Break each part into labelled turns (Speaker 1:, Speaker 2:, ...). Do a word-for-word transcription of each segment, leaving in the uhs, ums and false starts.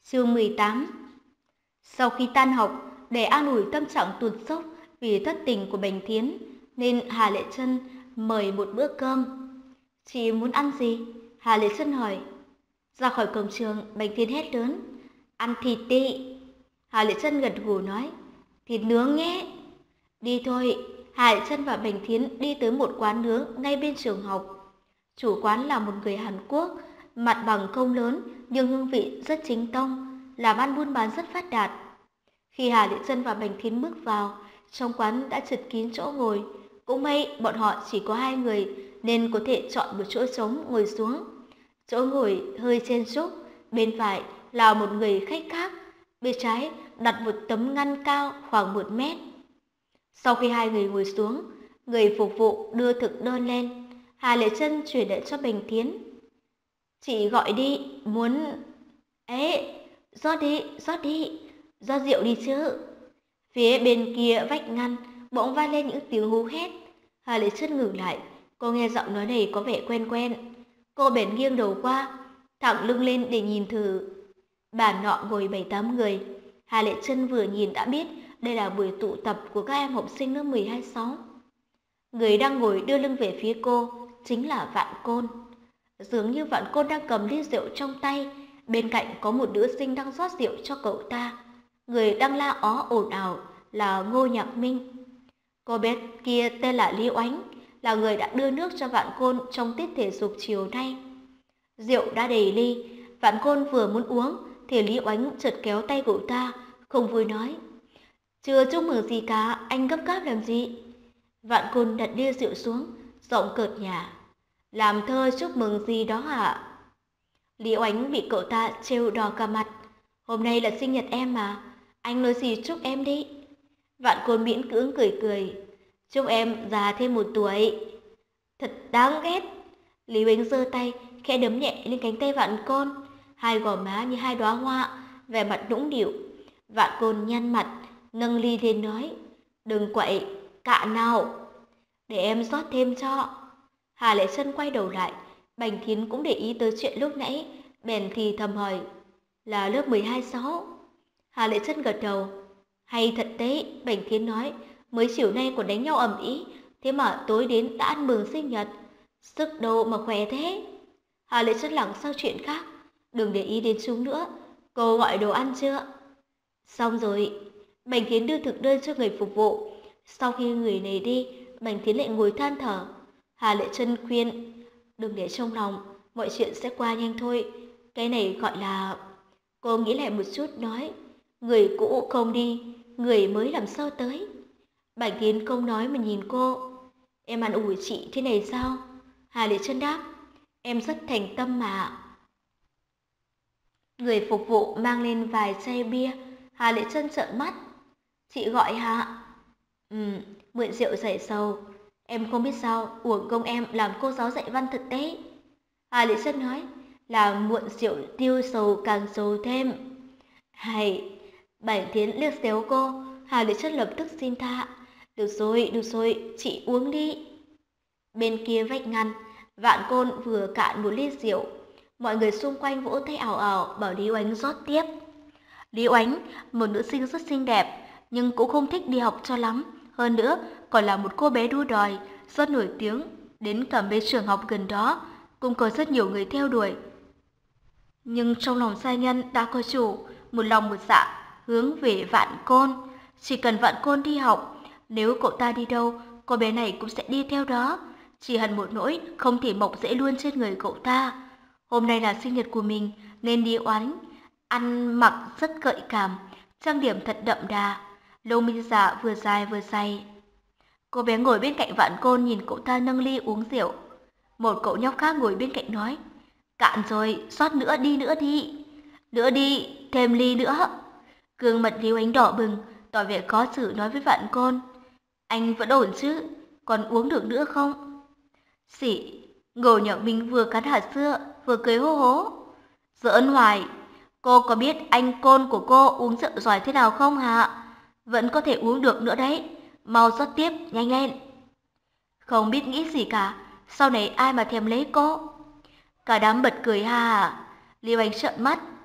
Speaker 1: Chương mười tám. Sau khi tan học, để an ủi tâm trạng tụt dốc vì thất tình của Bành Thiến, nên Hà Lệ Trân mời một bữa cơm. Chị muốn ăn gì? Hà Lệ Trân hỏi. Ra khỏi cổng trường, Bành Thiến hét lớn. Ăn thịt đi. Hà Lệ Trân gật gù nói. Thịt nướng nhé. Đi thôi. Hà Lệ Trân và Bành Thiến đi tới một quán nướng ngay bên trường học. Chủ quán là một người Hàn Quốc, mặt bằng không lớn nhưng hương vị rất chính tông, làm ăn buôn bán rất phát đạt. Khi Hà Lệ Trân và Bành Thiến bước vào, trong quán đã chật kín chỗ ngồi. Cũng may bọn họ chỉ có hai người nên có thể chọn một chỗ trống ngồi xuống. Chỗ ngồi hơi chen chúc, bên phải là một người khách khác, bên trái đặt một tấm ngăn cao khoảng một mét. Sau khi hai người ngồi xuống, người phục vụ đưa thực đơn lên. Hà Lệ Trân chuyển lại cho Bành Thiến. Chị gọi đi, muốn... Ê, rót đi, rót đi, rót rượu đi chứ. Phía bên kia vách ngăn, bỗng vang lên những tiếng hú hét. Hà Lệ Trân ngừng lại, cô nghe giọng nói này có vẻ quen quen. Cô bèn nghiêng đầu qua, thẳng lưng lên để nhìn thử. Bàn nọ ngồi bảy tám người. Hà Lệ Trân vừa nhìn đã biết đây là buổi tụ tập của các em học sinh lớp mười hai sáu. Người đang ngồi đưa lưng về phía cô chính là Vạn Côn. Dường như Vạn Côn đang cầm ly rượu trong tay, bên cạnh có một nữ sinh đang rót rượu cho cậu ta. Người đang la ó ồn ào là Ngô Nhạc Minh. Cô bé kia tên là Lý Oánh, là người đã đưa nước cho Vạn Côn trong tiết thể dục chiều nay. Rượu đã đầy ly, Vạn Côn vừa muốn uống thì Lý Oánh chợt kéo tay cậu ta, không vui nói. Chưa chúc mừng gì cả, anh gấp gáp làm gì? Vạn Côn đặt ly rượu xuống, giọng cợt nhả. Làm thơ chúc mừng gì đó hả? Lý Oánh bị cậu ta trêu đỏ cả mặt. Hôm nay là sinh nhật em mà, anh nói gì chúc em đi. Vạn Côn miễn cưỡng cười cười. Chúc em già thêm một tuổi. Thật đáng ghét. Lý Oánh giơ tay, khẽ đấm nhẹ lên cánh tay Vạn Côn. Hai gò má như hai đóa hoa, vẻ mặt nũng nịu. Vạn Côn nhăn mặt, nâng ly lên nói. Đừng quậy, cạn nào. Để em rót thêm cho. Hà Lệ Trân quay đầu lại, Bành Thiến cũng để ý tới chuyện lúc nãy, bèn thì thầm hỏi, là lớp mười hai sáu. Hà Lệ Trân gật đầu. Hay thật đấy, Bành Thiến nói, mới chiều nay còn đánh nhau ầm ĩ, thế mà tối đến đã ăn mừng sinh nhật. Sức đâu mà khỏe thế. Hà Lệ Trân lảng sang chuyện khác, đừng để ý đến chúng nữa. Cô gọi đồ ăn chưa? Xong rồi. Bành Thiến đưa thực đơn cho người phục vụ. Sau khi người này đi, Bành Thiến lại ngồi than thở. Hà Lệ Trân khuyên, đừng để trong lòng, mọi chuyện sẽ qua nhanh thôi. Cái này gọi là... Cô nghĩ lại một chút nói, người cũ không đi, người mới làm sao tới. Bành Thiến không nói mà nhìn cô. Em ăn ủi chị thế này sao? Hà Lệ Trân đáp, em rất thành tâm mà. Người phục vụ mang lên vài chai bia. Hà Lệ Trân trợn mắt. Chị gọi hả? Ừ, mượn rượu giải sầu. Em không biết sao, uổng công em làm cô giáo dạy văn thật đấy. Hà Lệ Trân nói, là muộn rượu tiêu sầu càng sầu thêm. Hay, Bành Thiến liếc xéo cô. Hà Lệ Trân lập tức xin tha. Được rồi, được rồi, chị uống đi. Bên kia vách ngăn, Vạn Côn vừa cạn một ly rượu. Mọi người xung quanh vỗ tay ảo ảo bảo Lý Oánh rót tiếp. Lý Oánh, một nữ sinh rất xinh đẹp, nhưng cũng không thích đi học cho lắm. Hơn nữa, còn là một cô bé đua đòi, rất nổi tiếng, đến cả mấy trường học gần đó, cũng có rất nhiều người theo đuổi. Nhưng trong lòng giai nhân đã có chủ, một lòng một dạ, hướng về Vạn Côn. Chỉ cần Vạn Côn đi học, nếu cậu ta đi đâu, cô bé này cũng sẽ đi theo đó. Chỉ hận một nỗi không thể mọc rễ luôn trên người cậu ta. Hôm nay là sinh nhật của mình, nên Lý Oánh ăn mặc rất gợi cảm, trang điểm thật đậm đà, lông mi giả vừa dài vừa dày. Cô bé ngồi bên cạnh Vạn Côn nhìn cậu ta nâng ly uống rượu. Một cậu nhóc khác ngồi bên cạnh nói, cạn rồi, rót nữa đi nữa đi. Nữa đi, thêm ly nữa. Gương mặt Lý Oánh đỏ bừng, tỏ vẻ khó xử nói với Vạn Côn, anh vẫn ổn chứ, còn uống được nữa không? Xỉ, Ngô Nhạc Minh vừa cắn hạt dưa, vừa cười hô hố. Giỡn hoài, cô có biết anh Côn của cô uống rượu giỏi thế nào không hả? Vẫn có thể uống được nữa đấy, mau rót tiếp, nhanh lên. Không biết nghĩ gì cả, sau này ai mà thèm lấy cô. Cả đám bật cười ha. Lý Oánh trợn mắt.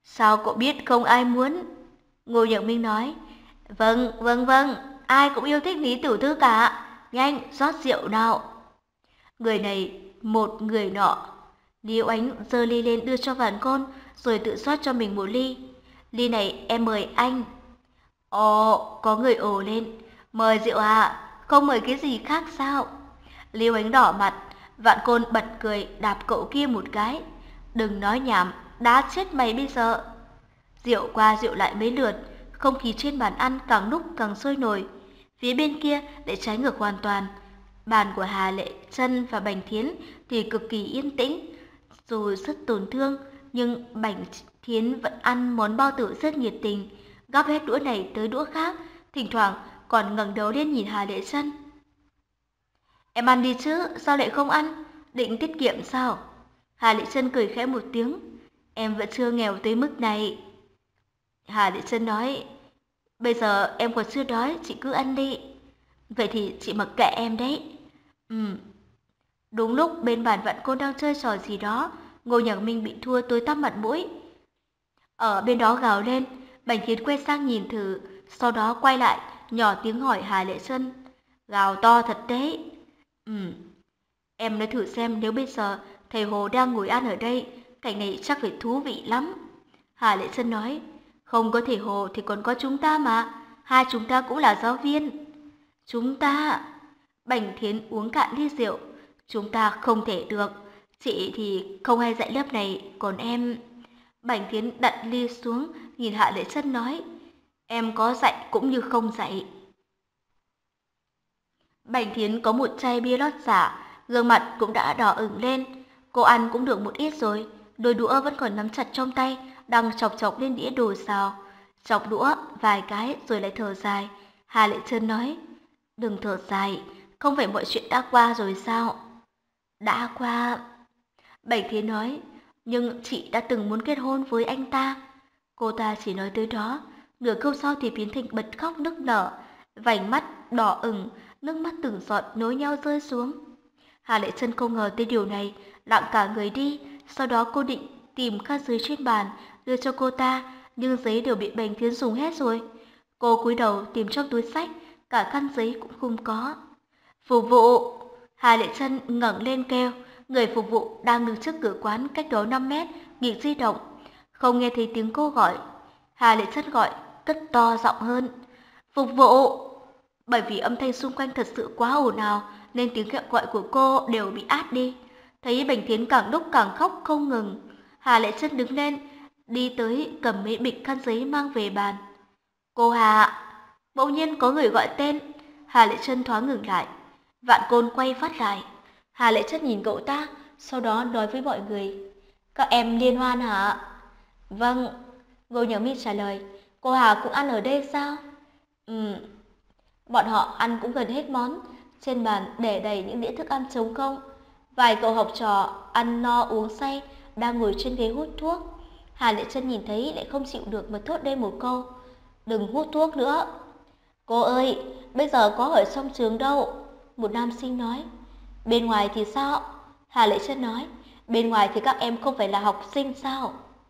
Speaker 1: Sao cậu biết không ai muốn? Ngô Nhật Minh nói. Vâng, vâng, vâng, ai cũng yêu thích Lý tiểu thư cả. Nhanh, rót rượu nào. Người này, một người nọ. Lý Oánh giơ ly lên đưa cho Vạn Côn, rồi tự rót cho mình một ly. Ly này em mời anh. Ồ, có người ồ lên. Mời rượu à, không mời cái gì khác sao? Lý Oánh đỏ mặt, Vạn Côn bật cười đạp cậu kia một cái. Đừng nói nhảm, đá chết mày bây giờ. Rượu qua rượu lại mấy lượt, không khí trên bàn ăn càng lúc càng sôi nổi. Phía bên kia lại trái ngược hoàn toàn. Bàn của Hà Lệ Trân và Bành Thiến thì cực kỳ yên tĩnh. Dù rất tổn thương, nhưng Bành Thiến vẫn ăn món bao tử rất nhiệt tình, gắp hết đũa này tới đũa khác, thỉnh thoảng còn ngẩng đầu lên nhìn Hà Lệ Trân. Em ăn đi chứ, sao lại không ăn? Định tiết kiệm sao? Hà Lệ Trân cười khẽ một tiếng. Em vẫn chưa nghèo tới mức này. Hà Lệ Trân nói, bây giờ em còn chưa đói, chị cứ ăn đi. Vậy thì chị mặc kệ em đấy. Ừ. Đúng lúc bên bàn Vạn Côn đang chơi trò gì đó, Ngô Nhạc Minh bị thua tối tăm mặt mũi. Ở bên đó gào lên, Bành Thiến quay sang nhìn thử, sau đó quay lại, nhỏ tiếng hỏi Hà Lệ Trân. Gào to thật đấy. Ừ. Em nói thử xem nếu bây giờ thầy Hồ đang ngồi ăn ở đây, cảnh này chắc phải thú vị lắm. Hà Lệ Trân nói, không có thầy Hồ thì còn có chúng ta mà, hai chúng ta cũng là giáo viên. Chúng ta... Bành Thiến uống cạn ly rượu. Chúng ta không thể được, chị thì không hay dạy lớp này, còn em... Bành Thiến đặt ly xuống, nhìn Hạ Lệ Trân nói, em có dạy cũng như không dạy. Bành Thiến có một chai bia lót giả, gương mặt cũng đã đỏ ửng lên. Cô ăn cũng được một ít rồi, đôi đũa vẫn còn nắm chặt trong tay, đang chọc chọc lên đĩa đồ xào. Chọc đũa vài cái rồi lại thở dài. Hà Lệ Trân nói, đừng thở dài, không phải mọi chuyện đã qua rồi sao? Đã qua. Bành Thiến nói, nhưng chị đã từng muốn kết hôn với anh ta. Cô ta chỉ nói tới đó, nửa câu sau thì biến thành bật khóc nức nở, vành mắt đỏ ửng, nước mắt từng giọt nối nhau rơi xuống. Hà Lệ Trân không ngờ tới điều này, lặng cả người đi. Sau đó cô định tìm khăn giấy trên bàn đưa cho cô ta, nhưng giấy đều bị Bành Thiến dùng hết rồi. Cô cúi đầu tìm trong túi sách, cả khăn giấy cũng không có. Phục vụ! Hà Lệ Trân ngẩng lên kêu. Người phục vụ đang đứng trước cửa quán cách đó năm mét, nghịch di động, không nghe thấy tiếng cô gọi. Hà Lệ Trân gọi cất to giọng hơn, phục vụ! Bởi vì âm thanh xung quanh thật sự quá ồn ào, nên tiếng gọi của cô đều bị át đi. Thấy Bành Thiến càng lúc càng khóc không ngừng, Hà Lệ Trân đứng lên, đi tới cầm mấy bịch khăn giấy mang về bàn. Cô Hà! Bỗng nhiên có người gọi tên. Hà Lệ Trân thoáng ngừng lại. Vạn Côn quay phát lại. Hà Lệ Trân nhìn cậu ta, sau đó nói với mọi người, các em liên hoan hả? Vâng. Ngô Nhật Minh trả lời. Cô Hà cũng ăn ở đây sao? Ừ. Bọn họ ăn cũng gần hết món, trên bàn để đầy những đĩa thức ăn trống không. Vài cậu học trò ăn no uống say đang ngồi trên ghế hút thuốc. Hà Lệ Trân nhìn thấy lại không chịu được mà thốt lên một câu, đừng hút thuốc nữa. Cô ơi, bây giờ có ở trong trường đâu? Một nam sinh nói. Bên ngoài thì sao? Hà Lệ Trân nói. Bên ngoài thì các em không phải là học sinh sao?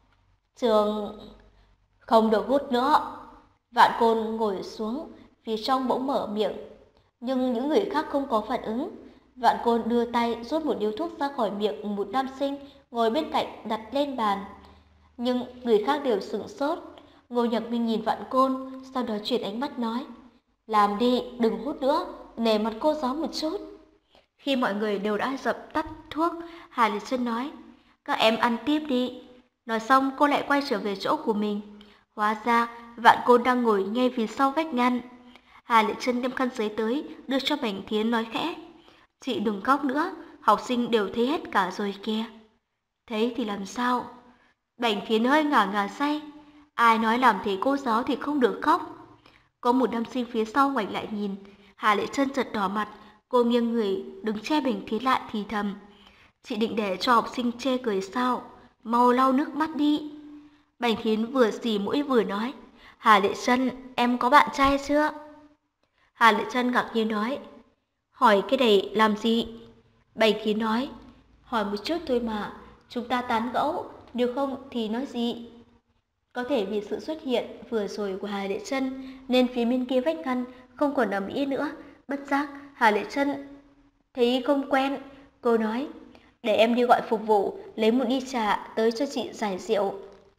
Speaker 1: Trường... Không được hút nữa. Vạn Côn ngồi xuống, phía trong bỗng mở miệng. Nhưng những người khác không có phản ứng. Vạn Côn đưa tay rút một điếu thuốc ra khỏi miệng một nam sinh ngồi bên cạnh đặt lên bàn. Nhưng người khác đều sửng sốt. Ngô Nhật Minh nhìn Vạn Côn, sau đó chuyển ánh mắt nói, làm đi, đừng hút nữa, nể mặt cô giáo một chút. Khi mọi người đều đã dập tắt thuốc, Hà Lệ Trân nói, các em ăn tiếp đi. Nói xong cô lại quay trở về chỗ của mình. Hóa ra Vạn Côn đang ngồi ngay phía sau vách ngăn. Hà Lệ Trân đem khăn giấy tới, đưa cho Bành Thiến nói khẽ, chị đừng khóc nữa, học sinh đều thấy hết cả rồi kìa. Thấy thì làm sao? Bành Thiến hơi ngả ngả say. Ai nói làm thế cô giáo thì không được khóc. Có một nam sinh phía sau ngoảnh lại nhìn. Hà Lệ Trân chợt đỏ mặt. Cô nghiêng người đứng che Bành Thiến lại thì thầm, chị định để cho học sinh chê cười sao? Mau lau nước mắt đi. Bành Thiến vừa xì mũi vừa nói, Hà Lệ Trân, em có bạn trai chưa? Hà Lệ Trân ngạc nhiên nói, hỏi cái này làm gì? Bành Thiến nói, hỏi một chút thôi mà, chúng ta tán gẫu, nếu không thì nói gì? Có thể vì sự xuất hiện vừa rồi của Hà Lệ Trân nên phía bên kia vách ngăn không còn ầm ĩ nữa. Bất giác Hà Lệ Trân thấy không quen, cô nói: "Để em đi gọi phục vụ lấy một ly trà tới cho chị giải rượu."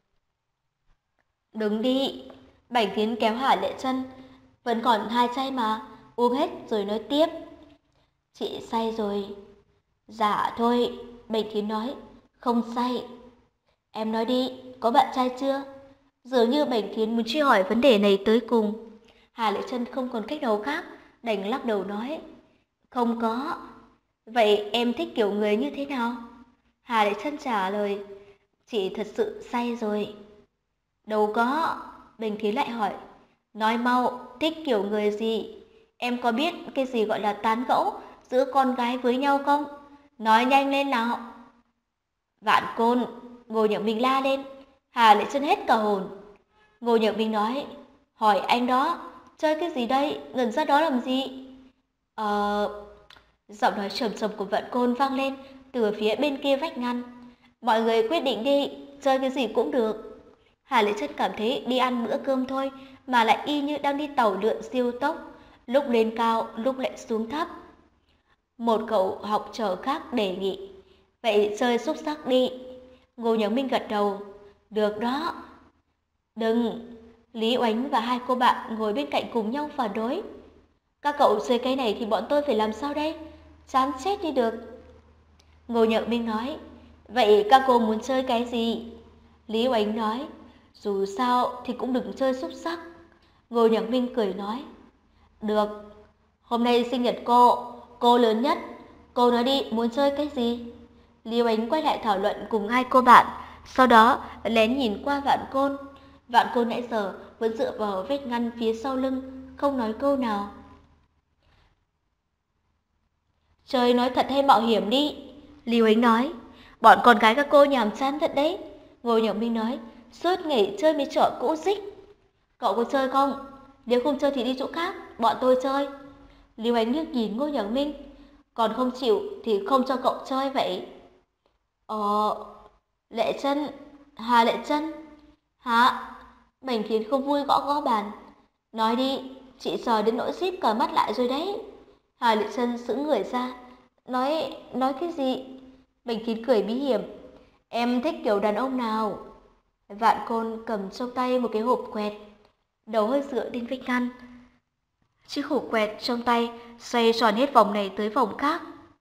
Speaker 1: "Đừng đi." Bành Tiến kéo Hà Lệ Trân: "Vẫn còn hai chai mà, uống hết rồi nói tiếp." "Chị say rồi." "Dạ thôi." Bành Tiến nói: "Không say." "Em nói đi, có bạn trai chưa?" Dường như Bành Tiến muốn truy hỏi vấn đề này tới cùng. Hà Lệ Trân không còn cách nào khác, đành lắc đầu nói: "Không có." "Vậy em thích kiểu người như thế nào?" Hà Lệ Trân trả lời: "Chị thật sự say rồi." "Đâu có." Bành Tiến lại hỏi: "Nói mau, thích kiểu người gì? Em có biết cái gì gọi là tán gẫu giữa con gái với nhau không? Nói nhanh lên nào." "Vạn Côn." Ngô Nhược Minh la lên. Hà Lệ Trân hết cả hồn. Ngô Nhược Minh nói: "Hỏi anh đó, chơi cái gì đây, ngẩn ra đó làm gì?" Ờ... Giọng nói trầm trầm của Vạn Côn vang lên từ phía bên kia vách ngăn. "Mọi người quyết định đi, chơi cái gì cũng được." Hà Lệ Trân cảm thấy đi ăn bữa cơm thôi mà lại y như đang đi tàu lượn siêu tốc, lúc lên cao, lúc lại xuống thấp. Một cậu học trò khác đề nghị: "Vậy chơi xúc xắc đi." Ngô Nhớ Minh gật đầu: "Được đó." "Đừng." Lý Oánh và hai cô bạn ngồi bên cạnh cùng nhau phản đối. "Các cậu chơi cái này thì bọn tôi phải làm sao đây? Chán chết đi được." Ngô Nhợ Minh nói: "Vậy các cô muốn chơi cái gì?" Lý Oánh nói: "Dù sao thì cũng đừng chơi xúc xắc." Ngô Nhật Minh cười nói: "Được, hôm nay sinh nhật cô, cô lớn nhất, cô nói đi muốn chơi cái gì?" Lý Oánh quay lại thảo luận cùng hai cô bạn, sau đó lén nhìn qua Vạn Côn. Vạn Côn nãy giờ vẫn dựa vào vách ngăn phía sau lưng, không nói câu nào. "Chơi nói thật hay mạo hiểm đi." Lý Oánh nói. "Bọn con gái các cô nhàm chán thật đấy." Ngô Nhật Minh nói: "Suốt ngày chơi mấy trò cũ dích." "Cậu có chơi không? Nếu không chơi thì đi chỗ khác, bọn tôi chơi." Lý Oánh liếc nhìn Ngô Nhật Minh: "Còn không chịu thì không cho cậu chơi vậy." Ờ... Lệ Trân... Hà Lệ Trân... Hả? Bành Thiến không vui gõ gõ bàn. "Nói đi, chị sờ đến nỗi díp cả mắt lại rồi đấy." Hà Lệ Trân sững người ra. Nói... nói cái gì? Bành Thiến cười bí hiểm: "Em thích kiểu đàn ông nào?" Vạn Côn cầm trong tay một cái hộp quẹt, đầu hơi dựa lên vách ngăn. Chiếc hộp quẹt trong tay xoay tròn hết vòng này tới vòng khác.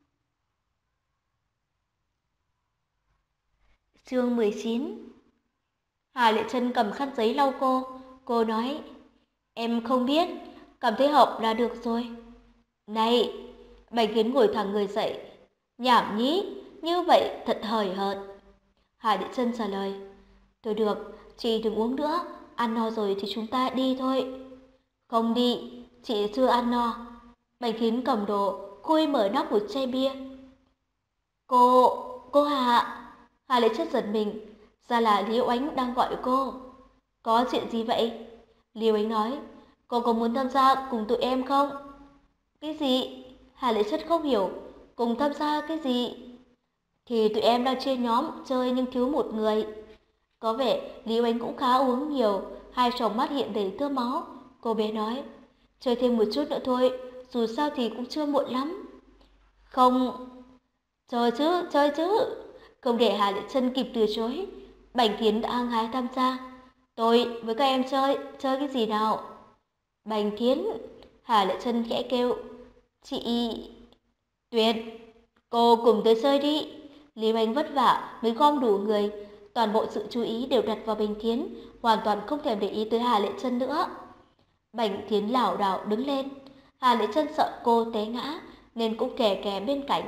Speaker 1: Chương mười chín. Hà Lệ Trân cầm khăn giấy lau cô. Cô nói: "Em không biết, cảm thấy hợp là được rồi." "Này!" Bành Kiến ngồi thẳng người dậy. "Nhảm nhí, như vậy thật hời hợt." Hà Lệ Trân trả lời: "Thôi được, chị đừng uống nữa, ăn no rồi thì chúng ta đi thôi." "Không đi, chị chưa ăn no." Bành Kiến cầm đồ, khui mở nắp một chai bia. Cô... cô Hà... Hà Lệ Chất giật mình, ra là Lý Oánh đang gọi cô. "Có chuyện gì vậy?" Lý Oánh nói: "Cô có muốn tham gia cùng tụi em không?" "Cái gì?" Hà Lệ Chất không hiểu. "Cùng tham gia cái gì?" "Thì tụi em đang chia nhóm chơi nhưng thiếu một người." Có vẻ Lý Oánh cũng khá uống nhiều, hai tròng mắt hiện đầy tơ máu. Cô bé nói: "Chơi thêm một chút nữa thôi, dù sao thì cũng chưa muộn lắm." "Không." "Chơi chứ, chơi chứ." Không để Hà Lệ Trân kịp từ chối, Bành Thiến đã hăng hái tham gia. "Tôi với các em chơi, chơi cái gì nào?" "Bành Thiến." Hà Lệ Trân khẽ kêu. "Chị..." "Tuyệt, cô cùng tới chơi đi." Lý Bành vất vả mới gom đủ người, toàn bộ sự chú ý đều đặt vào Bành Thiến, hoàn toàn không thèm để ý tới Hà Lệ Trân nữa. Bành Thiến lảo đảo đứng lên, Hà Lệ Trân sợ cô té ngã nên cũng kè kè bên cạnh.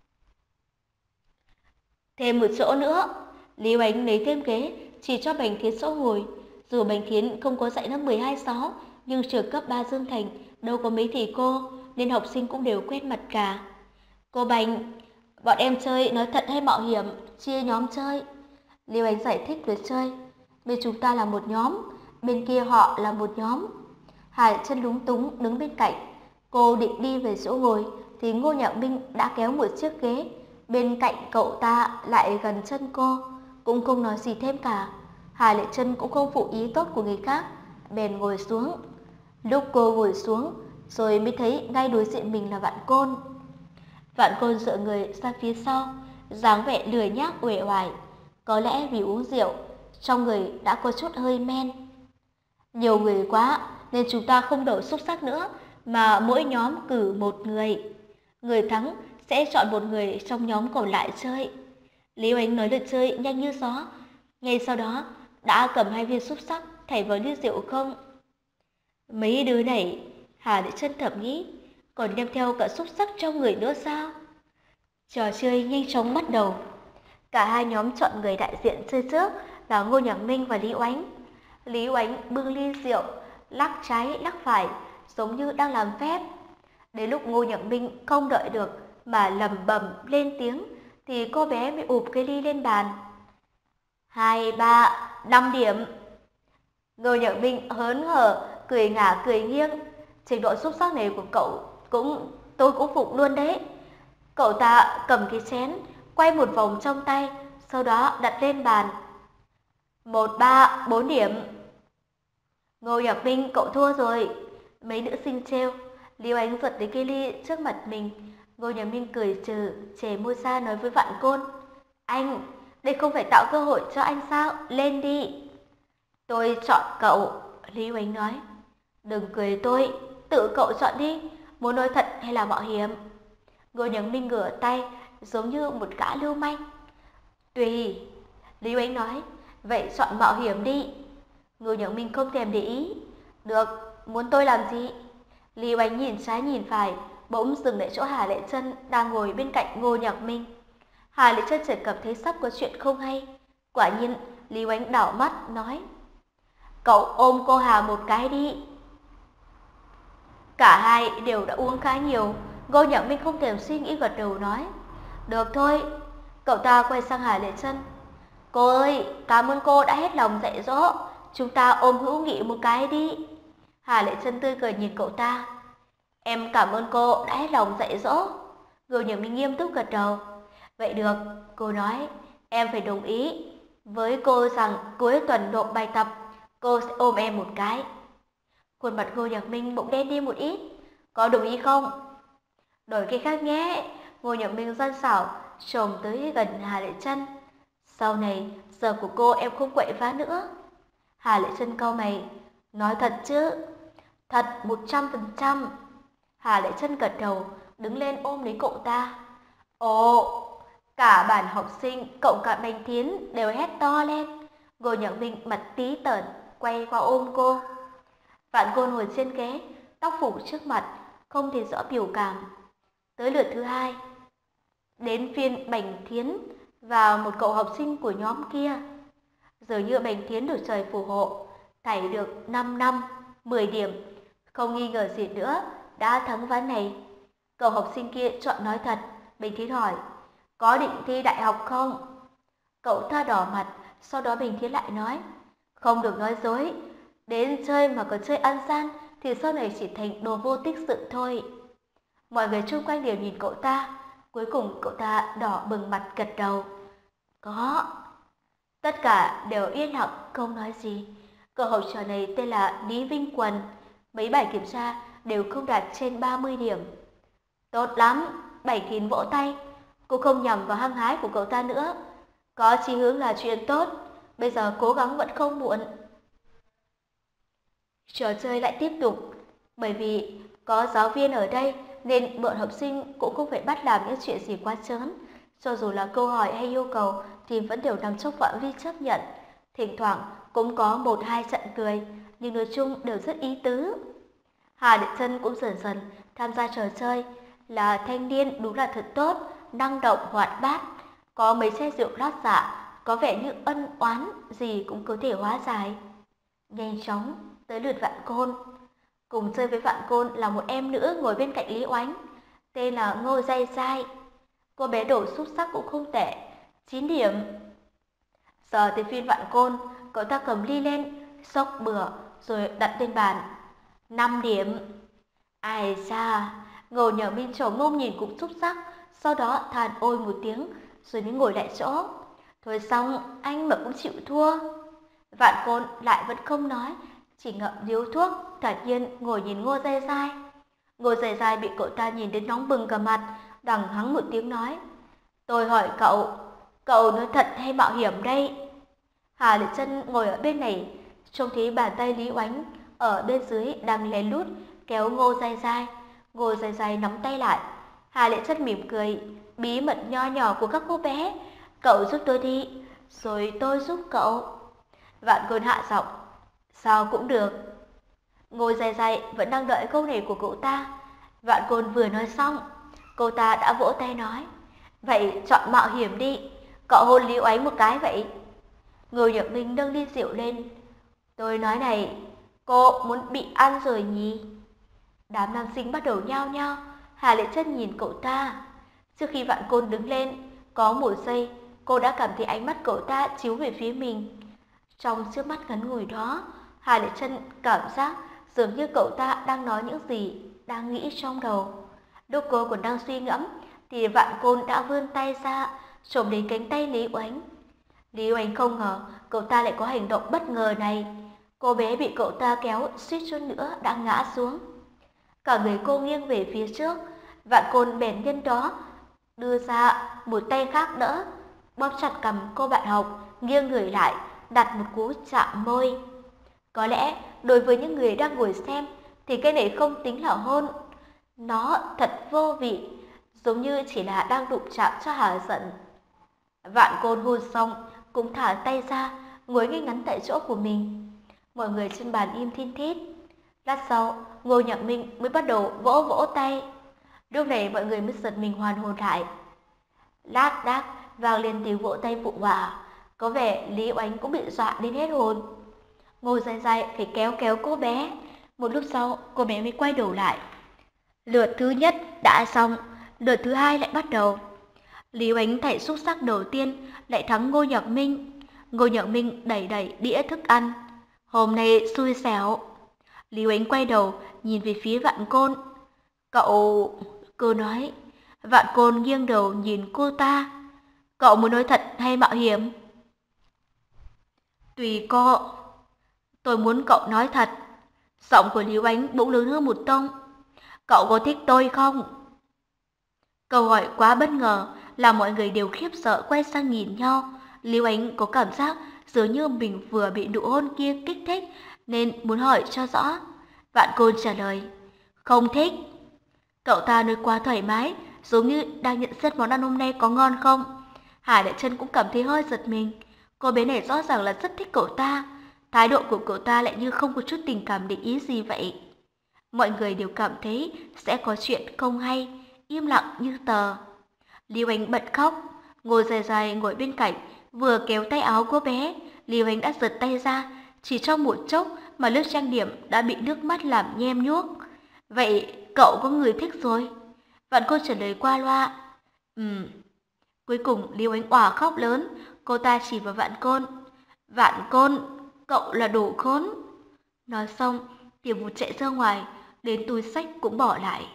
Speaker 1: "Thêm một chỗ nữa." Lý Oánh lấy thêm ghế, chỉ cho Bành Thiến chỗ ngồi. Dù Bành Thiến không có dạy lớp mười hai sáu, nhưng trường cấp ba Dương Thành đâu có mấy thầy cô, nên học sinh cũng đều quen mặt cả. "Cô Bành, bọn em chơi nói thật hay mạo hiểm, chia nhóm chơi." Lý Oánh giải thích luật chơi. "Bên chúng ta là một nhóm, bên kia họ là một nhóm." Hà Lệ Trân lúng túng đứng bên cạnh. Cô định đi về chỗ ngồi thì Ngô Nhạc Minh đã kéo một chiếc ghế bên cạnh cậu ta lại gần chân cô, cũng không nói gì thêm cả. Hà Lệ Trân cũng không phụ ý tốt của người khác, bèn ngồi xuống. Lúc cô ngồi xuống, rồi mới thấy ngay đối diện mình là Vạn Côn. Vạn Côn dựa người ra phía sau, dáng vẻ lười nhác uể oải. Có lẽ vì uống rượu, trong người đã có chút hơi men. Nhiều người quá nên chúng ta không đổ xúc xắc nữa, mà mỗi nhóm cử một người. Người thắng sẽ chọn một người trong nhóm còn lại chơi. Lý Oánh nói lượt chơi nhanh như gió. Ngay sau đó đã cầm hai viên xúc xắc thảy vào ly rượu không. Mấy đứa này, Hà Lệ Trân thầm nghĩ, còn đem theo cả xúc xắc trong người nữa sao? Trò chơi nhanh chóng bắt đầu. Cả hai nhóm chọn người đại diện chơi trước là Ngô Nhạc Minh và Lý Oánh. Lý Oánh bưng ly rượu, lắc trái lắc phải, giống như đang làm phép. Đến lúc Ngô Nhạc Minh không đợi được mà lẩm bẩm lên tiếng, thì cô bé mới ụp cái ly lên bàn. Hai, ba, năm điểm. Ngô Nhạc Minh hớn hở, cười ngả cười nghiêng. Trình độ xúc sắc này của cậu cũng tôi cũng phục luôn đấy. Cậu ta cầm cái chén, quay một vòng trong tay, sau đó đặt lên bàn. Một, ba, bốn điểm. Ngô Nhạc Minh, cậu thua rồi. Mấy nữ sinh trêu. Lý Oánh giật đến cái ly trước mặt mình. Ngô Nhạc Minh cười trừ, chề môi ra nói với Vạn Côn. Anh, đây không phải tạo cơ hội cho anh sao? Lên đi. Tôi chọn cậu, Lý Oánh nói. Đừng cười tôi, tự cậu chọn đi. Muốn nói thật hay là mạo hiểm? Ngô Nhạc Minh ngửa tay, giống như một gã lưu manh. Tùy, Lý Oánh nói. Vậy chọn mạo hiểm đi. Ngô Nhạc Minh không thèm để ý. Được, muốn tôi làm gì? Lý Oánh nhìn trái nhìn phải, bỗng dừng lại chỗ Hà Lệ Trân đang ngồi bên cạnh Ngô Nhạc Minh. Hà Lệ Trân chợt cảm thấy sắp có chuyện không hay. Quả nhiên, Lý Oánh đảo mắt nói. Cậu ôm cô Hà một cái đi. Cả hai đều đã uống khá nhiều. Ngô Nhạc Minh không thèm suy nghĩ gật đầu nói. Được thôi. Cậu ta quay sang Hà Lệ Trân. Cô ơi, cảm ơn cô đã hết lòng dạy dỗ. Chúng ta ôm hữu nghị một cái đi. Hà Lệ Trân tươi cười nhìn cậu ta. Em cảm ơn cô đã hết lòng dạy dỗ. Ngô Nhạc Minh nghiêm túc gật đầu. Vậy được, cô nói. Em phải đồng ý với cô rằng cuối tuần nộp bài tập, cô sẽ ôm em một cái. Khuôn mặt Ngô Nhạc Minh bỗng đen đi một ít. Có đồng ý không? Đổi cái khác nhé. Ngô Nhạc Minh gian xảo trồm tới gần Hà Lệ Trân. Sau này giờ của cô em không quậy phá nữa. Hà Lệ Trân cau mày. Nói thật chứ? Thật một trăm phần trăm. Hà Lệ Trân gật đầu, đứng lên ôm lấy cậu ta. Ồ, cả bản học sinh cộng cả Bành Thiến đều hét to lên. Ngô Nhạc Minh mặt tí tởn quay qua ôm cô. Vạn Côn ngồi trên ghế, tóc phủ trước mặt, không thể rõ biểu cảm. Tới lượt thứ hai, đến phiên Bành Thiến và một cậu học sinh của nhóm kia. Dường như Bành Thiến được trời phù hộ, thảy được năm năm, mười điểm, không nghi ngờ gì nữa, đã thắng ván này. Cậu học sinh kia chọn nói thật. Bành Thiến hỏi, có định thi đại học không? Cậu ta đỏ mặt, sau đó Bành Thiến lại nói, không được nói dối. Đến chơi mà còn chơi ăn gian thì sau này chỉ thành đồ vô tích sự thôi. Mọi người xung quanh đều nhìn cậu ta. Cuối cùng cậu ta đỏ bừng mặt gật đầu. Có. Tất cả đều yên lặng không nói gì. Cậu học trò này tên là Lý Vinh Quần. Mấy bài kiểm tra đều không đạt trên ba mươi điểm. Tốt lắm. Bảy Thìn vỗ tay. Cô không nhầm vào hăng hái của cậu ta nữa. Có chí hướng là chuyện tốt. Bây giờ cố gắng vẫn không muộn. Trò chơi lại tiếp tục. Bởi vì có giáo viên ở đây nên bọn học sinh cũng không phải bắt làm những chuyện gì quá trớn. Cho dù là câu hỏi hay yêu cầu thì vẫn đều nằm trong phạm vi chấp nhận. Thỉnh thoảng cũng có một hai trận cười, nhưng nói chung đều rất ý tứ. Hà Lệ Trân cũng dần dần tham gia trò chơi. Là thanh niên đúng là thật tốt, năng động hoạt bát. Có mấy chai rượu lót dạ, có vẻ như ân oán gì cũng có thể hóa giải. Nhanh chóng tới lượt Vạn Côn. Cùng chơi với Vạn Côn là một em nữ ngồi bên cạnh Lý Oánh, tên là Ngô Day Day. Cô bé đổ xúc sắc cũng không tệ, chín điểm. Giờ tới phiên Vạn Côn, cậu ta cầm ly lên, xốc bừa rồi đặt lên bàn. năm điểm. Ai xa, Ngô Nhạc Minh trổ mông nhìn cũng xúc sắc, sau đó than ôi một tiếng rồi mới ngồi lại chỗ. Thôi xong, anh mà cũng chịu thua. Vạn Côn lại vẫn không nói, chỉ ngậm điếu thuốc, thản nhiên ngồi nhìn Ngô Dai Dai. Ngô Dai Dai bị cậu ta nhìn đến nóng bừng cả mặt, đằng hắng một tiếng nói: "Tôi hỏi cậu, cậu nói thật hay mạo hiểm đây?" Hà Lệ Chân ngồi ở bên này, trông thấy bàn tay Lý Oánh ở bên dưới đang lén lút kéo Ngô Dai Dai. Ngô Dai Dai nắm tay lại. Hà Lệ Chân mỉm cười, bí mật nho nhỏ của các cô bé: "Cậu giúp tôi đi, rồi tôi giúp cậu." Vạn Côn hạ giọng: "Sao cũng được." Ngô Dai Dai vẫn đang đợi câu này của cậu ta. Vạn Côn vừa nói xong, cô ta đã vỗ tay nói: "Vậy chọn mạo hiểm đi, cậu hôn Lý Oánh một cái vậy." Ngô Nhật Minh nâng ly rượu lên: "Tôi nói này, cô muốn bị ăn rồi nhỉ?" Đám nam sinh bắt đầu nhao nhao. Hà Lệ Chân nhìn cậu ta. Trước khi Vạn Côn đứng lên, có một giây cô đã cảm thấy ánh mắt cậu ta chiếu về phía mình. Trong chớp mắt ngắn ngủi đó, Hà Lệ Chân cảm giác dường như cậu ta đang nói những gì đang nghĩ trong đầu. Lúc cô còn đang suy ngẫm thì Vạn Côn đã vươn tay ra chộp lấy cánh tay Lý Oánh. Lý Oánh không ngờ cậu ta lại có hành động bất ngờ này. Cô bé bị cậu ta kéo suýt chút nữa đã ngã xuống. Cả người cô nghiêng về phía trước, Vạn Côn bèn nhân đó đưa ra một tay khác đỡ, bóp chặt cằm cô bạn học, nghiêng người lại, đặt một cú chạm môi. Có lẽ đối với những người đang ngồi xem thì cái này không tính là hôn. Nó thật vô vị, giống như chỉ là đang đụng chạm cho hả giận. Vạn Côn hôn xong cũng thả tay ra, ngồi ngay ngắn tại chỗ của mình. Mọi người trên bàn im thin thít. Lát sau, Ngô Nhạc Minh mới bắt đầu vỗ vỗ tay. Lúc này mọi người mới giật mình hoàn hồn lại. Lác đác vang lên tiếng vỗ tay phụ họa, có vẻ Lý Oánh cũng bị dọa đến hết hồn. Ngô Dai Dai phải kéo kéo cô bé. Một lúc sau, cô bé mới quay đầu lại. Lượt thứ nhất đã xong, lượt thứ hai lại bắt đầu. Lý Oánh thảy xúc sắc đầu tiên lại thắng Ngô Nhạc Minh. Ngô Nhạc Minh đẩy đẩy đĩa thức ăn. Hôm nay xui xẻo. Lý Oánh quay đầu nhìn về phía Vạn Côn. Cậu... Cô nói. Vạn Côn nghiêng đầu nhìn cô ta. Cậu muốn nói thật hay mạo hiểm? Tùy cô. Tôi muốn cậu nói thật. Giọng của Lý Oánh bỗng lớn hơn một tông. Cậu có thích tôi không? Câu hỏi quá bất ngờ làm mọi người đều khiếp sợ quay sang nhìn nhau. Lý Oánh có cảm giác dường như mình vừa bị nụ hôn kia kích thích nên muốn hỏi cho rõ. Vạn Côn trả lời, không thích. Cậu ta nói quá thoải mái, giống như đang nhận xét món ăn hôm nay có ngon không. Hà Đại Trân cũng cảm thấy hơi giật mình. Cô bé này rõ ràng là rất thích cậu ta. Thái độ của cậu ta lại như không có chút tình cảm để ý gì vậy. Mọi người đều cảm thấy sẽ có chuyện không hay, im lặng như tờ. Lưu Anh bật khóc. Ngồi dài dài ngồi bên cạnh, vừa kéo tay áo cô bé, Lưu Anh đã giật tay ra. Chỉ trong một chốc mà lớp trang điểm đã bị nước mắt làm nhem nhuốc. Vậy cậu có người thích rồi? Vạn Côn trả lời qua loa. Ừm. Cuối cùng Lưu Anh òa khóc lớn. Cô ta chỉ vào Vạn Côn. Vạn Côn, cậu là đồ khốn. Nói xong, Tiểu Vũ chạy ra ngoài, đến túi sách cũng bỏ lại.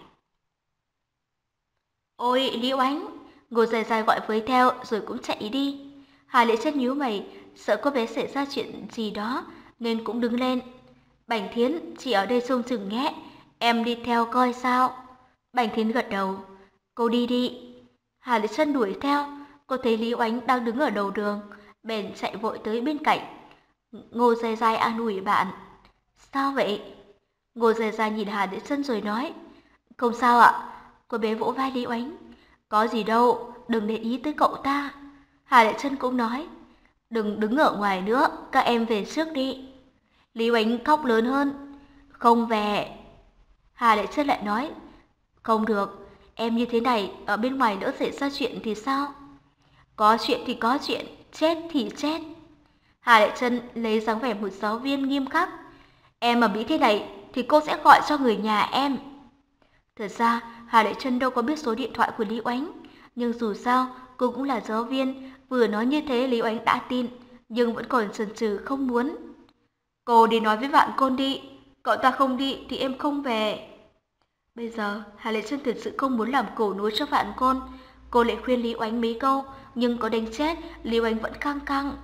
Speaker 1: Ôi Lưu Anh, Ngô dài dài gọi với theo rồi cũng chạy đi. Hà Lệ Chân nhíu mày, sợ cô bé xảy ra chuyện gì đó nên cũng đứng lên. Bành Thiến, chị ở đây trông chừng nhé, em đi theo coi sao. Bành Thiến gật đầu. Cô đi đi. Hà Lệ Chân đuổi theo. Cô thấy Lý Oánh đang đứng ở đầu đường, bèn chạy vội tới bên cạnh. Ngô dài dài an ủi bạn. Sao vậy? Ngô dài dài nhìn Hà Lệ Chân rồi nói. Không sao ạ. Cô bé vỗ vai Lý Oánh. Có gì đâu, đừng để ý tới cậu ta. Hà Lệ Chân cũng nói. Đừng đứng ở ngoài nữa, các em về trước đi. Lý Oánh khóc lớn hơn. Không về. Hà Lệ Chân lại nói. Không được, em như thế này, ở bên ngoài lỡ xảy ra chuyện thì sao? Có chuyện thì có chuyện, chết thì chết. Hà Lệ Chân lấy dáng vẻ một giáo viên nghiêm khắc. Em mà bị thế này thì cô sẽ gọi cho người nhà em. Thật ra Hà Lệ Chân đâu có biết số điện thoại của Lý Oánh, nhưng dù sao cô cũng là giáo viên, vừa nói như thế Lý Oánh đã tin, nhưng vẫn còn chần chừ không muốn. Cô đi nói với Vạn Côn đi, cậu ta không đi thì em không về. Bây giờ Hà Lệ Chân thật sự không muốn làm cổ nối cho Vạn Côn. Cô lại khuyên Lý Oánh mấy câu, nhưng có đánh chết Lý Oánh vẫn căng căng.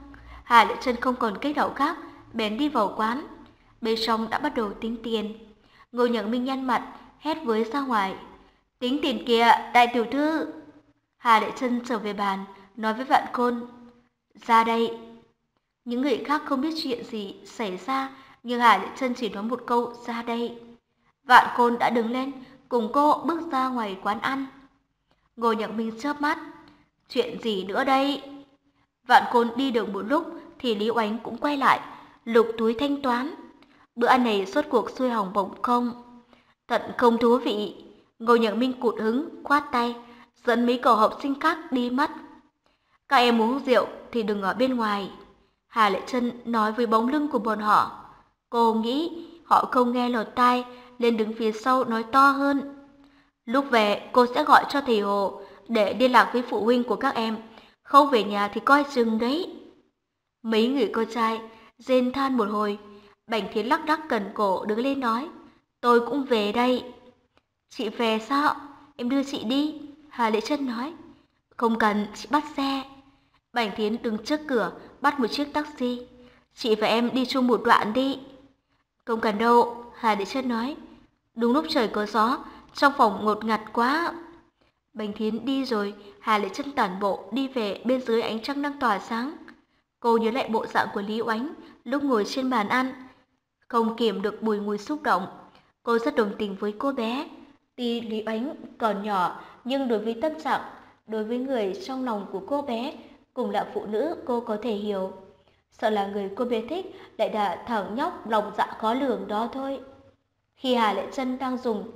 Speaker 1: Hà Lệ Trân không còn cách nào khác, bèn đi vào quán. Bên trong đã bắt đầu tính tiền. Ngô Nhật Minh nhăn mặt, hét với ra ngoài. Tính tiền kìa, đại tiểu thư. Hà Lệ Trân trở về bàn, nói với Vạn Côn. Ra đây. Những người khác không biết chuyện gì xảy ra, nhưng Hà Lệ Trân chỉ nói một câu ra đây. Vạn Côn đã đứng lên, cùng cô bước ra ngoài quán ăn. Ngô Nhật Minh chớp mắt. Chuyện gì nữa đây? Vạn Côn đi được một lúc thì Lý Oánh cũng quay lại, lục túi thanh toán. Bữa ăn này rốt cuộc xuôi hỏng bổng không? Thật không thú vị. Ngô Nhật Minh cụt hứng, khoát tay, dẫn mấy cậu học sinh khác đi mất. Các em uống rượu thì đừng ở bên ngoài. Hà Lệ Trân nói với bóng lưng của bọn họ. Cô nghĩ họ không nghe lọt tai, nên đứng phía sau nói to hơn. Lúc về cô sẽ gọi cho thầy Hồ để liên lạc với phụ huynh của các em. Không về nhà thì coi chừng đấy. Mấy người con trai rên than một hồi. Bành Thiến lắc lắc cần cổ đứng lên nói. Tôi cũng về đây. Chị về sao? Em đưa chị đi. Hà Lệ Trân nói. Không cần, chị bắt xe. Bành Thiến đứng trước cửa bắt một chiếc taxi. Chị và em đi chung một đoạn đi. Không cần đâu, Hà Lệ Trân nói. Đúng lúc trời có gió, trong phòng ngột ngạt quá. Bành Thiến đi rồi, Hà Lệ Trân tản bộ đi về bên dưới ánh trăng đang tỏa sáng. Cô nhớ lại bộ dạng của Lý Oánh lúc ngồi trên bàn ăn. Không kiềm được bùi ngùi xúc động. Cô rất đồng tình với cô bé. Tuy Lý Oánh còn nhỏ, nhưng đối với tâm trạng, đối với người trong lòng của cô bé, cùng là phụ nữ cô có thể hiểu. Sợ là người cô bé thích lại là thằng nhóc lòng dạ khó lường đó thôi. Khi Hà Lệ Trân đang dùng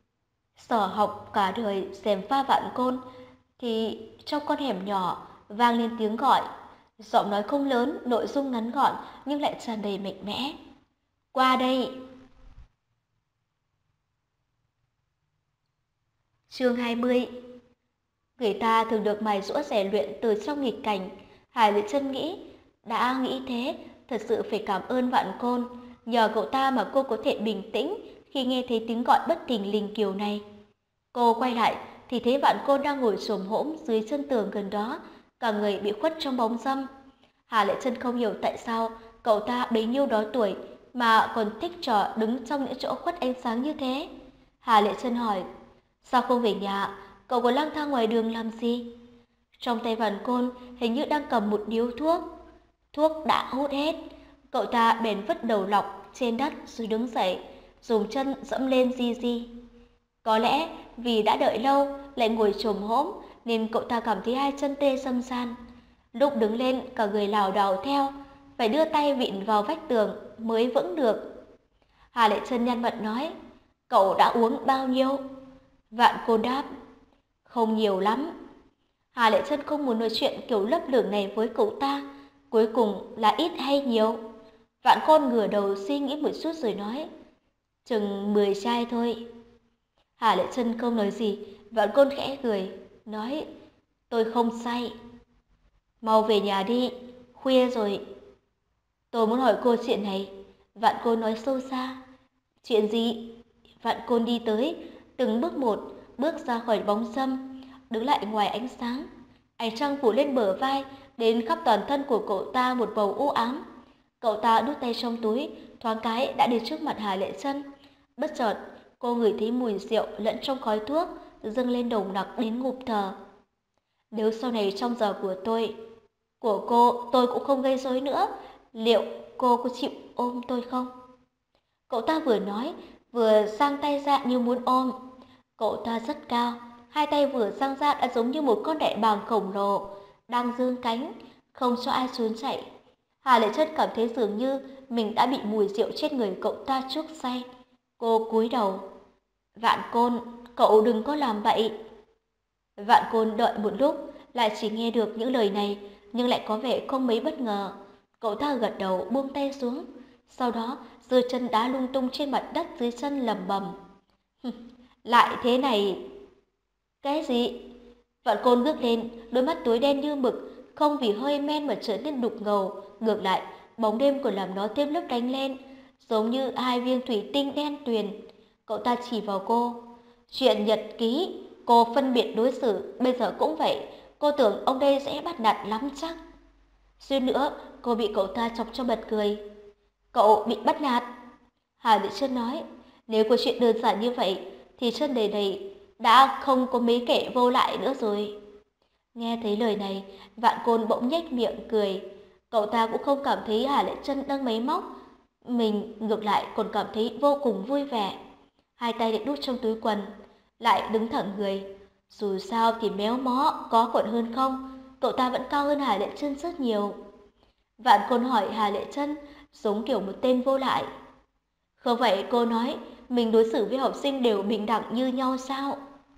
Speaker 1: sở học cả đời xèm pha Vạn Côn, thì trong con hẻm nhỏ vang lên tiếng gọi. Giọng nói không lớn, nội dung ngắn gọn nhưng lại tràn đầy mạnh mẽ. Qua đây. Chương hai mươi. Người ta thường được mài giũa rèn luyện từ trong nghịch cảnh. Hà Lệ Trân nghĩ, đã nghĩ thế, thật sự phải cảm ơn Vạn Côn. Nhờ cậu ta mà cô có thể bình tĩnh khi nghe thấy tiếng gọi bất thình lình kiểu này. Cô quay lại thì thấy Vạn Côn đang ngồi xổm hổm dưới chân tường gần đó, cả người bị khuất trong bóng râm. Hà Lệ Trân không hiểu tại sao cậu ta bấy nhiêu đó tuổi mà còn thích trò đứng trong những chỗ khuất ánh sáng như thế. Hà Lệ Trân hỏi, sao không về nhà, cậu có lang thang ngoài đường làm gì? Trong tay Vạn Côn hình như đang cầm một điếu thuốc. Thuốc đã hút hết, cậu ta bèn vứt đầu lọc trên đất rồi đứng dậy, dùng chân dẫm lên di di. Có lẽ vì đã đợi lâu lại ngồi chồm hổm nên cậu ta cảm thấy hai chân tê râm ran. Lúc đứng lên cả người lảo đảo theo, phải đưa tay vịn vào vách tường mới vững được. Hà Lệ Trân nhăn mặt nói, cậu đã uống bao nhiêu? Vạn Côn đáp, không nhiều lắm. Hà Lệ Trân không muốn nói chuyện kiểu lấp lửng này với cậu ta, cuối cùng là ít hay nhiều. Vạn Côn ngửa đầu suy nghĩ một chút rồi nói, chừng mười chai thôi. Hà Lệ Trân không nói gì, Vạn Côn khẽ cười, nói, tôi không say. Mau về nhà đi, khuya rồi. Tôi muốn hỏi cô chuyện này. Vạn Côn nói sâu xa. Chuyện gì? Vạn Côn đi tới, từng bước một, bước ra khỏi bóng râm, đứng lại ngoài ánh sáng. Ánh trăng phủ lên bờ vai, đến khắp toàn thân của cậu ta một bầu u ám. Cậu ta đút tay trong túi, thoáng cái đã đến trước mặt Hà Lệ Trân. Bất chợt, cô ngửi thấy mùi rượu lẫn trong khói thuốc, dâng lên nồng nặc đến ngụp thở. Nếu sau này trong giờ của tôi, của cô, tôi cũng không gây rối nữa, liệu cô có chịu ôm tôi không? Cậu ta vừa nói, vừa giang tay ra như muốn ôm. Cậu ta rất cao, hai tay vừa giang ra đã giống như một con đại bàng khổng lồ, đang giương cánh, không cho ai trốn chạy. Hà Lệ Trân cảm thấy dường như mình đã bị mùi rượu trên người cậu ta chuốc say. Cô cúi đầu. Vạn Côn, cậu đừng có làm vậy. Vạn Côn đợi một lúc, lại chỉ nghe được những lời này, nhưng lại có vẻ không mấy bất ngờ. Cậu ta gật đầu buông tay xuống, sau đó giơ chân đá lung tung trên mặt đất dưới chân lầm bầm. Lại thế này. Cái gì? Vạn Côn ngước lên, đôi mắt tối đen như mực, không vì hơi men mà trở nên đục ngầu, ngược lại, bóng đêm còn làm nó thêm lớp đánh lên, giống như hai viên thủy tinh đen tuyền. Cậu ta chỉ vào cô. Chuyện nhật ký, cô phân biệt đối xử, bây giờ cũng vậy, cô tưởng ông đây sẽ bắt nạt lắm chắc. Suýt nữa, cô bị cậu ta chọc cho bật cười. Cậu bị bắt nạt. Hà Lệ Trân nói, nếu có chuyện đơn giản như vậy, thì chân đời này đã không có mấy kẻ vô lại nữa rồi. Nghe thấy lời này, Vạn Côn bỗng nhếch miệng cười. Cậu ta cũng không cảm thấy Hà Lệ Trân đang máy móc. Mình ngược lại còn cảm thấy vô cùng vui vẻ. Hai tay lại đút trong túi quần, lại đứng thẳng người. Dù sao thì méo mó có còn hơn không, cậu ta vẫn cao hơn Hà Lệ Trân rất nhiều. Vạn Côn hỏi Hà Lệ Trân giống kiểu một tên vô lại. Không phải cô nói mình đối xử với học sinh đều bình đẳng như nhau sao?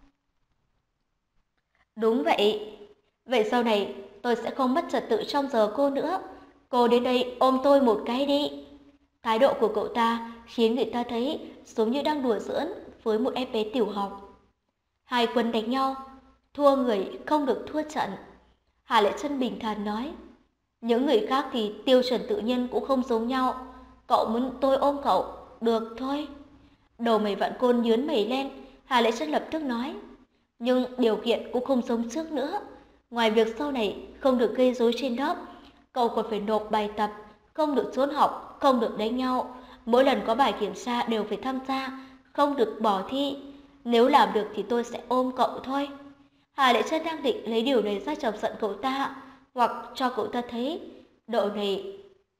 Speaker 1: Đúng vậy. Vậy sau này tôi sẽ không mất trật tự trong giờ cô nữa. Cô đến đây ôm tôi một cái đi. Thái độ của cậu ta khiến người ta thấy giống như đang đùa giỡn với một em bé tiểu học. Hai quân đánh nhau, thua người không được thua trận. Hà Lệ Trân bình thản nói, những người khác thì tiêu chuẩn tự nhiên cũng không giống nhau. Cậu muốn tôi ôm cậu, được thôi. Đầu mày Vạn Côn nhướng mày lên, Hà Lệ Trân lập tức nói, nhưng điều kiện cũng không giống trước nữa. Ngoài việc sau này không được gây rối trên lớp, cậu còn phải nộp bài tập, không được trốn học, không được đánh nhau. Mỗi lần có bài kiểm tra đều phải tham gia, không được bỏ thi. Nếu làm được thì tôi sẽ ôm cậu thôi. Hà Lệ Trân đang định lấy điều này ra chọc giận cậu ta, hoặc cho cậu ta thấy độ này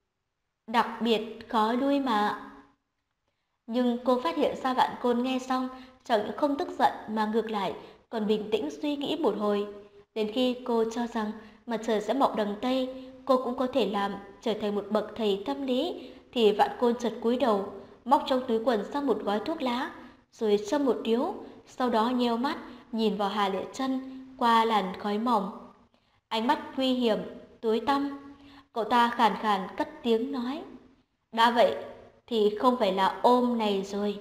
Speaker 1: đặc biệt khó lui mà. Nhưng cô phát hiện ra Vạn Côn nghe xong chẳng những không tức giận mà ngược lại còn bình tĩnh suy nghĩ một hồi. Đến khi cô cho rằng mặt trời sẽ mọc đằng Tây, cô cũng có thể làm trở thành một bậc thầy tâm lý, thì Vạn Côn chợt cúi đầu, móc trong túi quần ra một gói thuốc lá, rồi châm một điếu, sau đó nheo mắt nhìn vào Hà Lệ Trân qua làn khói mỏng. Ánh mắt nguy hiểm, tối tăm. Cậu ta khàn khàn cất tiếng nói, đã vậy thì không phải là ôm này rồi.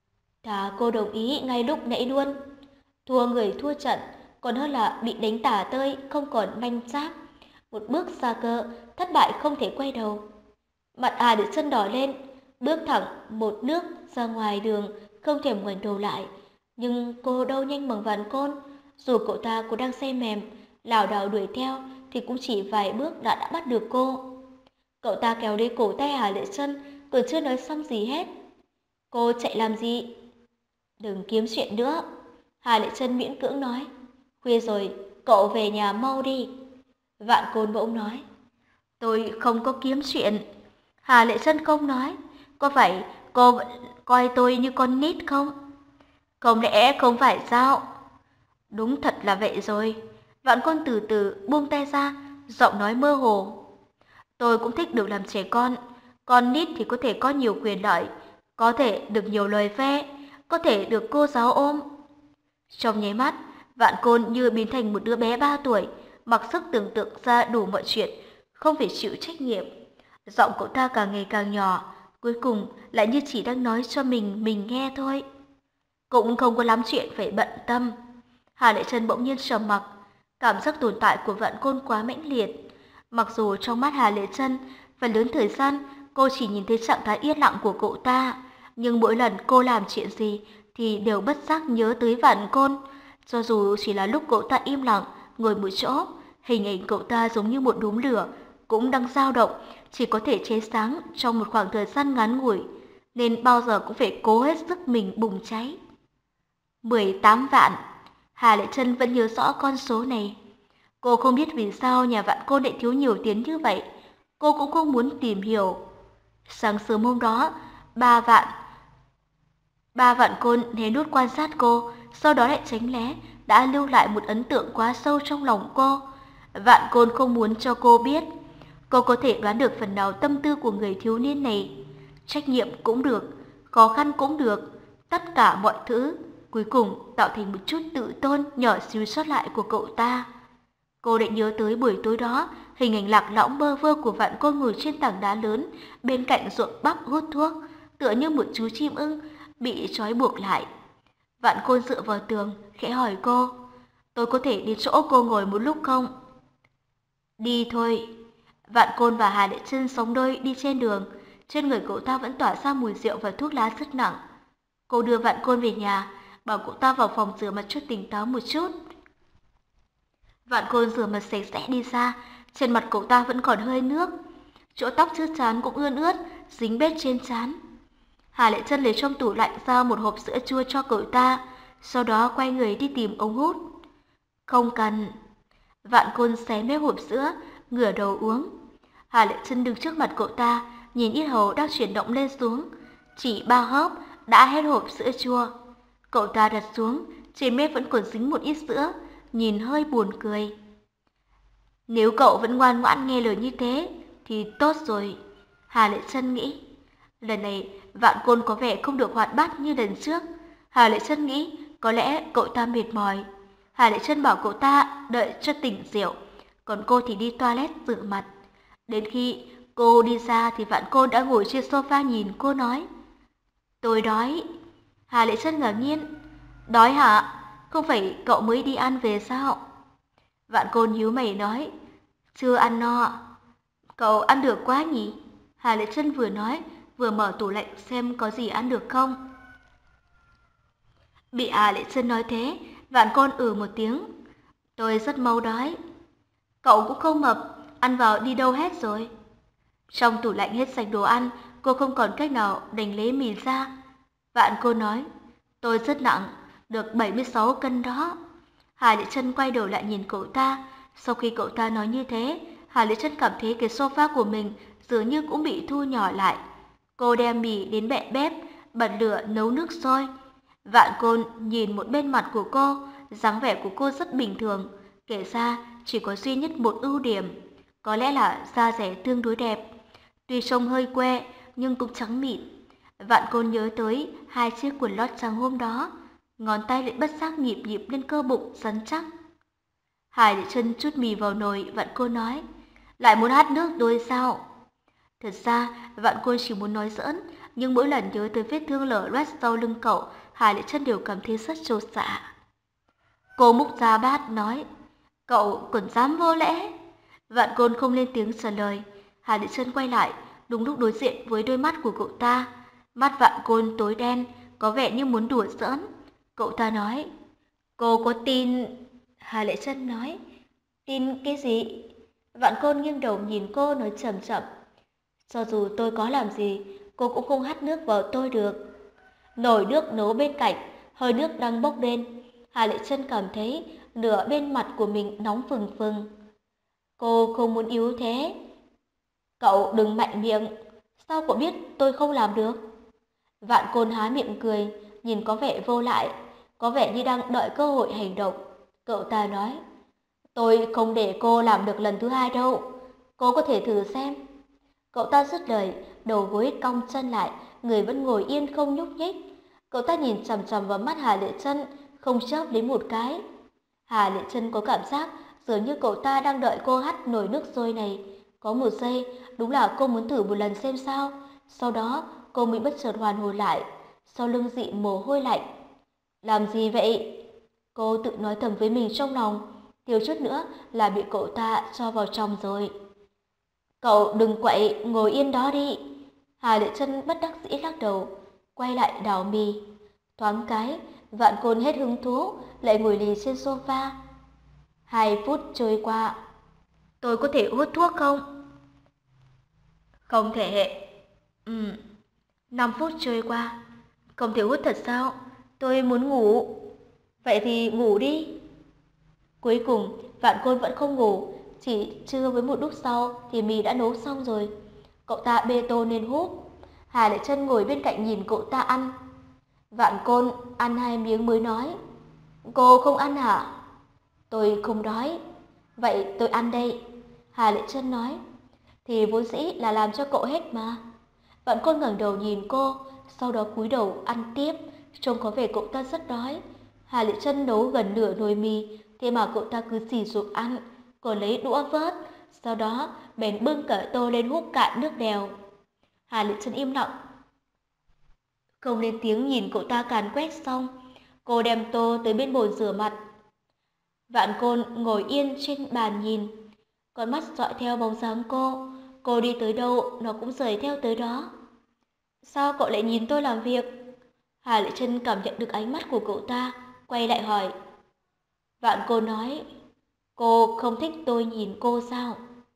Speaker 1: Thà cô đồng ý ngay lúc nãy luôn. Thua người thua trận còn hơn là bị đánh tả tơi không còn manh giáp. Một bước xa cơ, thất bại không thể quay đầu. Mặt Hà Lệ Trân đỏ lên, bước thẳng một nước ra ngoài đường, không thèm ngoảnh đầu lại. Nhưng cô đâu nhanh bằng Vạn Côn, dù cậu ta cũng đang say mềm, lảo đảo đuổi theo thì cũng chỉ vài bước đã đã bắt được cô. Cậu ta kéo lấy cổ tay Hà Lệ Trân, còn chưa nói xong gì hết. Cô chạy làm gì? Đừng kiếm chuyện nữa. Hà Lệ Trân miễn cưỡng nói. Khuya rồi, cậu về nhà mau đi. Vạn Côn bỗng nói. Tôi không có kiếm chuyện. Hà Lệ Trân không nói. Có phải cô vẫn coi tôi như con nít không? Không lẽ không phải sao? Đúng thật là vậy rồi. Vạn Côn từ từ buông tay ra, giọng nói mơ hồ. Tôi cũng thích được làm trẻ con. Con nít thì có thể có nhiều quyền lợi, có thể được nhiều lời phê, có thể được cô giáo ôm. Trong nháy mắt, Vạn Côn như biến thành một đứa bé ba tuổi, mặc sức tưởng tượng ra đủ mọi chuyện, không phải chịu trách nhiệm. Giọng cậu ta càng ngày càng nhỏ, cuối cùng lại như chỉ đang nói cho mình mình nghe thôi. Cũng không có lắm chuyện phải bận tâm. Hà Lệ Trân bỗng nhiên trầm mặc, cảm giác tồn tại của Vạn Côn quá mãnh liệt. Mặc dù trong mắt Hà Lệ Trân, phần lớn thời gian cô chỉ nhìn thấy trạng thái yên lặng của cậu ta, nhưng mỗi lần cô làm chuyện gì thì đều bất giác nhớ tới Vạn Côn. Cho dù chỉ là lúc cậu ta im lặng, ngồi một chỗ, hình ảnh cậu ta giống như một đốm lửa, cũng đang dao động, chỉ có thể cháy sáng trong một khoảng thời gian ngắn ngủi, nên bao giờ cũng phải cố hết sức mình bùng cháy. mười tám vạn. Hà Lệ Trân vẫn nhớ rõ con số này. Cô không biết vì sao nhà Vạn Côn lại thiếu nhiều tiền như vậy. Cô cũng không muốn tìm hiểu. Sáng sớm hôm đó, ba vạn ba Vạn Côn né nút quan sát cô, sau đó lại tránh né, đã lưu lại một ấn tượng quá sâu trong lòng cô. Vạn Côn không muốn cho cô biết. Cô có thể đoán được phần nào tâm tư của người thiếu niên này. Trách nhiệm cũng được, khó khăn cũng được, tất cả mọi thứ cuối cùng tạo thành một chút tự tôn nhỏ xíu sót lại của cậu ta. Cô lại nhớ tới buổi tối đó, hình ảnh lạc lõng bơ vơ của Vạn Côn ngồi trên tảng đá lớn bên cạnh ruộng bắp hút thuốc, tựa như một chú chim ưng bị trói buộc lại. Vạn Côn dựa vào tường, khẽ hỏi cô, tôi có thể đến chỗ cô ngồi một lúc không? Đi thôi. Vạn Côn và Hà Lệ Trân sóng đôi đi trên đường, trên người cậu ta vẫn tỏa ra mùi rượu và thuốc lá rất nặng. Cô đưa Vạn Côn về nhà, bảo cậu ta vào phòng rửa mặt cho tỉnh táo một chút. Vạn Côn rửa mặt sạch sẽ đi ra, trên mặt cậu ta vẫn còn hơi nước, chỗ tóc trước trán cũng ươn ướt, dính bết trên trán. Hà Lệ Trân lấy trong tủ lạnh ra một hộp sữa chua cho cậu ta, sau đó quay người đi tìm ống hút. Không cần. Vạn Côn xé mép hộp sữa, ngửa đầu uống. Hà Lệ Trân đứng trước mặt cậu ta, nhìn yết hầu đang chuyển động lên xuống, chỉ ba hớp đã hết hộp sữa chua. Cậu ta đặt xuống, trên mép vẫn còn dính một ít sữa, nhìn hơi buồn cười. Nếu cậu vẫn ngoan ngoãn nghe lời như thế thì tốt rồi, Hà Lệ Trân nghĩ. Lần này Vạn Côn có vẻ không được hoạt bát như lần trước. Hà Lệ Trân nghĩ có lẽ cậu ta mệt mỏi. Hà Lệ Trân bảo cậu ta đợi cho tỉnh rượu, còn cô thì đi toilet rửa mặt. Đến khi cô đi ra thì Vạn Côn đã ngồi trên sofa nhìn cô nói: "Tôi đói." Hà Lệ Trân ngạc nhiên: "Đói hả? Không phải cậu mới đi ăn về sao?" Vạn Côn nhíu mày nói: "Chưa ăn no." "Cậu ăn được quá nhỉ?" Hà Lệ Trân vừa nói vừa mở tủ lạnh xem có gì ăn được không. Bị Hà Lệ Trân nói thế, Vạn Côn ừ một tiếng: "Tôi rất mau đói." "Cậu cũng không mập, ăn vào đi đâu hết rồi?" Trong tủ lạnh hết sạch đồ ăn, cô không còn cách nào đành lấy mì ra. Vạn Côn nói: "Tôi rất nặng, được bảy mươi sáu cân đó." Hà Lệ Trân quay đầu lại nhìn cậu ta. Sau khi cậu ta nói như thế, Hà Lệ Trân cảm thấy cái sofa của mình dường như cũng bị thu nhỏ lại. Cô đem mì đến bệ bếp, bật lửa nấu nước sôi. Vạn Côn nhìn một bên mặt của cô, dáng vẻ của cô rất bình thường, kể ra chỉ có duy nhất một ưu điểm, có lẽ là da dẻ tương đối đẹp. Tuy trông hơi que nhưng cũng trắng mịn. Vạn Côn nhớ tới hai chiếc quần lót trắng hôm đó, ngón tay lại bất giác nhịp nhịp lên cơ bụng rắn chắc. Hà Lệ Trân chút mì vào nồi, Vạn Côn nói: "Lại muốn hát nước đôi sao?" Thật ra Vạn Côn chỉ muốn nói giỡn, nhưng mỗi lần nhớ tới vết thương lở loét sau lưng cậu, Hà Lệ Trân đều cảm thấy rất chột dạ. Cô múc ra bát nói: "Cậu còn dám vô lễ." Vạn Côn không lên tiếng trả lời. Hà Lệ Trân quay lại, đúng lúc đối diện với đôi mắt của cậu ta. Mắt Vạn Côn tối đen, có vẻ như muốn đùa giỡn. Cậu ta nói: "Cô có tin?" Hà Lệ Trân nói: "Tin cái gì?" Vạn Côn nghiêng đầu nhìn cô nói chậm chậm: "Cho dù tôi có làm gì, cô cũng không hắt nước vào tôi được." Nồi nước nấu bên cạnh, hơi nước đang bốc lên. Hà Lệ Trân cảm thấy nửa bên mặt của mình nóng phừng phừng. Cô không muốn yếu thế. "Cậu đừng mạnh miệng, sao cậu biết tôi không làm được?" Vạn Côn há miệng cười, nhìn có vẻ vô lại, có vẻ như đang đợi cơ hội hành động. Cậu ta nói: "Tôi không để cô làm được lần thứ hai đâu, cô có thể thử xem." Cậu ta dứt lời, đầu gối cong chân lại, người vẫn ngồi yên không nhúc nhích. Cậu ta nhìn chằm chằm vào mắt Hà Lệ Trân, không chớp lấy một cái. Hà Lệ Trân có cảm giác dường như cậu ta đang đợi cô hắt nồi nước sôi này. Có một giây, đúng là cô muốn thử một lần xem sao. Sau đó, cô mới bất chợt hoàn hồn lại, sau lưng dị mồ hôi lạnh. "Làm gì vậy?" Cô tự nói thầm với mình trong lòng, thiếu chút nữa là bị cậu ta cho vào trong rồi. "Cậu đừng quậy, ngồi yên đó đi." Hà Lệ Trân bất đắc dĩ lắc đầu, quay lại đảo mì. Thoáng cái, Vạn Côn hết hứng thú, lại ngồi lì trên sofa. Hai phút trôi qua. "Tôi có thể hút thuốc không?" "Không thể." "Ừ." Năm phút trôi qua. "Không thể hút thật sao? Tôi muốn ngủ." "Vậy thì ngủ đi." Cuối cùng, Vạn Côn vẫn không ngủ, chỉ chưa với một lúc sau thì mì đã nấu xong rồi. Cậu ta bê tô lên húp. Hà Lệ Trân ngồi bên cạnh nhìn cậu ta ăn. Vạn Côn ăn hai miếng mới nói: "Cô không ăn hả?" "Tôi không đói." "Vậy tôi ăn đây." Hà Lệ Trân nói. "Thì vốn dĩ là làm cho cậu hết mà." Vạn Côn ngẩng đầu nhìn cô, sau đó cúi đầu ăn tiếp, trông có vẻ cậu ta rất đói. Hà Lệ Trân nấu gần nửa nồi mì, thế mà cậu ta cứ xì ruột ăn, còn lấy đũa vớt, sau đó bèn bưng cả tô lên húp cạn nước đèo. Hà Lệ Trân im lặng, không lên tiếng nhìn cậu ta càn quét xong. Cô đem tô tới bên bồn rửa mặt. Vạn Côn ngồi yên trên bàn nhìn, con mắt dõi theo bóng dáng cô. Cô đi tới đâu, nó cũng rời theo tới đó. "Sao cậu lại nhìn tôi làm việc?" Hà Lệ Trân cảm nhận được ánh mắt của cậu ta, quay lại hỏi. Vạn Côn nói: "Cô không thích tôi nhìn cô sao?"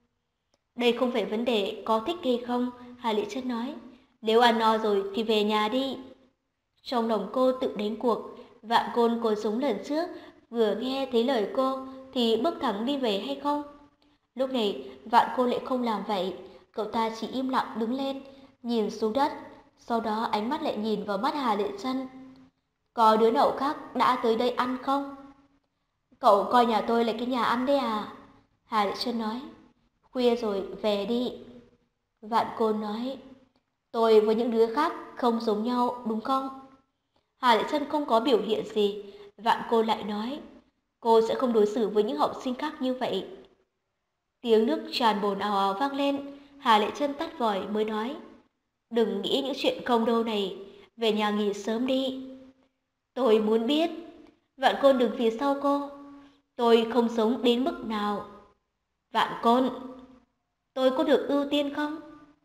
Speaker 1: Đây không phải vấn đề có thích hay không, Hà Lệ Chân nói. Nếu ăn no rồi thì về nhà đi. Trong lòng cô tự đánh cuộc, Vạn Côn có giống lần trước, vừa nghe thấy lời cô thì bước thẳng đi về hay không? Lúc này Vạn Côn lại không làm vậy, cậu ta chỉ im lặng đứng lên, nhìn xuống đất, sau đó ánh mắt lại nhìn vào mắt Hà Lệ Chân. Có đứa nào khác đã tới đây ăn không? Cậu coi nhà tôi là cái nhà ăn đấy à? Hà Lệ Chân nói. Khuya rồi, về đi. Vạn Côn nói. Tôi với những đứa khác không giống nhau, đúng không? Hà Lệ Chân không có biểu hiện gì. Vạn Côn lại nói. Cô sẽ không đối xử với những học sinh khác như vậy. Tiếng nước tràn bồn ào ào vang lên. Hà Lệ Chân tắt vòi mới nói. Đừng nghĩ những chuyện không đâu này. Về nhà nghỉ sớm đi. Tôi muốn biết. Vạn Côn đứng phía sau cô. Tôi không sống đến mức nào. Vạn Côn, tôi có được ưu tiên không?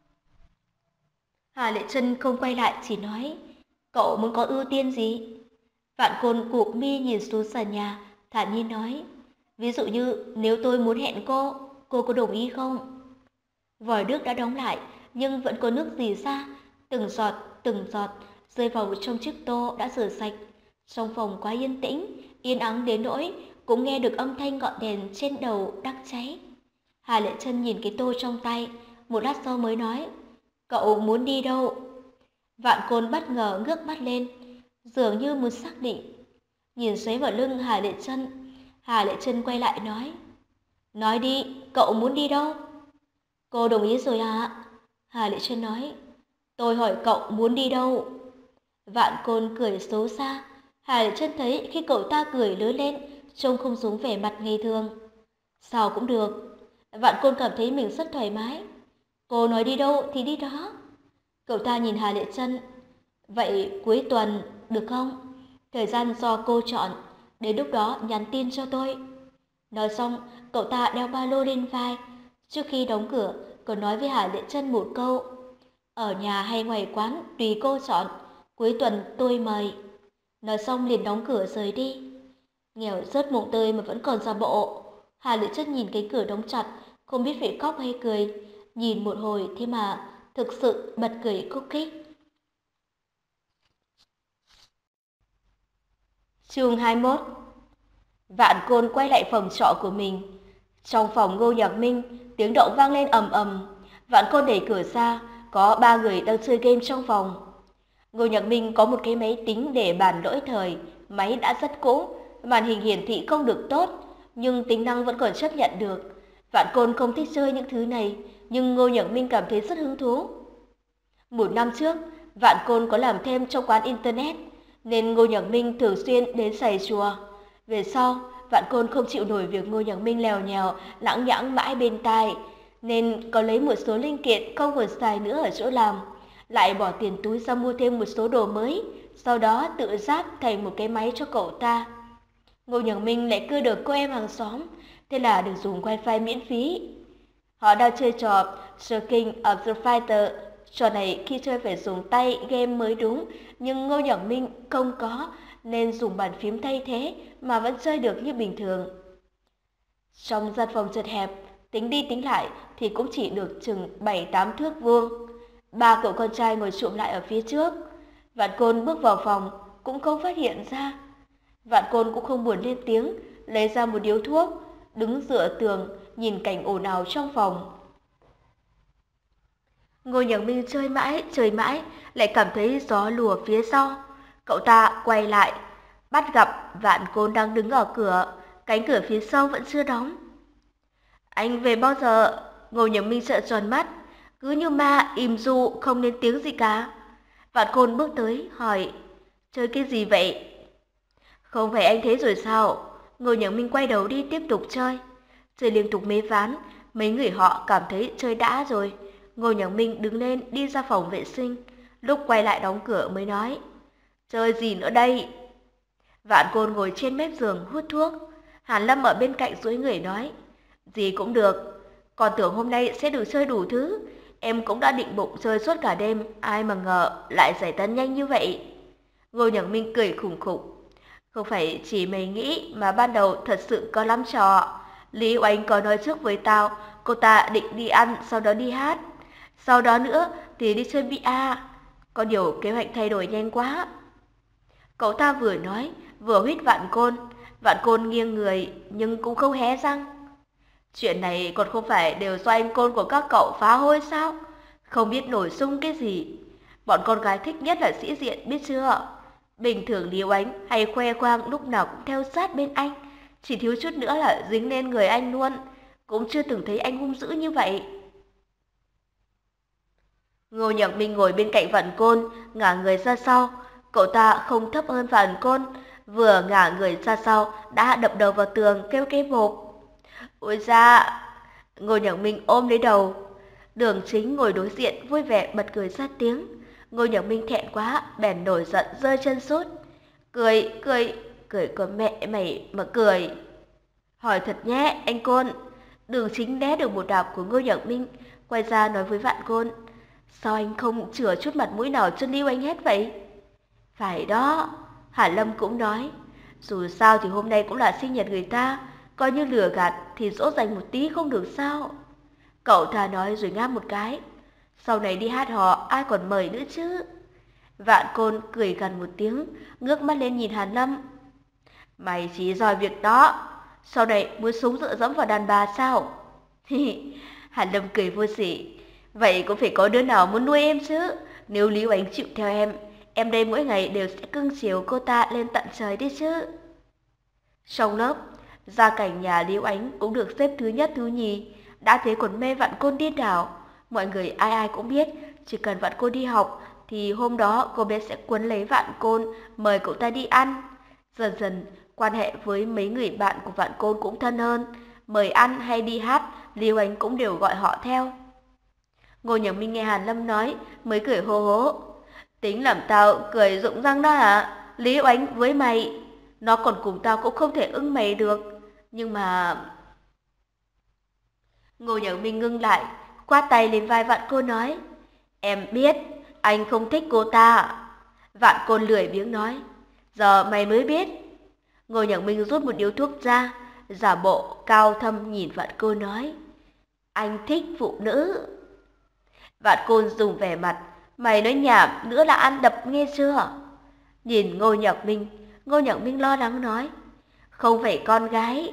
Speaker 1: Hà Lệ Chân không quay lại chỉ nói, cậu muốn có ưu tiên gì? Vạn Côn cụp mi nhìn xuống sàn nhà, thản nhiên nói, ví dụ như nếu tôi muốn hẹn cô, cô có đồng ý không? Vòi nước đã đóng lại, nhưng vẫn có nước rỉ ra, từng giọt, từng giọt, rơi vào trong chiếc tô đã rửa sạch. Trong phòng quá yên tĩnh, yên ắng đến nỗi cũng nghe được âm thanh ngọn đèn trên đầu đang cháy. Hà Lệ Chân nhìn cái tô trong tay, một lát sau mới nói, cậu muốn đi đâu? Vạn Côn bất ngờ ngước mắt lên, dường như muốn xác định. Nhìn xoáy vào lưng Hà Lệ Chân, Hà Lệ Chân quay lại nói, nói đi, cậu muốn đi đâu? Cô đồng ý rồi ạ. Hà Lệ Chân nói, tôi hỏi cậu muốn đi đâu? Vạn Côn cười xấu xa. Hà Lệ Chân thấy khi cậu ta cười lớn lên, trông không giống vẻ mặt ngây thường. Sao cũng được. Vạn Côn cảm thấy mình rất thoải mái. Cô nói đi đâu thì đi đó. Cậu ta nhìn Hà Lệ Chân. Vậy cuối tuần được không? Thời gian do cô chọn, đến lúc đó nhắn tin cho tôi. Nói xong, cậu ta đeo ba lô lên vai. Trước khi đóng cửa, còn nói với Hà Lệ Chân một câu. Ở nhà hay ngoài quán, tùy cô chọn. Cuối tuần tôi mời. Nói xong liền đóng cửa rời đi. Nghèo rớt mồng tơi mà vẫn còn giả bộ. Hà Lệ Chân nhìn cái cửa đóng chặt, không biết phải khóc hay cười. Nhìn một hồi thế mà thực sự bật cười khúc khích. Chương hai mươi mốt. Vạn Côn quay lại phòng trọ của mình. Trong phòng Ngô Nhạc Minh, tiếng động vang lên ầm ầm. Vạn Côn đẩy cửa ra, có ba người đang chơi game trong phòng. Ngô Nhạc Minh có một cái máy tính để bàn lỗi thời, máy đã rất cũ, màn hình hiển thị không được tốt, nhưng tính năng vẫn còn chấp nhận được. Vạn Côn không thích chơi những thứ này, nhưng Ngô Nhạc Minh cảm thấy rất hứng thú. Một năm trước, Vạn Côn có làm thêm trong quán internet, nên Ngô Nhạc Minh thường xuyên đến giày chùa. Về sau, Vạn Côn không chịu nổi việc Ngô Nhạc Minh lèo nhèo, lãng nhãng mãi bên tai, nên có lấy một số linh kiện không còn xài nữa ở chỗ làm, lại bỏ tiền túi ra mua thêm một số đồ mới, sau đó tự ráp thành một cái máy cho cậu ta. Ngô Nhạc Minh lại cưa được cô em hàng xóm, thế là được dùng wifi miễn phí. Họ đang chơi trò The King of the Fighter. Trò này khi chơi phải dùng tay game mới đúng, nhưng Ngô Nhạc Minh không có, nên dùng bàn phím thay thế mà vẫn chơi được như bình thường. Trong gian phòng chật hẹp, tính đi tính lại thì cũng chỉ được chừng bảy tám thước vuông. Ba cậu con trai ngồi trụm lại ở phía trước. Vạn Côn bước vào phòng cũng không phát hiện ra. Vạn Côn cũng không buồn lên tiếng, lấy ra một điếu thuốc, đứng dựa tường nhìn cảnh ồn ào trong phòng. Ngô Nhạc Minh chơi mãi, chơi mãi, lại cảm thấy gió lùa phía sau. Cậu ta quay lại, bắt gặp Vạn Côn đang đứng ở cửa, cánh cửa phía sau vẫn chưa đóng. Anh về bao giờ? Ngô Nhạc Minh trợn tròn mắt, cứ như ma im ru không lên tiếng gì cả. Vạn Côn bước tới hỏi, chơi cái gì vậy? Không phải anh thấy rồi sao? Ngô Nhạc Minh quay đầu đi tiếp tục chơi. Chơi liên tục mấy ván, mấy người họ cảm thấy chơi đã rồi. Ngô Nhạc Minh đứng lên đi ra phòng vệ sinh, lúc quay lại đóng cửa mới nói, chơi gì nữa đây? Vạn Côn ngồi trên mép giường hút thuốc. Hàn Lâm ở bên cạnh duỗi người nói, gì cũng được, còn tưởng hôm nay sẽ được chơi đủ thứ. Em cũng đã định bụng chơi suốt cả đêm, ai mà ngờ lại giải tán nhanh như vậy. Ngô Nhạc Minh cười khủng khủng. Không phải chỉ mày nghĩ mà ban đầu thật sự có lắm trò.
Speaker 2: Lý Oánh có nói trước với tao, cô ta định đi ăn, sau đó đi hát. Sau đó nữa thì đi chơi bia. Có điều kế hoạch thay đổi nhanh quá. Cậu ta vừa nói, vừa huýt Vạn Côn. Vạn Côn nghiêng người, nhưng cũng không hé răng. Chuyện này còn không phải đều do anh Côn của các cậu phá hôi sao? Không biết nổi sung cái gì. Bọn con gái thích nhất là sĩ diện, biết chưa? Bình thường Lý Oánh hay khoe khoang lúc nào cũng theo sát bên anh. Chỉ thiếu chút nữa là dính lên người anh luôn. Cũng chưa từng thấy anh hung dữ như vậy. Ngô Nhạc Minh ngồi bên cạnh Vạn Côn, ngả người ra sau. Cậu ta không thấp hơn Vạn Côn, vừa ngả người ra sau đã đập đầu vào tường kêu cái bộp. Ôi da! Ngô Nhạc Minh ôm lấy đầu. Đường Chính ngồi đối diện vui vẻ bật cười ra tiếng. Ngô Nhạc Minh thẹn quá, bèn nổi giận giơ chân sút. Cười, cười, cười có mẹ mày mà cười. Hỏi thật nhé, anh Côn. Đường Chính né được một đạp của Ngô Nhạc Minh, quay ra nói với Vạn Côn. Sao anh không chừa chút mặt mũi nào cho Lưu Anh hết vậy? Phải đó, Hà Lâm cũng nói. Dù sao thì hôm nay cũng là sinh nhật người ta, coi như lừa gạt thì dỗ dành một tí không được sao? Cậu ta nói rồi ngáp một cái. Sau này đi hát hò ai còn mời nữa chứ? Vạn Côn cười gần một tiếng, ngước mắt lên nhìn Hàn Lâm. Mày chỉ giỏi việc đó, sau này muốn sống dựa dẫm vào đàn bà sao? Hàn Lâm cười vô sỉ. Vậy cũng phải có đứa nào muốn nuôi em chứ. Nếu Lý Oánh chịu theo em, em đây mỗi ngày đều sẽ cưng chiều cô ta lên tận trời đấy chứ. Trong lớp, gia cảnh nhà Lý Oánh cũng được xếp thứ nhất thứ nhì. Đã thế còn mê Vạn Côn điên đảo. Mọi người ai ai cũng biết, chỉ cần Vạn Côn đi học thì hôm đó cô bé sẽ quấn lấy Vạn Côn, mời cậu ta đi ăn. Dần dần, quan hệ với mấy người bạn của Vạn Côn cũng thân hơn. Mời ăn hay đi hát, Lý Oánh cũng đều gọi họ theo. Ngô Nhạc Minh nghe Hàn Lâm nói, mới cười hô hố. Tính làm tao cười rụng răng đó hả? Lý Oánh với mày, nó còn cùng tao cũng không thể ưng mày được. Nhưng mà... Ngô Nhạc Minh ngưng lại, quát tay lên vai Vạn Côn nói. Em biết, anh không thích cô ta. Vạn Côn lười biếng nói. Giờ mày mới biết. Ngô Nhạc Minh rút một điếu thuốc ra, giả bộ cao thâm nhìn Vạn Côn nói. Anh thích phụ nữ. Vạn Côn dùng vẻ mặt. Mày nói nhảm nữa là ăn đập nghe chưa? Nhìn Ngô Nhạc Minh, Ngô Nhạc Minh lo lắng nói. Không phải con gái.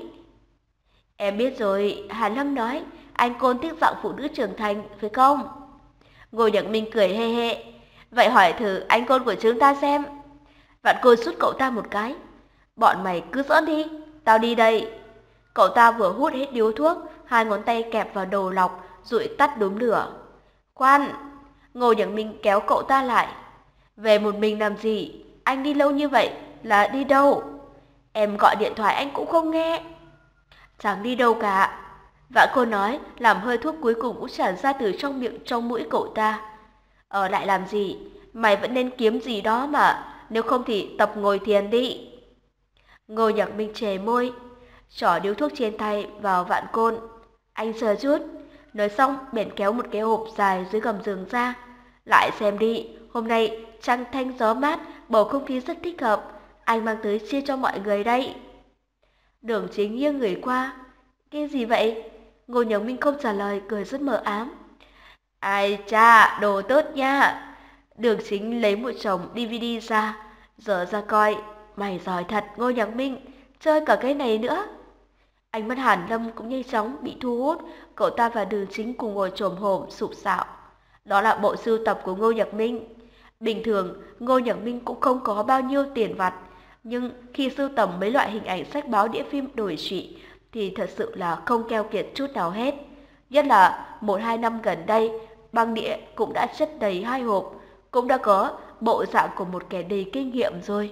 Speaker 2: Em biết rồi, Hà Lâm nói. Anh Côn thích dạng phụ nữ trưởng thành, phải không? Ngô Nhạc Minh cười hê hê. Vậy hỏi thử anh Côn của chúng ta xem. Vạn Côn sút cậu ta một cái. Bọn mày cứ giỡn đi, tao đi đây. Cậu ta vừa hút hết điếu thuốc, hai ngón tay kẹp vào đầu lọc, dụi tắt đốm lửa. Khoan! Ngô Nhạc Minh kéo cậu ta lại. Về một mình làm gì? Anh đi lâu như vậy là đi đâu? Em gọi điện thoại anh cũng không nghe. Chẳng đi đâu cả. Vạn Côn nói, làm hơi thuốc cuối cùng cũng tràn ra từ trong miệng trong mũi cậu ta. Ở lại làm gì? Mày vẫn nên kiếm gì đó mà, nếu không thì tập ngồi thiền đi. Ngô Nhạc Minh chề môi, trỏ điếu thuốc trên tay vào Vạn Côn. Anh chờ chút. Nói xong, bèn kéo một cái hộp dài dưới gầm giường ra. Lại xem đi, hôm nay trăng thanh gió mát, bầu không khí rất thích hợp. Anh mang tới chia cho mọi người đây. Đường Chính nghiêng người qua. Cái gì vậy? Ngô Nhạc Minh không trả lời, cười rất mờ ám. Ai cha, đồ tốt nha. Đường Chính lấy một chồng đê vê đê ra, dở ra coi. Mày giỏi thật, Ngô Nhạc Minh, chơi cả cái này nữa. Ánh mắt Hàn Lâm cũng nhanh chóng bị thu hút, cậu ta và Đường Chính cùng ngồi chồm hổm sụp sạo. Đó là bộ sưu tập của Ngô Nhạc Minh. Bình thường, Ngô Nhạc Minh cũng không có bao nhiêu tiền vặt, nhưng khi sưu tầm mấy loại hình ảnh sách báo đĩa phim đổi trụy thì thật sự là không keo kiệt chút nào hết. Nhất là một hai năm gần đây, băng đĩa cũng đã chất đầy hai hộp, cũng đã có bộ dạng của một kẻ đầy kinh nghiệm rồi.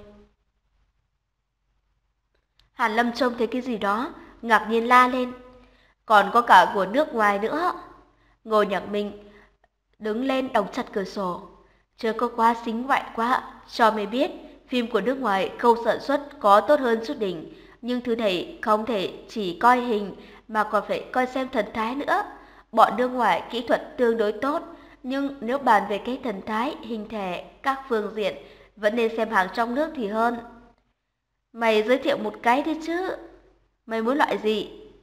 Speaker 2: Hàn Lâm trông thấy cái gì đó, ngạc nhiên la lên. Còn có cả của nước ngoài nữa. Ngô Nhạc Minh đứng lên đóng chặt cửa sổ. Chưa có quá xính ngoại quá, cho mày biết, phim của nước ngoài khâu sản xuất có tốt hơn chút đỉnh, nhưng thứ này không thể chỉ coi hình mà còn phải coi xem thần thái nữa. Bọn nước ngoài kỹ thuật tương đối tốt, nhưng nếu bàn về cái thần thái, hình thể, các phương diện, vẫn nên xem hàng trong nước thì hơn. Mày giới thiệu một cái đi chứ. Mày muốn loại gì?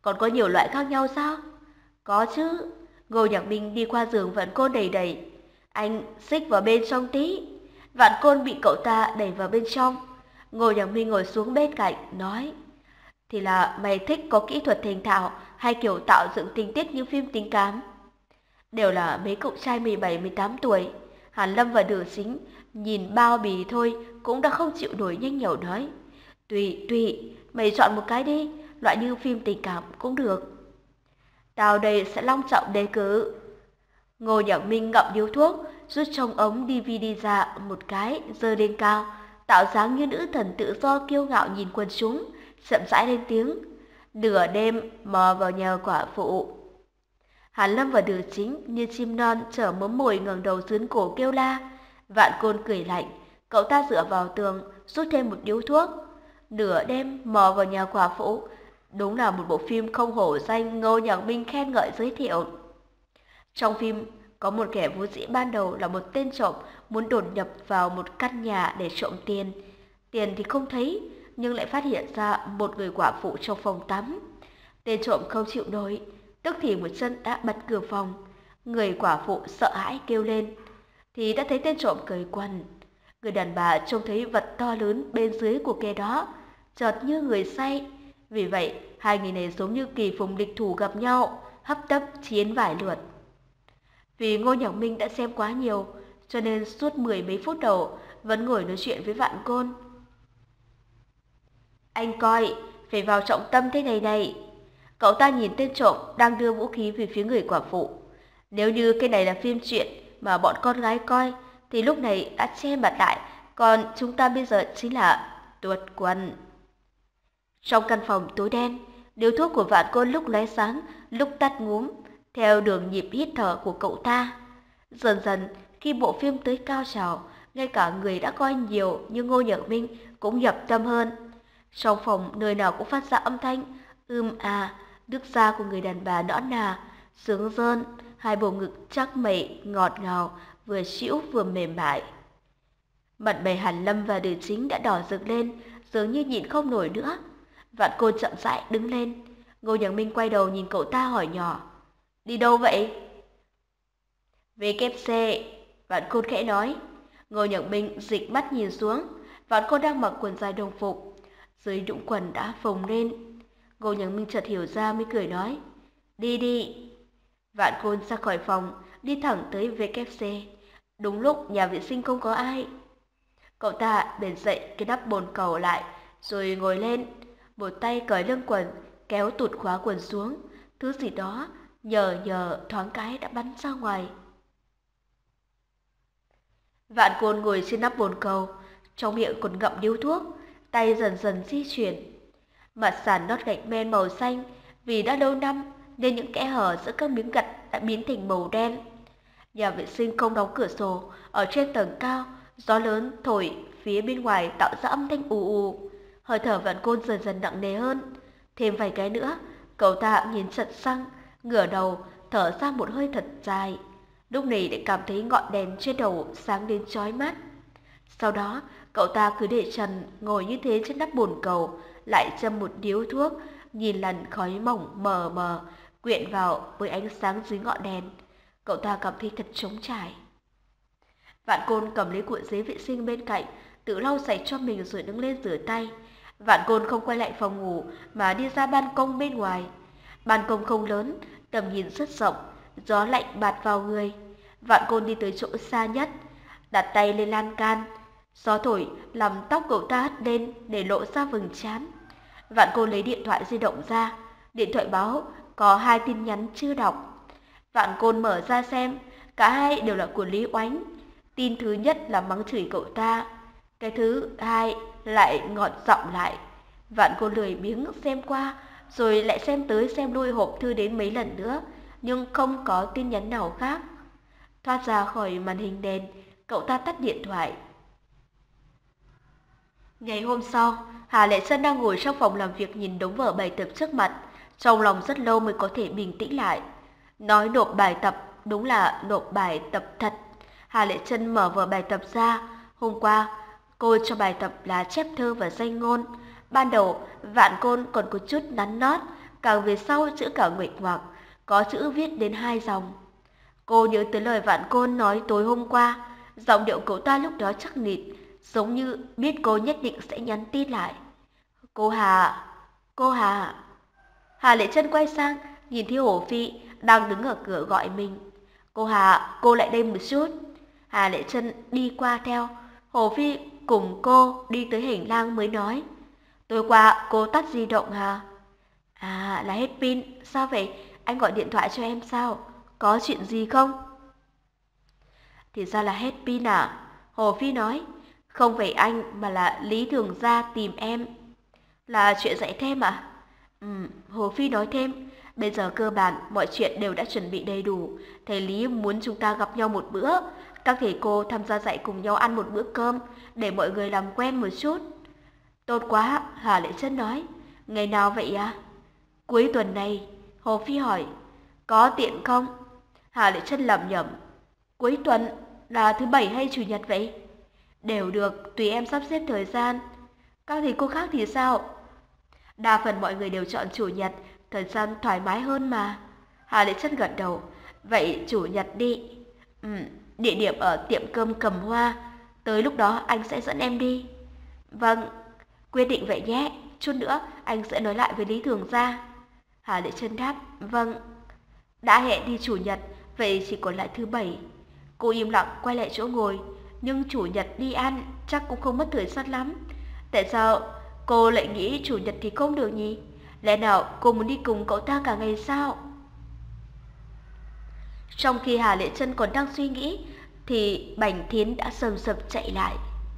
Speaker 2: Còn có nhiều loại khác nhau sao? Có chứ. Ngô Nhạc Minh đi qua giường Vạn Côn đẩy đẩy. Anh xích vào bên trong tí. Vạn Côn bị cậu ta đẩy vào bên trong. Ngô Nhạc Minh ngồi xuống bên cạnh, nói: thì là mày thích có kỹ thuật thành thạo hay kiểu tạo dựng tình tiết như phim tình cảm? Đều là mấy cậu trai mười bảy mười tám tuổi. Hàn Lâm và Đường Sính nhìn bao bì thôi cũng đã không chịu nổi, nhanh nhẩu nói: Tùy, tùy, mày chọn một cái đi, loại như phim tình cảm cũng được. Tao đây sẽ long trọng đề cử. Ngô Nhạc Minh ngậm điếu thuốc, rút trong ống đê vê đê ra một cái, giơ lên cao, tạo dáng như nữ thần tự do kiêu ngạo nhìn quần chúng, chậm rãi lên tiếng: Nửa đêm mò vào nhà quả phụ. Hàn Lâm và Đường Chính như chim non chở mớm mồi ngẩng đầu dướn cổ kêu la. Vạn Côn cười lạnh, cậu ta dựa vào tường, rút thêm một điếu thuốc. Nửa đêm mò vào nhà quả phụ, đúng là một bộ phim không hổ danh Ngô Nhạc Minh khen ngợi giới thiệu. Trong phim có một kẻ vốn dĩ ban đầu là một tên trộm muốn đột nhập vào một căn nhà để trộm tiền. Tiền thì không thấy, nhưng lại phát hiện ra một người quả phụ trong phòng tắm. Tên trộm không chịu nổi, tức thì một chân đã bật cửa phòng. Người quả phụ sợ hãi kêu lên, thì đã thấy tên trộm cởi quần. Người đàn bà trông thấy vật to lớn bên dưới của kẻ đó, chợt như người say. Vì vậy, hai người này giống như kỳ phùng địch thủ gặp nhau, hấp tấp chiến vài lượt. Vì Ngô Nhạc Minh đã xem quá nhiều, cho nên suốt mười mấy phút đầu vẫn ngồi nói chuyện với Vạn Côn. Anh coi, phải vào trọng tâm thế này này. Cậu ta nhìn tên trộm đang đưa vũ khí về phía người quả phụ. Nếu như cái này là phim truyện mà bọn con gái coi, thì lúc này đã che mặt lại, còn chúng ta bây giờ chính là tuột quần. Trong căn phòng tối đen, điếu thuốc của Vạn Côn lúc lóe sáng, lúc tắt ngúm, theo đường nhịp hít thở của cậu ta. Dần dần, khi bộ phim tới cao trào, ngay cả người đã coi nhiều như Ngô Nhạc Minh cũng nhập tâm hơn. Trong phòng nơi nào cũng phát ra âm thanh ưm à, nước da của người đàn bà nõn nà, sướng rơn, hai bầu ngực chắc mẩy ngọt ngào, vừa trĩu vừa mềm mại. Mặt mày Hàn Lâm và Đường Chính đã đỏ rực lên, dường như nhịn không nổi nữa. Vạn Côn chậm rãi đứng lên. Ngô Nhạc Minh quay đầu nhìn cậu ta hỏi nhỏ: Đi đâu vậy? vê kép xê. Vạn Côn khẽ nói. Ngô Nhạc Minh dịch mắt nhìn xuống. Vạn Côn đang mặc quần dài đồng phục, dưới đũng quần đã phồng lên. Ngô Nhạc Minh chợt hiểu ra mới cười nói: Đi đi. Vạn Côn ra khỏi phòng, đi thẳng tới vê kép xê. Đúng lúc nhà vệ sinh không có ai. Cậu ta bền dậy cái nắp bồn cầu lại, rồi ngồi lên, một tay cởi lưng quần, kéo tụt khóa quần xuống. Thứ gì đó nhờ nhờ thoáng cái đã bắn ra ngoài. Vạn Côn ngồi trên nắp bồn cầu, trong miệng còn ngậm điếu thuốc, tay dần dần di chuyển. Mặt sàn lót gạch men màu xanh, vì đã lâu năm nên những kẽ hở giữa các miếng gạch đã biến thành màu đen. Nhà vệ sinh không đóng cửa sổ, ở trên tầng cao, gió lớn thổi phía bên ngoài tạo ra âm thanh ù ù. Hơi thở Vạn Côn dần dần nặng nề hơn. Thêm vài cái nữa, cậu ta nhìn trận xăng, ngửa đầu thở ra một hơi thật dài. Lúc này lại cảm thấy ngọn đèn trên đầu sáng đến chói mắt. Sau đó, cậu ta cứ để trần ngồi như thế trên nắp bồn cầu, lại châm một điếu thuốc, nhìn làn khói mỏng mờ mờ quyện vào với ánh sáng dưới ngọn đèn. Cậu ta cảm thấy thật trống trải. Vạn Côn cầm lấy cuộn giấy vệ sinh bên cạnh, tự lau sạch cho mình rồi đứng lên rửa tay. Vạn Côn không quay lại phòng ngủ mà đi ra ban công bên ngoài. Ban công không lớn, tầm nhìn rất rộng, gió lạnh bạt vào người. Vạn Côn đi tới chỗ xa nhất, đặt tay lên lan can. Gió thổi làm tóc cậu ta hất lên để lộ ra vầng trán. Vạn Côn lấy điện thoại di động ra, điện thoại báo có hai tin nhắn chưa đọc. Vạn Côn mở ra xem, cả hai đều là của Lý Oánh. Tin thứ nhất là mắng chửi cậu ta, cái thứ hai lại ngọt giọng lại. Vạn Côn lười biếng xem qua, rồi lại xem tới xem lui hộp thư đến mấy lần nữa, nhưng không có tin nhắn nào khác. Thoát ra khỏi màn hình đèn, cậu ta tắt điện thoại. Ngày hôm sau, Hà Lệ Sơn đang ngồi trong phòng làm việc nhìn đống vở bài tập trước mặt, trong lòng rất lâu mới có thể bình tĩnh lại. Nói nộp bài tập, đúng là nộp bài tập thật. Hà Lệ Trân mở vở bài tập ra. Hôm qua, cô cho bài tập là chép thơ và danh ngôn. Ban đầu, Vạn Côn còn có chút nắn nót, càng về sau chữ càng nguệch ngoạc, có chữ viết đến hai dòng. Cô nhớ tới lời Vạn Côn nói tối hôm qua, giọng điệu cậu ta lúc đó chắc nịch, giống như biết cô nhất định sẽ nhắn tin lại. Cô Hà, cô Hà. Hà Lệ Trân quay sang, nhìn thấy Hồ Phi đang đứng ở cửa gọi mình. Cô Hà, cô lại đây một chút. Hà Lệ Trân đi qua theo, Hồ Phi cùng cô đi tới hành lang mới nói. Tối qua cô tắt di động hả? À, là hết pin. Sao vậy? Anh gọi điện thoại cho em sao? Có chuyện gì không? Thì ra là hết pin à? Hồ Phi nói. Không phải anh mà là Lý Thường Gia tìm em. Là chuyện dạy thêm à? Ừ, Hồ Phi nói thêm. Bây giờ cơ bản mọi chuyện đều đã chuẩn bị đầy đủ. Thầy Lý muốn chúng ta gặp nhau một bữa. Các thầy cô tham gia dạy cùng nhau ăn một bữa cơm để mọi người làm quen một chút. Tốt quá, Hà Lệ Trân nói. Ngày nào vậy à? Cuối tuần này, Hồ Phi hỏi. Có tiện không? Hà Lệ Trân lẩm nhẩm. Cuối tuần là thứ bảy hay chủ nhật vậy? Đều được, tùy em sắp xếp thời gian. Các thầy cô khác thì sao? Đa phần mọi người đều chọn chủ nhật, thời gian thoải mái hơn mà. Hà Lệ Trân gật đầu. Vậy chủ nhật đi. Ừ, địa điểm ở tiệm cơm Cầm Hoa. Tới lúc đó anh sẽ dẫn em đi. Vâng, quyết định vậy nhé. Chút nữa anh sẽ nói lại với Lý Thường Gia. Hà Lệ Trân đáp. Vâng. Đã hẹn đi chủ nhật, vậy chỉ còn lại thứ bảy. Cô im lặng quay lại chỗ ngồi. Nhưng chủ nhật đi ăn chắc cũng không mất thời gian lắm. Tại sao cô lại nghĩ chủ nhật thì không được nhỉ? Lẽ nào cô muốn đi cùng cậu ta cả ngày sao? Trong khi Hà Lệ Trân còn đang suy nghĩ thì Bành Thiến đã sầm sập chạy lại.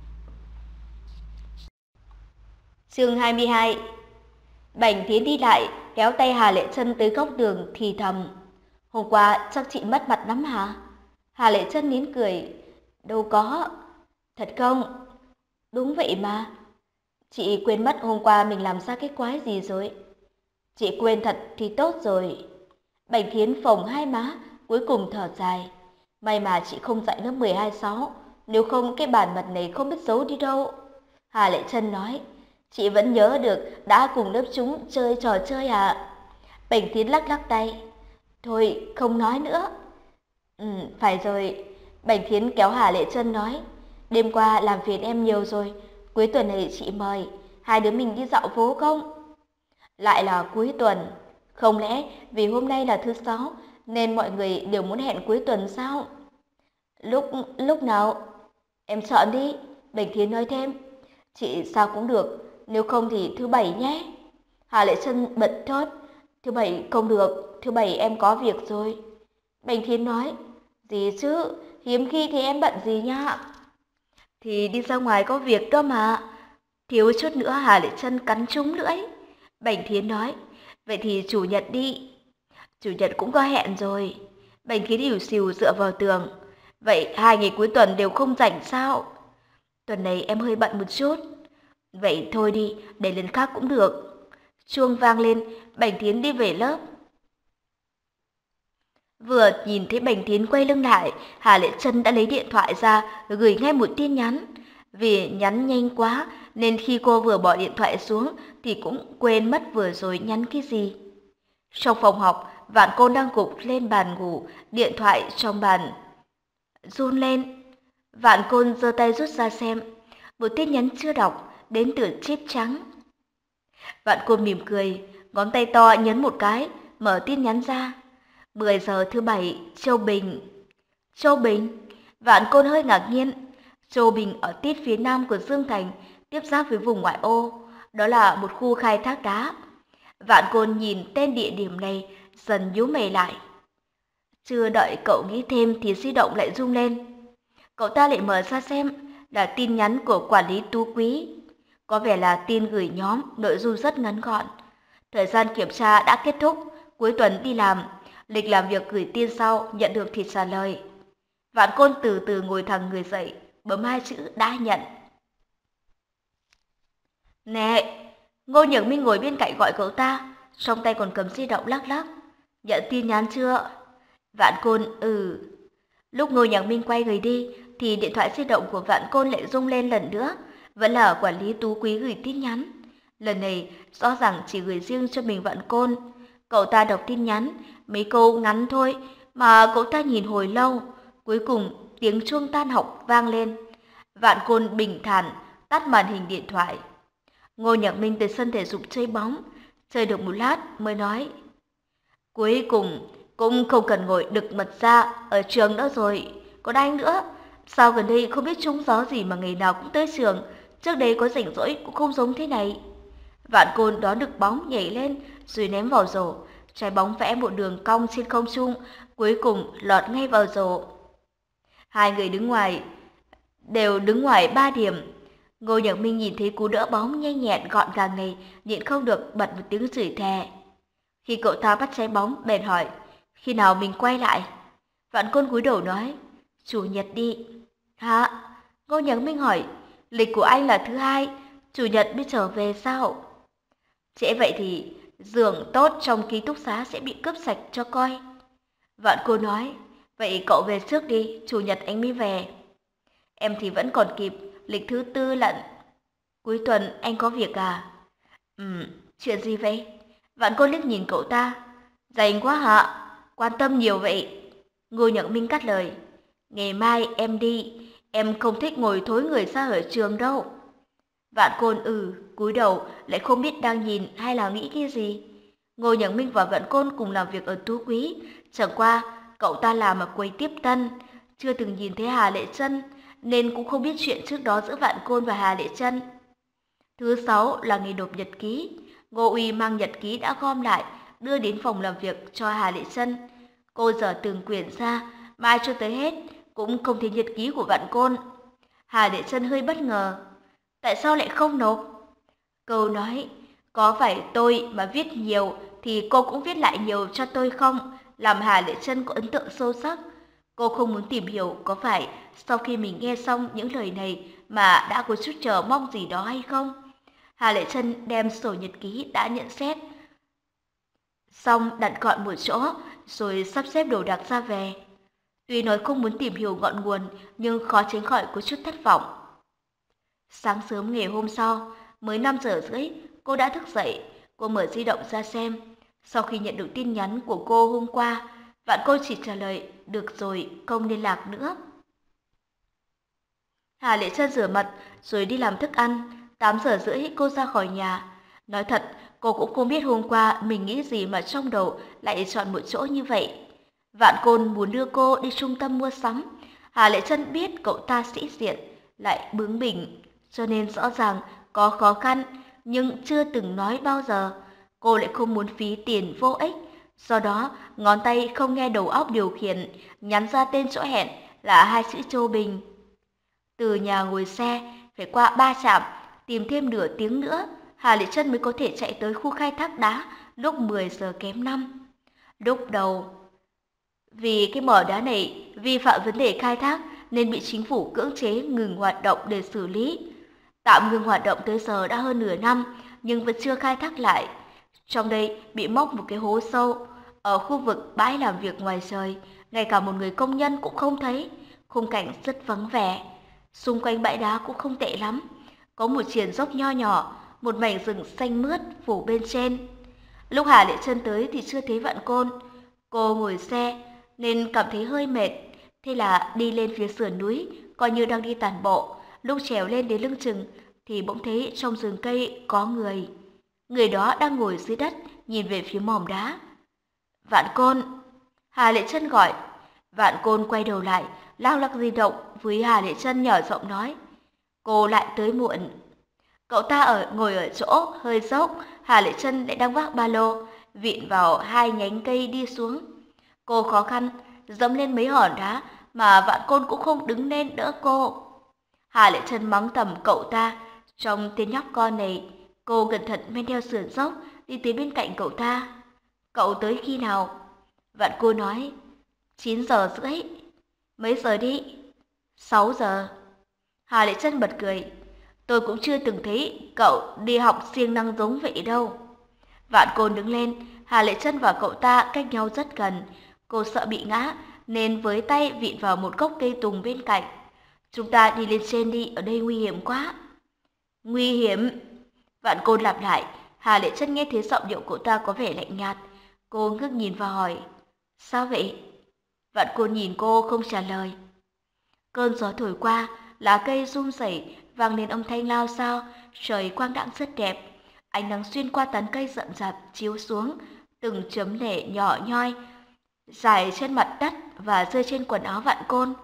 Speaker 1: Chương hai mươi hai. Bành Thiến đi lại, kéo tay Hà Lệ Trân tới góc đường thì thầm. Hôm qua chắc chị mất mặt lắm hả? Hà Lệ Trân nín cười. Đâu có. Thật không? Đúng vậy mà. Chị quên mất hôm qua mình làm ra cái quái gì rồi. Chị quên thật thì tốt rồi. Bành Thiến phồng hai má, cuối cùng thở dài. May mà chị không dạy lớp mười hai sáu, nếu không cái bản mật này không biết giấu đi đâu. Hà Lệ Trân nói. Chị vẫn nhớ được đã cùng lớp chúng chơi trò chơi à? Bành Thiến lắc lắc tay. Thôi không nói nữa. Ừ, phải rồi. Bành Thiến kéo Hà Lệ Trân nói. Đêm qua làm phiền em nhiều rồi, cuối tuần này chị mời hai đứa mình đi dạo phố không? Lại là cuối tuần. Không lẽ vì hôm nay là thứ sáu nên mọi người đều muốn hẹn cuối tuần sao? Lúc lúc nào? Em chọn đi. Bành Thiến nói thêm. Chị sao cũng được, nếu không thì thứ bảy nhé. Hà Lệ Trân bật thốt. Thứ bảy không được, thứ bảy em có việc rồi. Bành Thiến nói. Gì chứ, hiếm khi thì em bận gì nhá. Thì đi ra ngoài có việc đó mà. Thiếu chút nữa Hà Lệ Trân cắn trúng lưỡi. Bành Thiến nói. Vậy thì chủ nhật đi. Chủ nhật cũng có hẹn rồi. Bành Thiến ỉu xìu dựa vào tường. Vậy hai ngày cuối tuần đều không rảnh sao? Tuần này em hơi bận một chút. Vậy thôi đi, để lần khác cũng được. Chuông vang lên, Bành Thiến đi về lớp. Vừa nhìn thấy Bành Thiến quay lưng lại, Hà Lệ Trân đã lấy điện thoại ra gửi ngay một tin nhắn. Vì nhắn nhanh quá nên khi cô vừa bỏ điện thoại xuống thì cũng quên mất vừa rồi nhắn cái gì. Trong phòng học, Vạn Côn đang gục lên bàn ngủ, điện thoại trong bàn run lên. Vạn Côn giơ tay rút ra xem, một tin nhắn chưa đọc đến từ chip trắng. Vạn Côn mỉm cười, ngón tay to nhấn một cái, mở tin nhắn ra. mười giờ thứ bảy, Châu Bình. Châu Bình? Vạn Côn hơi ngạc nhiên. Châu Bình ở tít phía nam của Dương Thành, tiếp giáp với vùng ngoại ô. Đó là một khu khai thác đá. Vạn Côn nhìn tên địa điểm này, dần nhíu mày lại. Chưa đợi cậu nghĩ thêm thì di động lại rung lên. Cậu ta lại mở ra xem, là tin nhắn của quản lý Tú Quý. Có vẻ là tin gửi nhóm, nội dung rất ngắn gọn. Thời gian kiểm tra đã kết thúc, cuối tuần đi làm. Lịch làm việc gửi tin sau, nhận được thì trả lời. Vạn Côn từ từ ngồi thẳng người dậy, bấm hai chữ đã nhận. Nè, Ngô Nhược Minh ngồi bên cạnh gọi cậu ta, trong tay còn cầm di động lắc lắc. Nhận tin nhắn chưa? Vạn Côn, ừ. Lúc Ngô Nhược Minh quay người đi, thì điện thoại di động của Vạn Côn lại rung lên lần nữa. Vẫn là quản lý Tú Quý gửi tin nhắn. Lần này rõ ràng chỉ gửi riêng cho mình Vạn Côn.
Speaker 2: Cậu ta đọc tin nhắn, mấy câu ngắn thôi mà cậu ta nhìn hồi lâu. Cuối cùng tiếng chuông tan học vang lên. Vạn Côn bình thản tắt màn hình điện thoại. Ngô Nhạc Minh tới sân thể dục chơi bóng, chơi được một lát mới nói: cuối cùng cũng không cần ngồi đực mật ra ở trường nữa rồi. Còn anh nữa, sao gần đây không biết trúng gió gì mà ngày nào cũng tới trường, trước đây có rảnh rỗi cũng không giống thế này. Vạn Côn đón được bóng nhảy lên rồi ném vào rổ, trái bóng vẽ một đường cong trên không trung, cuối cùng lọt ngay vào rổ. Hai người đứng ngoài đều đứng ngoài ba điểm. Ngô Nhạc Minh nhìn thấy cú đỡ bóng nhanh nhẹn gọn gàng này, nhịn không được bật một tiếng chửi thề. Khi cậu ta bắt trái bóng, bèn hỏi: khi nào mình quay lại? Vạn Côn cúi đầu nói: chủ nhật đi. Hả? Ngô Nhạc Minh hỏi: lịch của anh là thứ hai, chủ nhật mới trở về sao? Trễ vậy thì giường tốt trong ký túc xá sẽ bị cướp sạch cho coi. Vạn Côn nói: vậy cậu về trước đi, chủ nhật anh mới về. Em thì vẫn còn kịp, lịch thứ tư lận. Cuối tuần anh có việc à? Ừm, chuyện gì vậy? Vạn Côn liếc nhìn cậu ta. Rảnh quá hả? Quan tâm nhiều vậy. Ngô Nhật Minh cắt lời: ngày mai em đi, em không thích ngồi thối người ra ở trường đâu. Vạn Côn ừ, cúi đầu lại không biết đang nhìn hay là nghĩ cái gì. Ngô Nhật Minh và Vạn Côn cùng làm việc ở Tú Quý, chẳng qua cậu ta làm ở quầy tiếp tân, chưa từng nhìn thấy Hà Lệ Trân nên cũng không biết chuyện trước đó giữa Vạn Côn và Hà Lệ Trân. Thứ sáu là ngày nộp nhật ký. Ngô Uy mang nhật ký đã gom lại, đưa đến phòng làm việc cho Hà Lệ Trân. Cô dở từng quyển ra, mãi cho tới hết cũng không thấy nhật ký của Vạn Côn. Hà Lệ Trân hơi bất ngờ: tại sao lại không nộp? Câu nói: có phải tôi mà viết nhiều thì cô cũng viết lại nhiều cho tôi không, làm Hà Lệ Trân có ấn tượng sâu sắc. Cô không muốn tìm hiểu có phải sau khi mình nghe xong những lời này mà đã có chút chờ mong gì đó hay không. Hà Lệ Trân đem sổ nhật ký đã nhận xét xong đặt gọn một chỗ rồi sắp xếp đồ đạc ra về. Tuy nói không muốn tìm hiểu ngọn nguồn nhưng khó tránh khỏi có chút thất vọng. Sáng sớm ngày hôm sau, mới năm giờ rưỡi, cô đã thức dậy. Cô mở di động ra xem. Sau khi nhận được tin nhắn của cô hôm qua, Vạn Côn chỉ trả lời được rồi, không liên lạc nữa. Hà Lệ Trân rửa mặt rồi đi làm thức ăn. Tám giờ rưỡi cô ra khỏi nhà. Nói thật, cô cũng không biết hôm qua mình nghĩ gì mà trong đầu lại chọn một chỗ như vậy. Vạn Côn muốn đưa cô đi trung tâm mua sắm. Hà Lệ Trân biết cậu ta sĩ diện, lại bướng bỉnh, cho nên rõ ràng có khó khăn, nhưng chưa từng nói bao giờ. Cô lại không muốn phí tiền vô ích, do đó ngón tay không nghe đầu óc điều khiển, nhắn ra tên chỗ hẹn là hai chữ Châu Bình. Từ nhà ngồi xe phải qua ba trạm, tìm thêm nửa tiếng nữa, Hà Lệ Trân mới có thể chạy tới khu khai thác đá lúc mười giờ kém năm. Lúc đầu, vì cái mỏ đá này vi phạm vấn đề khai thác nên bị chính phủ cưỡng chế ngừng hoạt động để xử lý. Tạm ngừng hoạt động tới giờ đã hơn nửa năm nhưng vẫn chưa khai thác lại. Trong đây bị móc một cái hố sâu ở khu vực bãi làm việc ngoài trời, ngay cả một người công nhân cũng không thấy. Khung cảnh rất vắng vẻ. Xung quanh bãi đá cũng không tệ lắm, có một triển dốc nho nhỏ, một mảnh rừng xanh mướt phủ bên trên. Lúc Hà Lệ Trân tới thì chưa thấy Vạn Côn. Cô ngồi xe nên cảm thấy hơi mệt, thế là đi lên phía sườn núi, coi như đang đi tản bộ. Lúc trèo lên đến lưng chừng thì bỗng thấy trong rừng cây có người. Người đó đang ngồi dưới đất, nhìn về phía mỏm đá. Vạn Côn! Hà Lệ Trân gọi. Vạn Côn quay đầu lại, lao lắc di động với Hà Lệ Trân nhỏ giọng nói: cô lại tới muộn. Cậu ta ở ngồi ở chỗ hơi dốc, Hà Lệ Trân lại đang vác ba lô, vịn vào hai nhánh cây đi xuống. Cô khó khăn dẫm lên mấy hòn đá mà Vạn Côn cũng không đứng lên đỡ cô. Hà Lệ Trân mắng thầm cậu ta. Trong tên nhóc con này, cô cẩn thận men theo sườn dốc đi tới bên cạnh cậu ta. Cậu tới khi nào? Vạn Côn nói: chín giờ rưỡi. Mấy giờ đi? Sáu giờ. Hà Lệ Trân bật cười: tôi cũng chưa từng thấy cậu đi học siêng năng giống vậy đâu. Vạn Côn đứng lên, Hà Lệ Trân và cậu ta cách nhau rất gần. Cô sợ bị ngã nên với tay vịn vào một gốc cây tùng bên cạnh. Chúng ta đi lên trên đi, ở đây nguy hiểm quá. Nguy hiểm? Vạn Côn lặp lại. Hà Lệ Trân nghe thấy giọng điệu cậu ta có vẻ lạnh nhạt. Cô ngước nhìn và hỏi, sao vậy? Vạn Côn nhìn cô không trả lời. Cơn gió thổi qua, lá cây rung rẩy, vang lên âm thanh lao xao, trời quang đãng rất đẹp. Ánh nắng xuyên qua tán cây rậm rạp chiếu xuống, từng chấm nẻ nhỏ nhoi, rải trên mặt đất và rơi trên quần áo Vạn Côn.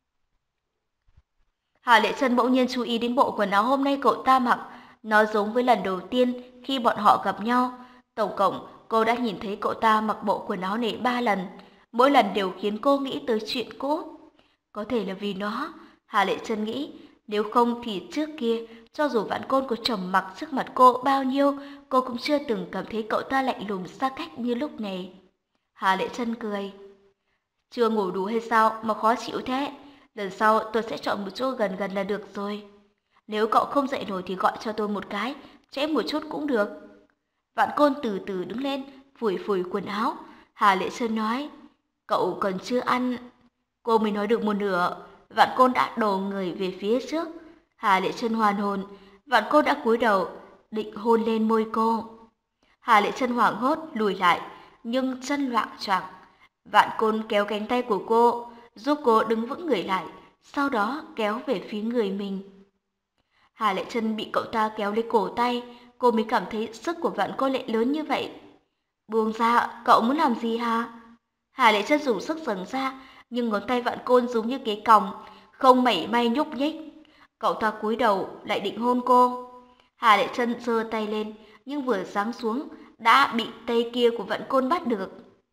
Speaker 2: Hà Lệ Trân bỗng nhiên chú ý đến bộ quần áo hôm nay cậu ta mặc, nó giống với lần đầu tiên khi bọn họ gặp nhau. Tổng cộng, cô đã nhìn thấy cậu ta mặc bộ quần áo này ba lần, mỗi lần đều khiến cô nghĩ tới chuyện cũ. Có thể là vì nó, Hà Lệ Trân nghĩ, nếu không thì trước kia, cho dù Vạn Côn có trầm mặc trước mặt cô bao nhiêu, cô cũng chưa từng cảm thấy cậu ta lạnh lùng xa cách như lúc này. Hà Lệ Trân cười. Chưa ngủ đủ hay sao mà khó chịu thế? Lần sau tôi sẽ chọn một chỗ gần gần là được rồi. Nếu cậu không dậy nổi thì gọi cho tôi một cái, trễ một chút cũng được. Vạn Côn từ từ đứng lên, phủi phủi quần áo. Hà Lệ Trân nói, cậu còn chưa ăn. Cô mới nói được một nửa, Vạn Côn đã đổ người về phía trước. Hà Lệ Trân hoàn hồn, Vạn Côn đã cúi đầu, định hôn lên môi cô. Hà Lệ Trân hoảng hốt lùi lại, nhưng chân loạng choạng. Vạn Côn kéo cánh tay của cô, giúp cô đứng vững người lại, sau đó kéo về phía người mình. Hà Lệ Trân bị cậu ta kéo lấy cổ tay, cô mới cảm thấy sức của Vạn Côn lại lớn như vậy. Buông ra, cậu muốn làm gì hả? Hà Lệ Trân dùng sức giằng ra, nhưng ngón tay Vạn Côn giống như cái còng, không mảy may nhúc nhích. Cậu ta cúi đầu lại định hôn cô. Hà Lệ Trân giơ tay lên, nhưng vừa giáng xuống đã bị tay kia của Vạn Côn bắt được.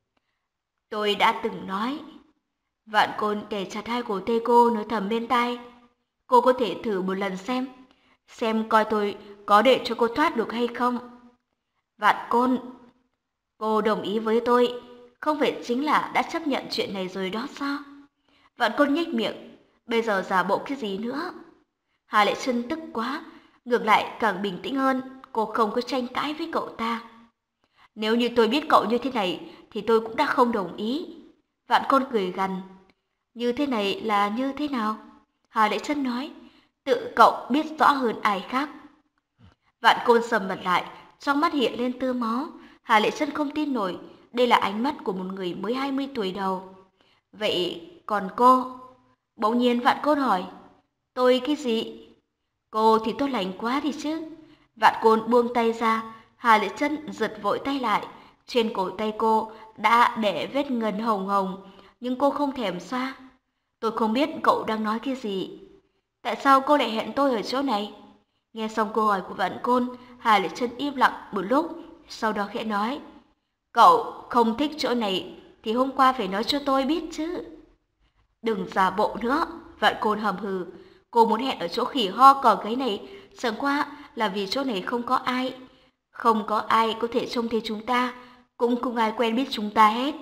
Speaker 2: Tôi đã từng nói. Vạn Côn kề chặt hai cổ tay cô, nói thầm bên tai. Cô có thể thử một lần xem, xem coi tôi có để cho cô thoát được hay không. Vạn Côn, cô đồng ý với tôi, không phải chính là đã chấp nhận chuyện này rồi đó sao? Vạn Côn nhếch miệng, bây giờ giả bộ cái gì nữa? Hà Lệ Trân tức quá, ngược lại càng bình tĩnh hơn, cô không có tranh cãi với cậu ta. Nếu như tôi biết cậu như thế này, thì tôi cũng đã không đồng ý. Vạn Côn cười gằn. Như thế này là như thế nào? Hà Lệ Trân nói, tự cậu biết rõ hơn ai khác. Vạn Côn sầm mặt lại, trong mắt hiện lên tia máu. Hà Lệ Trân không tin nổi, đây là ánh mắt của một người mới hai mươi tuổi đầu. Vậy còn cô? Bỗng nhiên Vạn Côn hỏi. Tôi cái gì? Cô thì tốt lành quá đi chứ. Vạn Côn buông tay ra, Hà Lệ Trân giật vội tay lại. Trên cổ tay cô đã để vết ngân hồng hồng, nhưng cô không thèm xoa. Tôi không biết cậu đang nói cái gì. Tại sao cô lại hẹn tôi ở chỗ này? Nghe xong câu hỏi của Vạn Côn, Hà Lệ Trân im lặng một lúc, sau đó khẽ nói. Cậu không thích chỗ này thì hôm qua phải nói cho tôi biết chứ. Đừng giả bộ nữa, Vạn Côn hầm hừ. Cô muốn hẹn ở chỗ khỉ ho cò gáy này, chẳng qua là vì chỗ này không có ai. Không có ai có thể trông thấy chúng ta, cũng không ai quen biết chúng ta hết.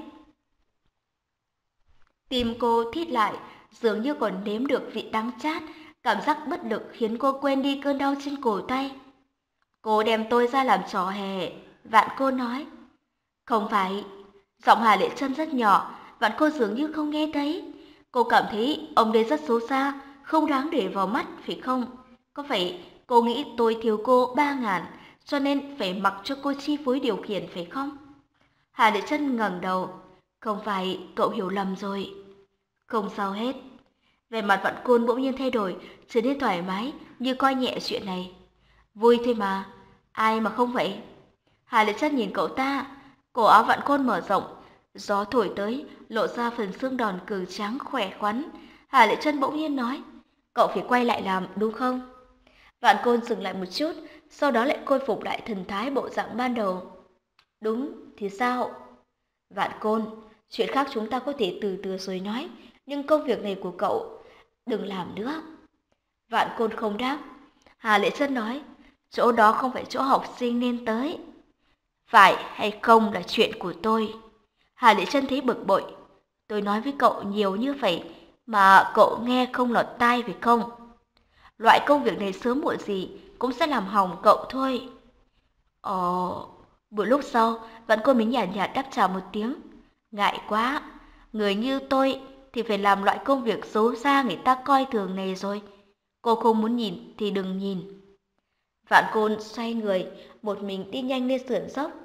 Speaker 2: Tim cô thít lại, dường như còn nếm được vị đắng chát, cảm giác bất lực khiến cô quên đi cơn đau trên cổ tay. Cô đem tôi ra làm trò hề, Vạn Côn nói. Không phải, giọng Hà Lệ Trân rất nhỏ, Vạn Côn dường như không nghe thấy. Cô cảm thấy ông đây rất xấu xa, không đáng để vào mắt, phải không? Có phải cô nghĩ tôi thiếu cô ba ngàn, cho nên phải mặc cho cô chi phối điều khiển, phải không? Hà Lệ Trân ngẩng đầu. Không phải, cậu hiểu lầm rồi. Không sao hết. Vẻ mặt Vạn Côn bỗng nhiên thay đổi, trở nên thoải mái, như coi nhẹ chuyện này. Vui thôi mà, ai mà không vậy? Hà Lệ Trân nhìn cậu ta, cổ áo Vạn Côn mở rộng, gió thổi tới, lộ ra phần xương đòn cường tráng khỏe khoắn. Hà Lệ Trân bỗng nhiên nói, cậu phải quay lại làm đúng không? Vạn Côn dừng lại một chút, sau đó lại khôi phục lại thần thái bộ dạng ban đầu. Đúng thì sao? Vạn Côn, chuyện khác chúng ta có thể từ từ rồi nói, nhưng công việc này của cậu đừng làm nữa. Vạn Côn không đáp. Hà Lệ Trân nói, chỗ đó không phải chỗ học sinh nên tới. Phải hay không là chuyện của tôi. Hà Lệ Trân thấy bực bội. Tôi nói với cậu nhiều như vậy mà cậu nghe không lọt tai phải không? Loại công việc này sớm muộn gì cũng sẽ làm hỏng cậu thôi. Ồ, một lúc sau, Vạn Côn mới nhàn nhạt đáp chào một tiếng. Ngại quá, người như tôi thì phải làm loại công việc xấu xa người ta coi thường này rồi. Cô không muốn nhìn thì đừng nhìn. Vạn Côn xoay người, một mình đi nhanh lên sườn dốc.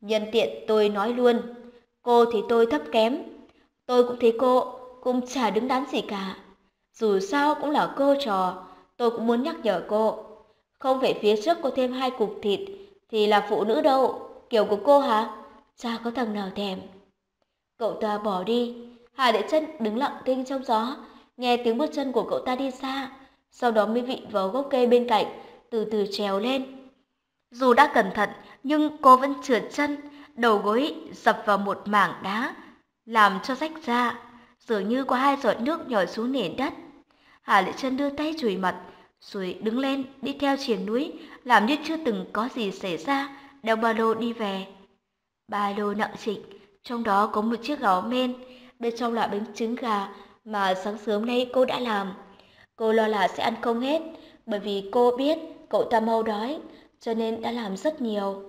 Speaker 2: Nhân tiện tôi nói luôn, cô thì tôi thấp kém. Tôi cũng thấy cô cũng chả đứng đắn gì cả. Dù sao cũng là cô trò, tôi cũng muốn nhắc nhở cô. Không phải phía trước có thêm hai cục thịt thì là phụ nữ đâu, kiểu của cô hả? Chả có thằng nào thèm. Cậu ta bỏ đi, Hà Đại Chân đứng lặng thinh trong gió, nghe tiếng bước chân của cậu ta đi xa, sau đó mới vịn vào gốc cây bên cạnh, từ từ trèo lên. Dù đã cẩn thận, nhưng cô vẫn trượt chân, đầu gối dập vào một mảng đá, làm cho rách ra, dường như có hai giọt nước nhỏ xuống nền đất. Hà Lệ Chân đưa tay chùi mặt, rồi đứng lên đi theo triền núi, làm như chưa từng có gì xảy ra, đeo ba lô đi về. Ba lô nặng trịch, trong đó có một chiếc gáo men, bên trong là bánh trứng gà mà sáng sớm nay cô đã làm. Cô lo là sẽ ăn không hết, bởi vì cô biết cậu ta mau đói, cho nên đã làm rất nhiều.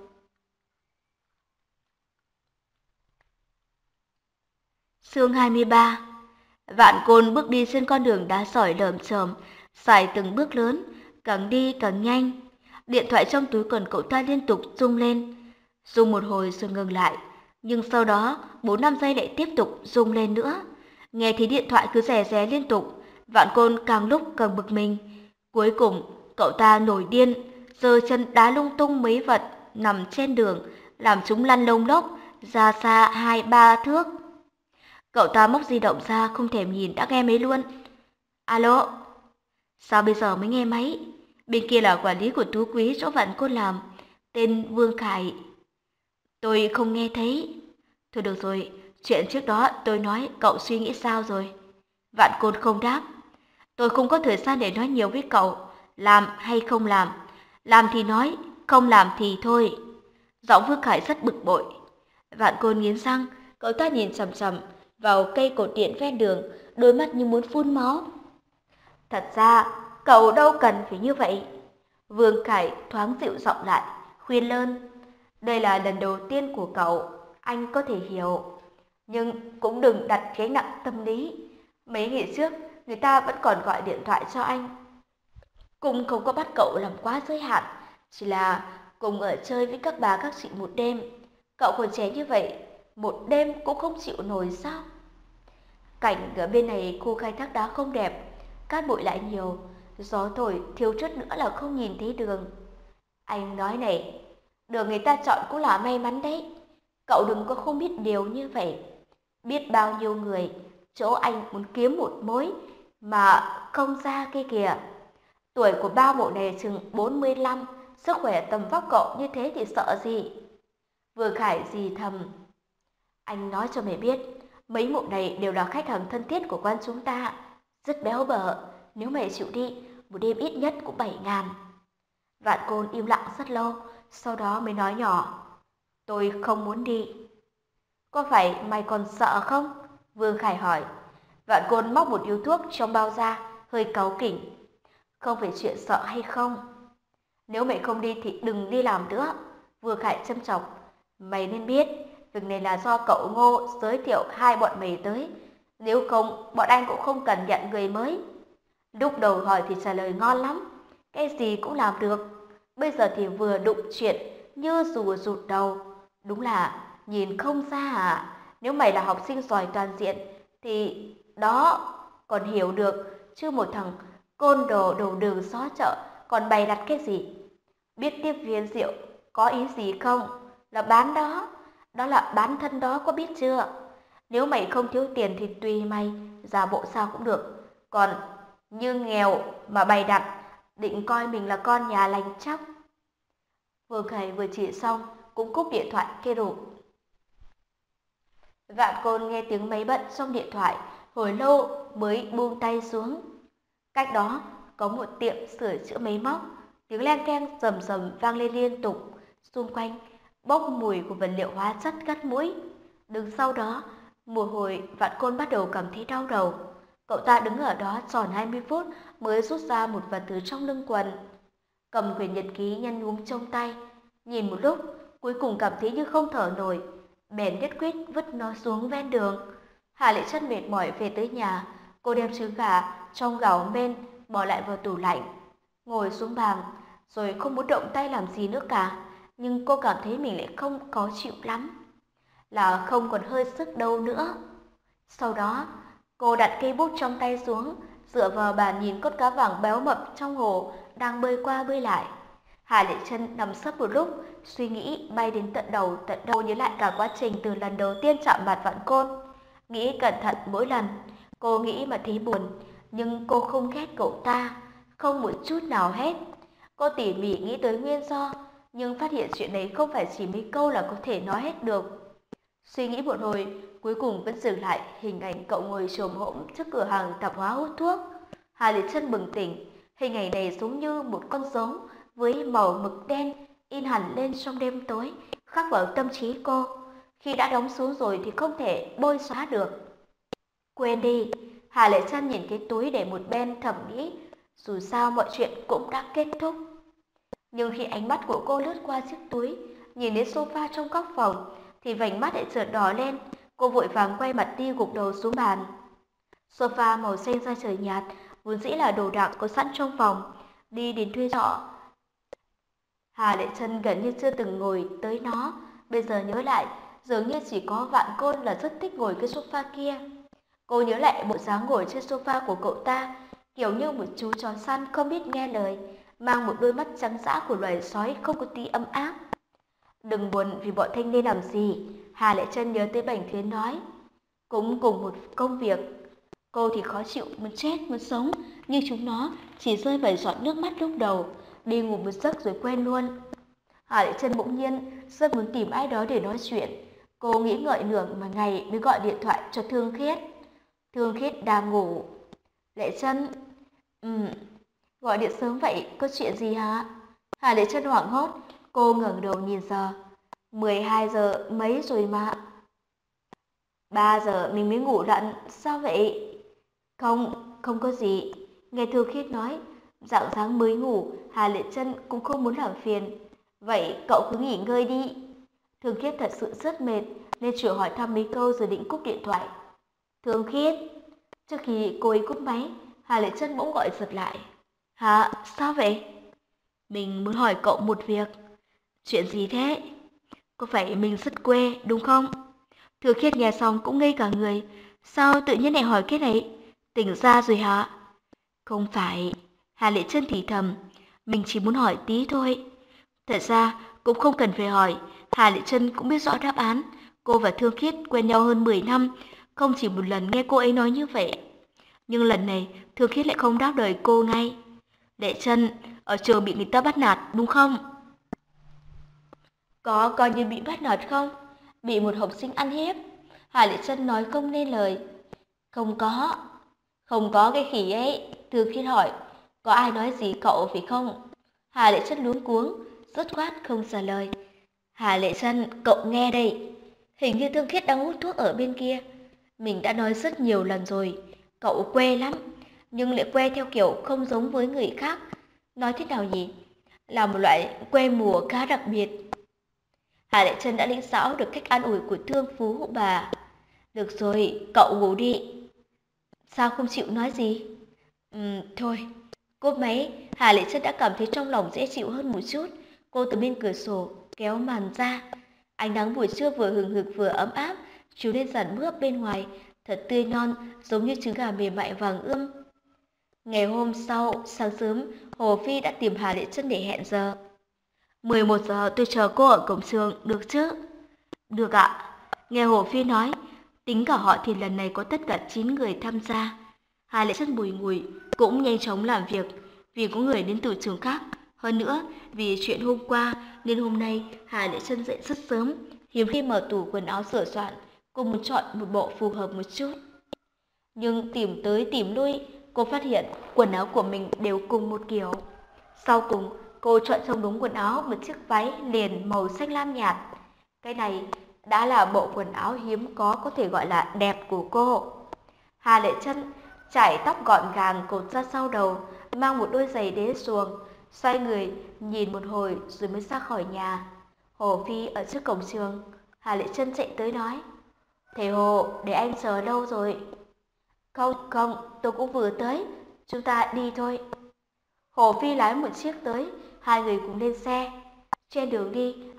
Speaker 2: Chương hai mươi ba. Vạn Côn bước đi trên con đường đá sỏi lởm chởm, sải từng bước lớn, càng đi càng nhanh. Điện thoại trong túi quần cậu ta liên tục rung lên, rung một hồi rồi ngừng lại, nhưng sau đó bốn năm giây lại tiếp tục rung lên nữa. Nghe thấy điện thoại cứ rè ré liên tục, Vạn Côn càng lúc càng bực mình. Cuối cùng, cậu ta nổi điên, giơ chân đá lung tung mấy vật nằm trên đường, làm chúng lăn lông lốc ra xa hai ba thước. Cậu ta móc di động ra không thèm nhìn đã nghe máy luôn. Alo? Sao bây giờ mới nghe máy? Bên kia là quản lý của Tú Quý chỗ Vạn Côn làm, tên Vương Khải. Tôi không nghe thấy. Thôi được rồi, chuyện trước đó tôi nói cậu suy nghĩ sao rồi? Vạn Côn không đáp. Tôi không có thời gian để nói nhiều với cậu. Làm hay không làm? Làm thì nói, không làm thì thôi. Giọng Vương Khải rất bực bội. Vạn Côn nghiến răng, cậu ta nhìn chằm chằm vào cây cột điện ven đường, đôi mắt như muốn phun máu. Thật ra, cậu đâu cần phải như vậy. Vương Khải thoáng dịu giọng lại, khuyên lơn. Đây là lần đầu tiên của cậu, anh có thể hiểu. Nhưng cũng đừng đặt gánh nặng tâm lý. Mấy ngày trước, người ta vẫn còn gọi điện thoại cho anh. Cũng không có bắt cậu làm quá giới hạn, chỉ là cùng ở chơi với các bà các chị một đêm. Cậu còn trẻ như vậy, một đêm cũng không chịu nổi sao? Cảnh ở bên này khu khai thác đá không đẹp, cát bụi lại nhiều, gió thổi thiếu chút nữa là không nhìn thấy đường. Anh nói này, đường người ta chọn cũng là may mắn đấy. Cậu đừng có không biết điều như vậy. Biết bao nhiêu người, chỗ anh muốn kiếm một mối mà không ra kia kìa. Tuổi của ba mộ này chừng bốn mươi lăm, sức khỏe tầm vóc cậu như thế thì sợ gì? Vừa Khải gì thầm. Anh nói cho mày biết, mấy mộ này đều là khách hàng thân thiết của quan chúng ta. Rất béo bở, nếu mày chịu đi, một đêm ít nhất cũng bảy ngàn. Vạn Côn im lặng rất lâu, sau đó mới nói nhỏ. Tôi không muốn đi. Có phải mày còn sợ không? Vương Khải hỏi. Vạn Côn móc một điếu thuốc trong bao ra, hơi cáu kỉnh. Không phải chuyện sợ hay không. Nếu mày không đi thì đừng đi làm nữa. Vương Khải châm chọc. Mày nên biết, việc này là do cậu Ngô giới thiệu hai bọn mày tới. Nếu không, bọn anh cũng không cần nhận người mới. Lúc đầu hỏi thì trả lời ngon lắm. Cái gì cũng làm được. Bây giờ thì vừa đụng chuyện như rùa rụt đầu. Đúng là nhìn không ra à. Nếu mày là học sinh giỏi toàn diện thì đó còn hiểu được. Chứ một thằng côn đồ đầu đường xó chợ còn bày đặt cái gì? Biết tiếp viên rượu có ý gì không? Là bán đó. Đó là bán thân đó, có biết chưa? Nếu mày không thiếu tiền thì tùy mày, giả bộ sao cũng được. Còn như nghèo mà bày đặt, định coi mình là con nhà lành chóc. Vương Khải vừa chỉ xong cũng cúp điện thoại kêu đổ. Vạn Côn nghe tiếng máy bận trong điện thoại, hồi lâu mới buông tay xuống. Cách đó có một tiệm sửa chữa máy móc, tiếng len keng rầm rầm vang lên liên tục, xung quanh bốc mùi của vật liệu hóa chất gắt mũi. Đứng sau đó, một hồi Vạn Côn bắt đầu cảm thấy đau đầu. Cậu ta đứng ở đó tròn hai mươi phút mới rút ra một vật từ trong lưng quần. Cầm quyển nhật ký nhăn nhúm trong tay, nhìn một lúc, cuối cùng cảm thấy như không thở nổi, bèn nhất quyết vứt nó xuống ven đường. Hà Lệ Chân mệt mỏi về tới nhà, cô đem trứng gà trong gáo men bỏ lại vào tủ lạnh, ngồi xuống bàn, rồi không muốn động tay làm gì nữa cả,
Speaker 1: nhưng cô cảm thấy mình lại không có chịu lắm, là không còn hơi sức đâu nữa. Sau đó, cô đặt cây bút trong tay xuống, dựa vào bàn nhìn con cá vàng béo mập trong hồ đang bơi qua bơi lại. Hà Lệ Chân nằm sấp một lúc, suy nghĩ bay đến tận đầu tận đầu, nhớ lại cả quá trình từ lần đầu tiên chạm mặt Vạn Côn. Nghĩ cẩn thận mỗi lần, cô nghĩ mà thấy buồn, nhưng cô không ghét cậu ta, không một chút nào hết. Cô tỉ mỉ nghĩ tới nguyên do, nhưng phát hiện chuyện này không phải chỉ mấy câu là có thể nói hết được. Suy nghĩ một hồi, cuối cùng vẫn dừng lại hình ảnh cậu ngồi chồm hổm trước cửa hàng tạp hóa hút thuốc. Hà Liệt Chân bừng tỉnh, hình ảnh này giống như một con dấu với màu mực đen in hẳn lên trong đêm tối, khắc vào tâm trí cô. Khi đã đóng xuống rồi thì không thể bôi xóa được. Quên đi, Hà Lệ Chân nhìn cái túi để một bên thầm nghĩ, dù sao mọi chuyện cũng đã kết thúc. Nhưng khi ánh mắt của cô lướt qua chiếc túi, nhìn đến sofa trong góc phòng, thì vành mắt lại chợt đỏ lên. Cô vội vàng quay mặt đi, gục đầu xuống bàn. Sofa màu xanh da trời nhạt, vốn dĩ là đồ đạc có sẵn trong phòng. Đi đến thuê trọ, Hà Lệ Chân gần như chưa từng ngồi tới nó. Bây giờ nhớ lại, dường như chỉ có Vạn Côn là rất thích ngồi cái sofa kia. Cô nhớ lại bộ dáng ngồi trên sofa của cậu ta, kiểu như một chú chó săn không biết nghe lời, mang một đôi mắt trắng dã của loài sói không có tí ấm áp. Đừng buồn vì bọn thanh niên làm gì, Hà Lệ Chân nhớ tới Bành Thuyến nói. Cũng cùng một công việc, cô thì khó chịu muốn chết muốn sống, nhưng chúng nó chỉ rơi vài giọt nước mắt lúc đầu, đi ngủ một giấc rồi quên luôn. Hà Lệ Chân bỗng nhiên rất muốn tìm ai đó để nói chuyện. Cô nghĩ ngợi nửa mà ngày mới gọi điện thoại cho Thương Khiết. Thương Khiết đang ngủ. Lệ Chân, ừm, gọi điện sớm vậy, có chuyện gì hả? Hà Lệ Chân hoảng hốt, cô ngẩng đầu nhìn giờ. mười hai giờ mấy rồi mà. ba giờ mình mới ngủ lận, sao vậy? Không, không có gì. Nghe Thương Khiết nói, rạng sáng mới ngủ, Hà Lệ Chân cũng không muốn làm phiền. Vậy cậu cứ nghỉ ngơi đi. Thương Khiết thật sự rất mệt, nên chỉ hỏi thăm mấy câu rồi định cúp điện thoại. Thương Khiết, trước khi cô ấy cúp máy, Hà Lệ Chân bỗng gọi giật lại. Hả, sao vậy? Mình muốn hỏi cậu một việc. Chuyện gì thế? Có phải mình rất quê, đúng không? Thương Khiết nghe xong cũng ngây cả người. Sao tự nhiên lại hỏi cái này? Tỉnh ra rồi hả? Không phải. Hà Lệ Chân thì thầm. Mình chỉ muốn hỏi tí thôi. Thật ra cũng không cần phải hỏi. Hà Lệ Chân cũng biết rõ đáp án. Cô và Thương Khiết quen nhau hơn mười năm. Không chỉ một lần nghe cô ấy nói như vậy. Nhưng lần này Thương Khiết lại không đáp lời cô ngay. Lệ Chân, ở trường bị người ta bắt nạt đúng không? Có coi như bị bắt nạt không? Bị một học sinh ăn hiếp. Hà Lệ Chân nói không nên lời. Không có. Không có cái khỉ ấy. Thương Khiết hỏi. Có ai nói gì cậu phải không? Hà Lệ Chân luống cuống, dứt khoát không trả lời. Hà Lệ Chân, cậu nghe đây. Hình như Thương Khiết đang hút thuốc ở bên kia. Mình đã nói rất nhiều lần rồi. Cậu quê lắm. Nhưng lại quê theo kiểu không giống với người khác. Nói thế nào nhỉ? Là một loại quê mùa khá đặc biệt. Hà Lệ Chân đã lĩnh giáo được cách an ủi của thương phú bà. Được rồi, cậu ngủ đi. Sao không chịu nói gì? Ừm, thôi. Cúp máy, Hà Lệ Chân đã cảm thấy trong lòng dễ chịu hơn một chút. Cô từ bên cửa sổ kéo màn ra. Ánh nắng buổi trưa vừa hừng hực vừa ấm áp, chiếu lên dàn mướp bên ngoài, thật tươi non, giống như trứng gà mềm mại vàng ươm. Ngày hôm sau, sáng sớm, Hồ Phi đã tìm Hà Lệ Chân để hẹn giờ. mười một giờ tôi chờ cô ở cổng trường, được chứ? Được ạ. Nghe Hồ Phi nói, tính cả họ thì lần này có tất cả chín người tham gia. Hà Lệ Chân bùi ngùi cũng nhanh chóng làm việc, vì có người đến từ trường khác. Hơn nữa, vì chuyện hôm qua nên hôm nay Hà Lệ Chân dậy rất sớm, hiếm khi mở tủ quần áo sửa soạn, cô muốn chọn một bộ phù hợp một chút. Nhưng tìm tới tìm lui, cô phát hiện quần áo của mình đều cùng một kiểu. Sau cùng, cô chọn trong đống quần áo một chiếc váy liền màu xanh lam nhạt. Cái này đã là bộ quần áo hiếm có có thể gọi là đẹp của cô. Hà Lệ Chân chải tóc gọn gàng cột ra sau đầu, mang một đôi giày đế xuồng, xoay người nhìn một hồi rồi mới ra khỏi nhà. Hồ Phi ở trước cổng trường, Hà Lệ Chân chạy tới nói: "Thầy Hồ, để anh chờ lâu rồi." "Không, không, tôi cũng vừa tới, chúng ta đi thôi." Hồ Phi lái một chiếc tới, hai người cùng lên xe. Trên đường đi,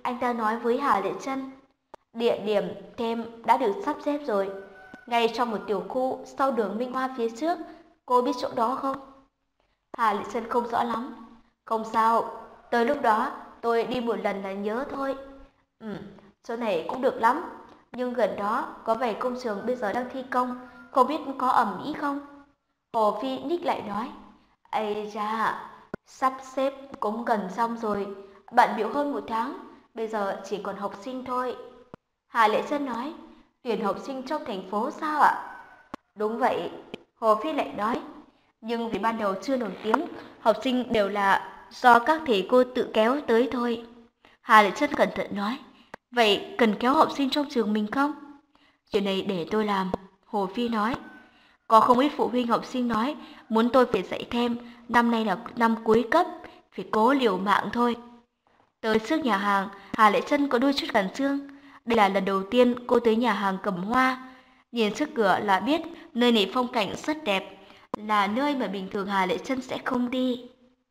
Speaker 2: anh ta nói với Hà Lệ Trân. Địa điểm thêm đã được sắp xếp rồi, ngay trong một tiểu khu sau đường Minh Hoa phía trước, cô biết chỗ đó không? Hà Lệ Trân không rõ lắm. Không sao, tới lúc đó tôi đi một lần là nhớ thôi. Ừ, chỗ này cũng được lắm, nhưng gần đó có vài công trường bây giờ đang thi công, không biết có ẩm ý không? Hồ Phi nhích lại nói, ây da, sắp xếp cũng gần xong rồi, bận bịu hơn một tháng, bây giờ chỉ còn học sinh thôi. Hà Lệ Trân nói, tuyển học sinh trong thành phố sao ạ? Đúng vậy, Hồ Phi lại nói, nhưng vì ban đầu chưa nổi tiếng, học sinh đều là do các thầy cô tự kéo tới thôi. Hà Lệ Trân cẩn thận nói, vậy cần kéo học sinh trong trường mình không? Chuyện này để tôi làm, Hồ Phi nói. Có không ít phụ huynh học sinh nói muốn tôi phải dạy thêm, năm nay là năm cuối cấp, phải cố liều mạng thôi. Tới trước nhà hàng, Hà Lệ Trân có đôi chút khẩn trương. Đây là lần đầu tiên cô tới nhà hàng Cẩm Hoa. Nhìn trước cửa là biết nơi này phong cảnh rất đẹp, là nơi mà bình thường Hà Lệ Trân sẽ không đi.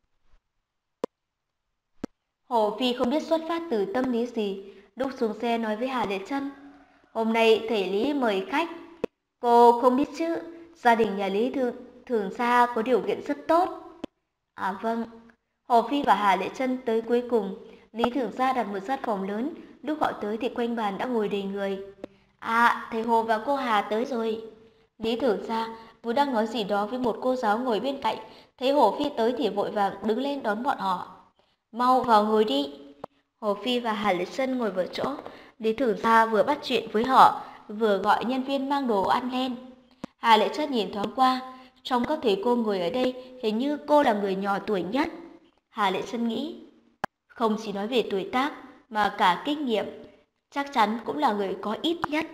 Speaker 2: Hồ Phi không biết xuất phát từ tâm lý gì, lúc xuống xe nói với Hà Lệ Trân, hôm nay thầy Lý mời khách. Cô không biết chứ, gia đình nhà Lý thường, thường xa có điều kiện rất tốt. À vâng, Hồ Phi và Hà Lệ Trân tới cuối cùng. Lý Thường Gia đặt một gian phòng lớn, lúc họ tới thì quanh bàn đã ngồi đầy người. À, thầy Hồ và cô Hà tới rồi. Lý Thường Gia vừa đang nói gì đó với một cô giáo ngồi bên cạnh, thấy Hồ Phi tới thì vội vàng đứng lên đón bọn họ. Mau vào ngồi đi. Hồ Phi và Hà Lệ Trân ngồi vào chỗ. Lý Thường Gia vừa bắt chuyện với họ, vừa gọi nhân viên mang đồ ăn lên. Hà Lệ Trân nhìn thoáng qua, trong các thầy cô ngồi ở đây, hình như cô là người nhỏ tuổi nhất. Hà Lệ Trân nghĩ, không chỉ nói về tuổi tác mà cả kinh nghiệm, chắc chắn cũng là người có ít nhất.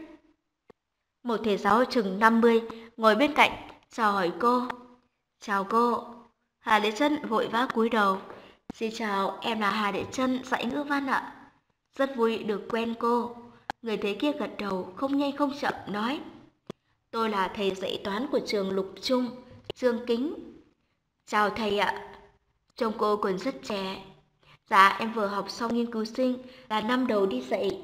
Speaker 2: Một thầy giáo chừng năm mươi ngồi bên cạnh, chào hỏi cô. Chào cô. Hà Lệ Trân vội vã cúi đầu. Xin chào, em là Hà Lệ Trân, dạy ngữ văn ạ. Rất vui được quen cô. Người thầy kia gật đầu, không nhanh không chậm nói. Tôi là thầy dạy toán của trường Lục Trung, Trương Kính. Chào thầy ạ. Trông cô còn rất trẻ. Dạ, em vừa học xong nghiên cứu sinh, là năm đầu đi dạy.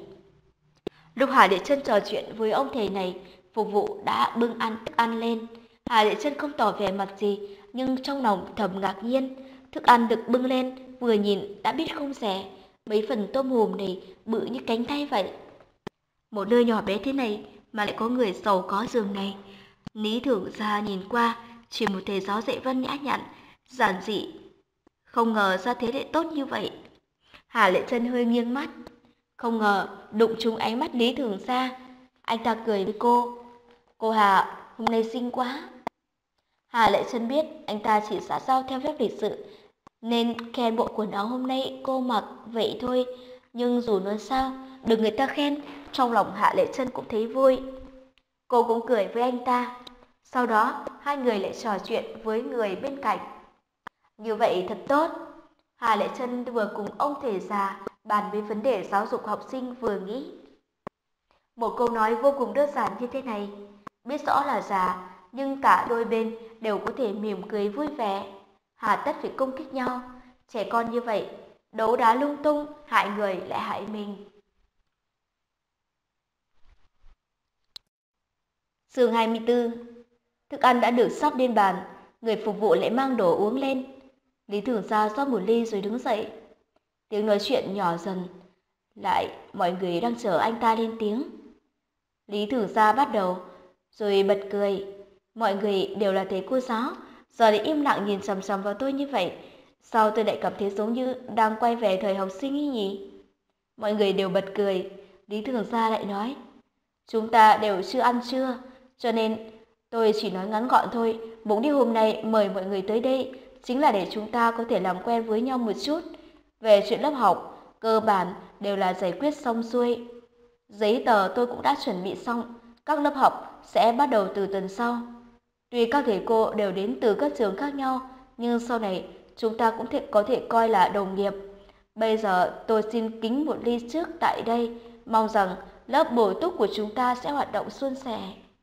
Speaker 2: Lúc Hà Lệ Trân trò chuyện với ông thầy này, phục vụ đã bưng ăn thức ăn lên. Hà Lệ Trân không tỏ vẻ mặt gì, nhưng trong lòng thầm ngạc nhiên. Thức ăn được bưng lên, vừa nhìn đã biết không rẻ. Mấy phần tôm hùm này bự như cánh tay vậy. Một nơi nhỏ bé thế này mà lại có người giàu có giường này. Lý Thường Gia nhìn qua, chỉ một thầy giáo dạy văn nhã nhặn, giản dị. Không ngờ ra thế lại tốt như vậy. Hà Lệ Trân hơi nghiêng mắt. Không ngờ đụng trúng ánh mắt Lý Thường Gia. Anh ta cười với cô. Cô Hà, hôm nay xinh quá. Hà Lệ Trân biết anh ta chỉ xã giao theo phép lịch sự, nên khen bộ quần áo hôm nay cô mặc vậy thôi. Nhưng dù nói sao, được người ta khen, trong lòng Hạ Lệ Trân cũng thấy vui. Cô cũng cười với anh ta. Sau đó, hai người lại trò chuyện với người bên cạnh. Như vậy thật tốt. Hà Lệ Trân vừa cùng ông thầy già bàn về vấn đề giáo dục học sinh vừa nghĩ. Một câu nói vô cùng đơn giản như thế này, biết rõ là già, nhưng cả đôi bên đều có thể mỉm cười vui vẻ. Hà tất phải công kích nhau, trẻ con như vậy, đấu đá lung tung, hại người lại hại mình. Chương hai mươi tư. Thức ăn đã được sắp lên bàn, người phục vụ lại mang đồ uống lên. Lý Thường Gia rót một ly rồi đứng dậy. Tiếng nói chuyện nhỏ dần, lại mọi người đang chờ anh ta lên tiếng. Lý Thường Gia bắt đầu, rồi bật cười. Mọi người đều là thầy cô giáo, giờ lại im lặng nhìn chằm chằm vào tôi như vậy. Sao tôi lại cảm thấy giống như đang quay về thời học sinh ấy nhỉ? Mọi người đều bật cười. Lý Thường Gia lại nói, chúng ta đều chưa ăn trưa, cho nên tôi chỉ nói ngắn gọn thôi. Mục đích hôm nay mời mọi người tới đây chính là để chúng ta có thể làm quen với nhau một chút. Về chuyện lớp học, cơ bản đều là giải quyết xong xuôi. Giấy tờ tôi cũng đã chuẩn bị xong, các lớp học sẽ bắt đầu từ tuần sau. Tuy các thầy cô đều đến từ các trường khác nhau, nhưng sau này chúng ta cũng thể, có thể coi là đồng nghiệp. Bây giờ tôi xin kính một ly trước tại đây, mong rằng lớp bổ túc của chúng ta sẽ hoạt động suôn sẻ.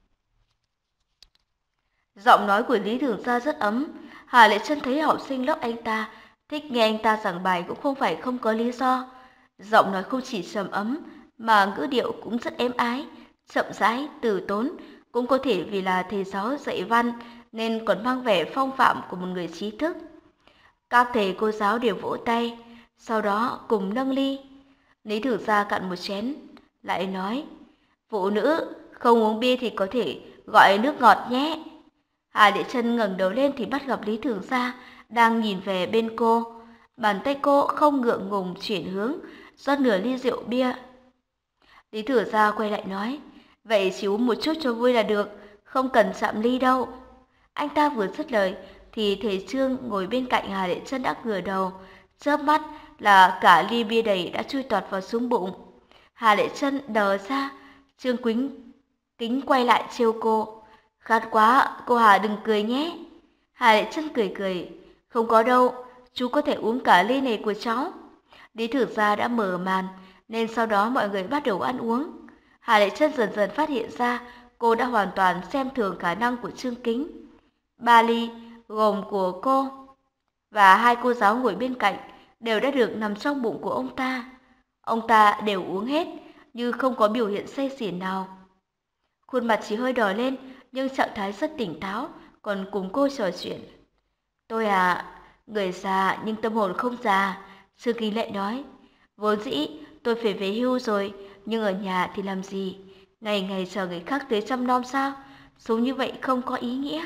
Speaker 2: Giọng nói của Lý Thường Gia rất ấm. Hà Lệ Trân thấy học sinh lớp anh ta thích nghe anh ta giảng bài cũng không phải không có lý do. Giọng nói không chỉ trầm ấm mà ngữ điệu cũng rất êm ái, chậm rãi, từ tốn, cũng có thể vì là thầy giáo dạy văn nên còn mang vẻ phong phạm của một người trí thức. Các thầy cô giáo đều vỗ tay, sau đó cùng nâng ly. Lý Thử Gia cạn một chén, lại nói, phụ nữ không uống bia thì có thể gọi nước ngọt nhé. Hà Lệ Trân ngẩng đầu lên thì bắt gặp Lý Thử Gia đang nhìn về bên cô. Bàn tay cô không ngượng ngùng chuyển hướng, rót nửa ly rượu bia. Lý Thử Gia quay lại nói, vậy chỉ uống một chút cho vui là được, không cần chạm ly đâu. Anh ta vừa dứt lời thì thầy Trương ngồi bên cạnh Hà Lệ Trân đã ngửa đầu, chớp mắt là cả ly bia đầy đã chui toạt vào xuống bụng. Hà Lệ Trân đờ ra, Trương Quýnh kính quay lại trêu cô, khát quá, cô Hà đừng cười nhé. Hà Lệ Trân cười cười, không có đâu, chú có thể uống cả ly này của cháu. Lý Thử Gia đã mở màn, nên sau đó mọi người bắt đầu ăn uống. Hà Lệ Trân dần dần phát hiện ra cô đã hoàn toàn xem thường khả năng của Trương Kính. Ba ly gồm của cô và hai cô giáo ngồi bên cạnh đều đã được nằm trong bụng của ông ta. Ông ta đều uống hết, như không có biểu hiện say xỉn nào. Khuôn mặt chỉ hơi đỏ lên, nhưng trạng thái rất tỉnh táo, còn cùng cô trò chuyện. Tôi à, người già nhưng tâm hồn không già, Trương Kính lại nói. Vốn dĩ tôi phải về hưu rồi, nhưng ở nhà thì làm gì? Ngày ngày chờ người khác tới chăm nom sao? Sống như vậy không có ý nghĩa.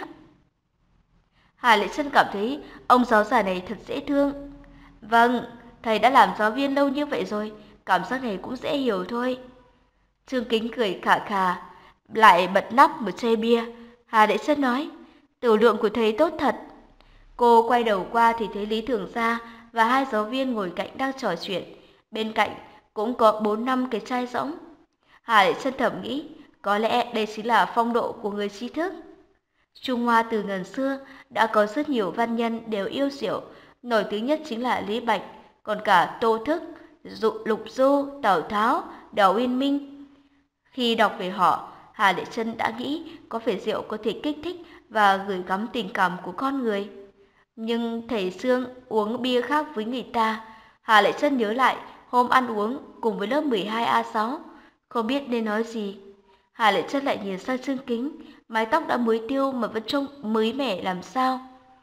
Speaker 2: Hà Lệ Trân cảm thấy ông giáo già này thật dễ thương. Vâng, thầy đã làm giáo viên lâu như vậy rồi, cảm giác này cũng dễ hiểu thôi. Trương Kính cười khà khà, lại bật nắp một chai bia. Hà Lệ Trân nói, tiểu lượng của thầy tốt thật. Cô quay đầu qua thì thấy Lý Thường Gia và hai giáo viên ngồi cạnh đang trò chuyện. Bên cạnh cũng có bốn năm cái chai rỗng. Hà Lệ Trân thầm nghĩ, có lẽ đây chính là phong độ của người trí thức. Trung Hoa từ ngàn xưa đã có rất nhiều văn nhân đều yêu rượu, nổi tiếng nhất chính là Lý Bạch, còn cả Tô Thức, Dụ, Lục Du, Tào Tháo, Đào Uyên Minh. Khi đọc về họ, Hà Lệ Trân đã nghĩ có phải rượu có thể kích thích và gửi gắm tình cảm của con người. Nhưng thầy Sương uống bia khác với người ta. Hà Lệ Trân nhớ lại hôm ăn uống cùng với lớp mười hai A sáu, không biết nên nói gì. Hà Lệ Trân lại nhìn sang Trương Kính, mái tóc đã muối tiêu mà vẫn trông mới mẻ làm sao.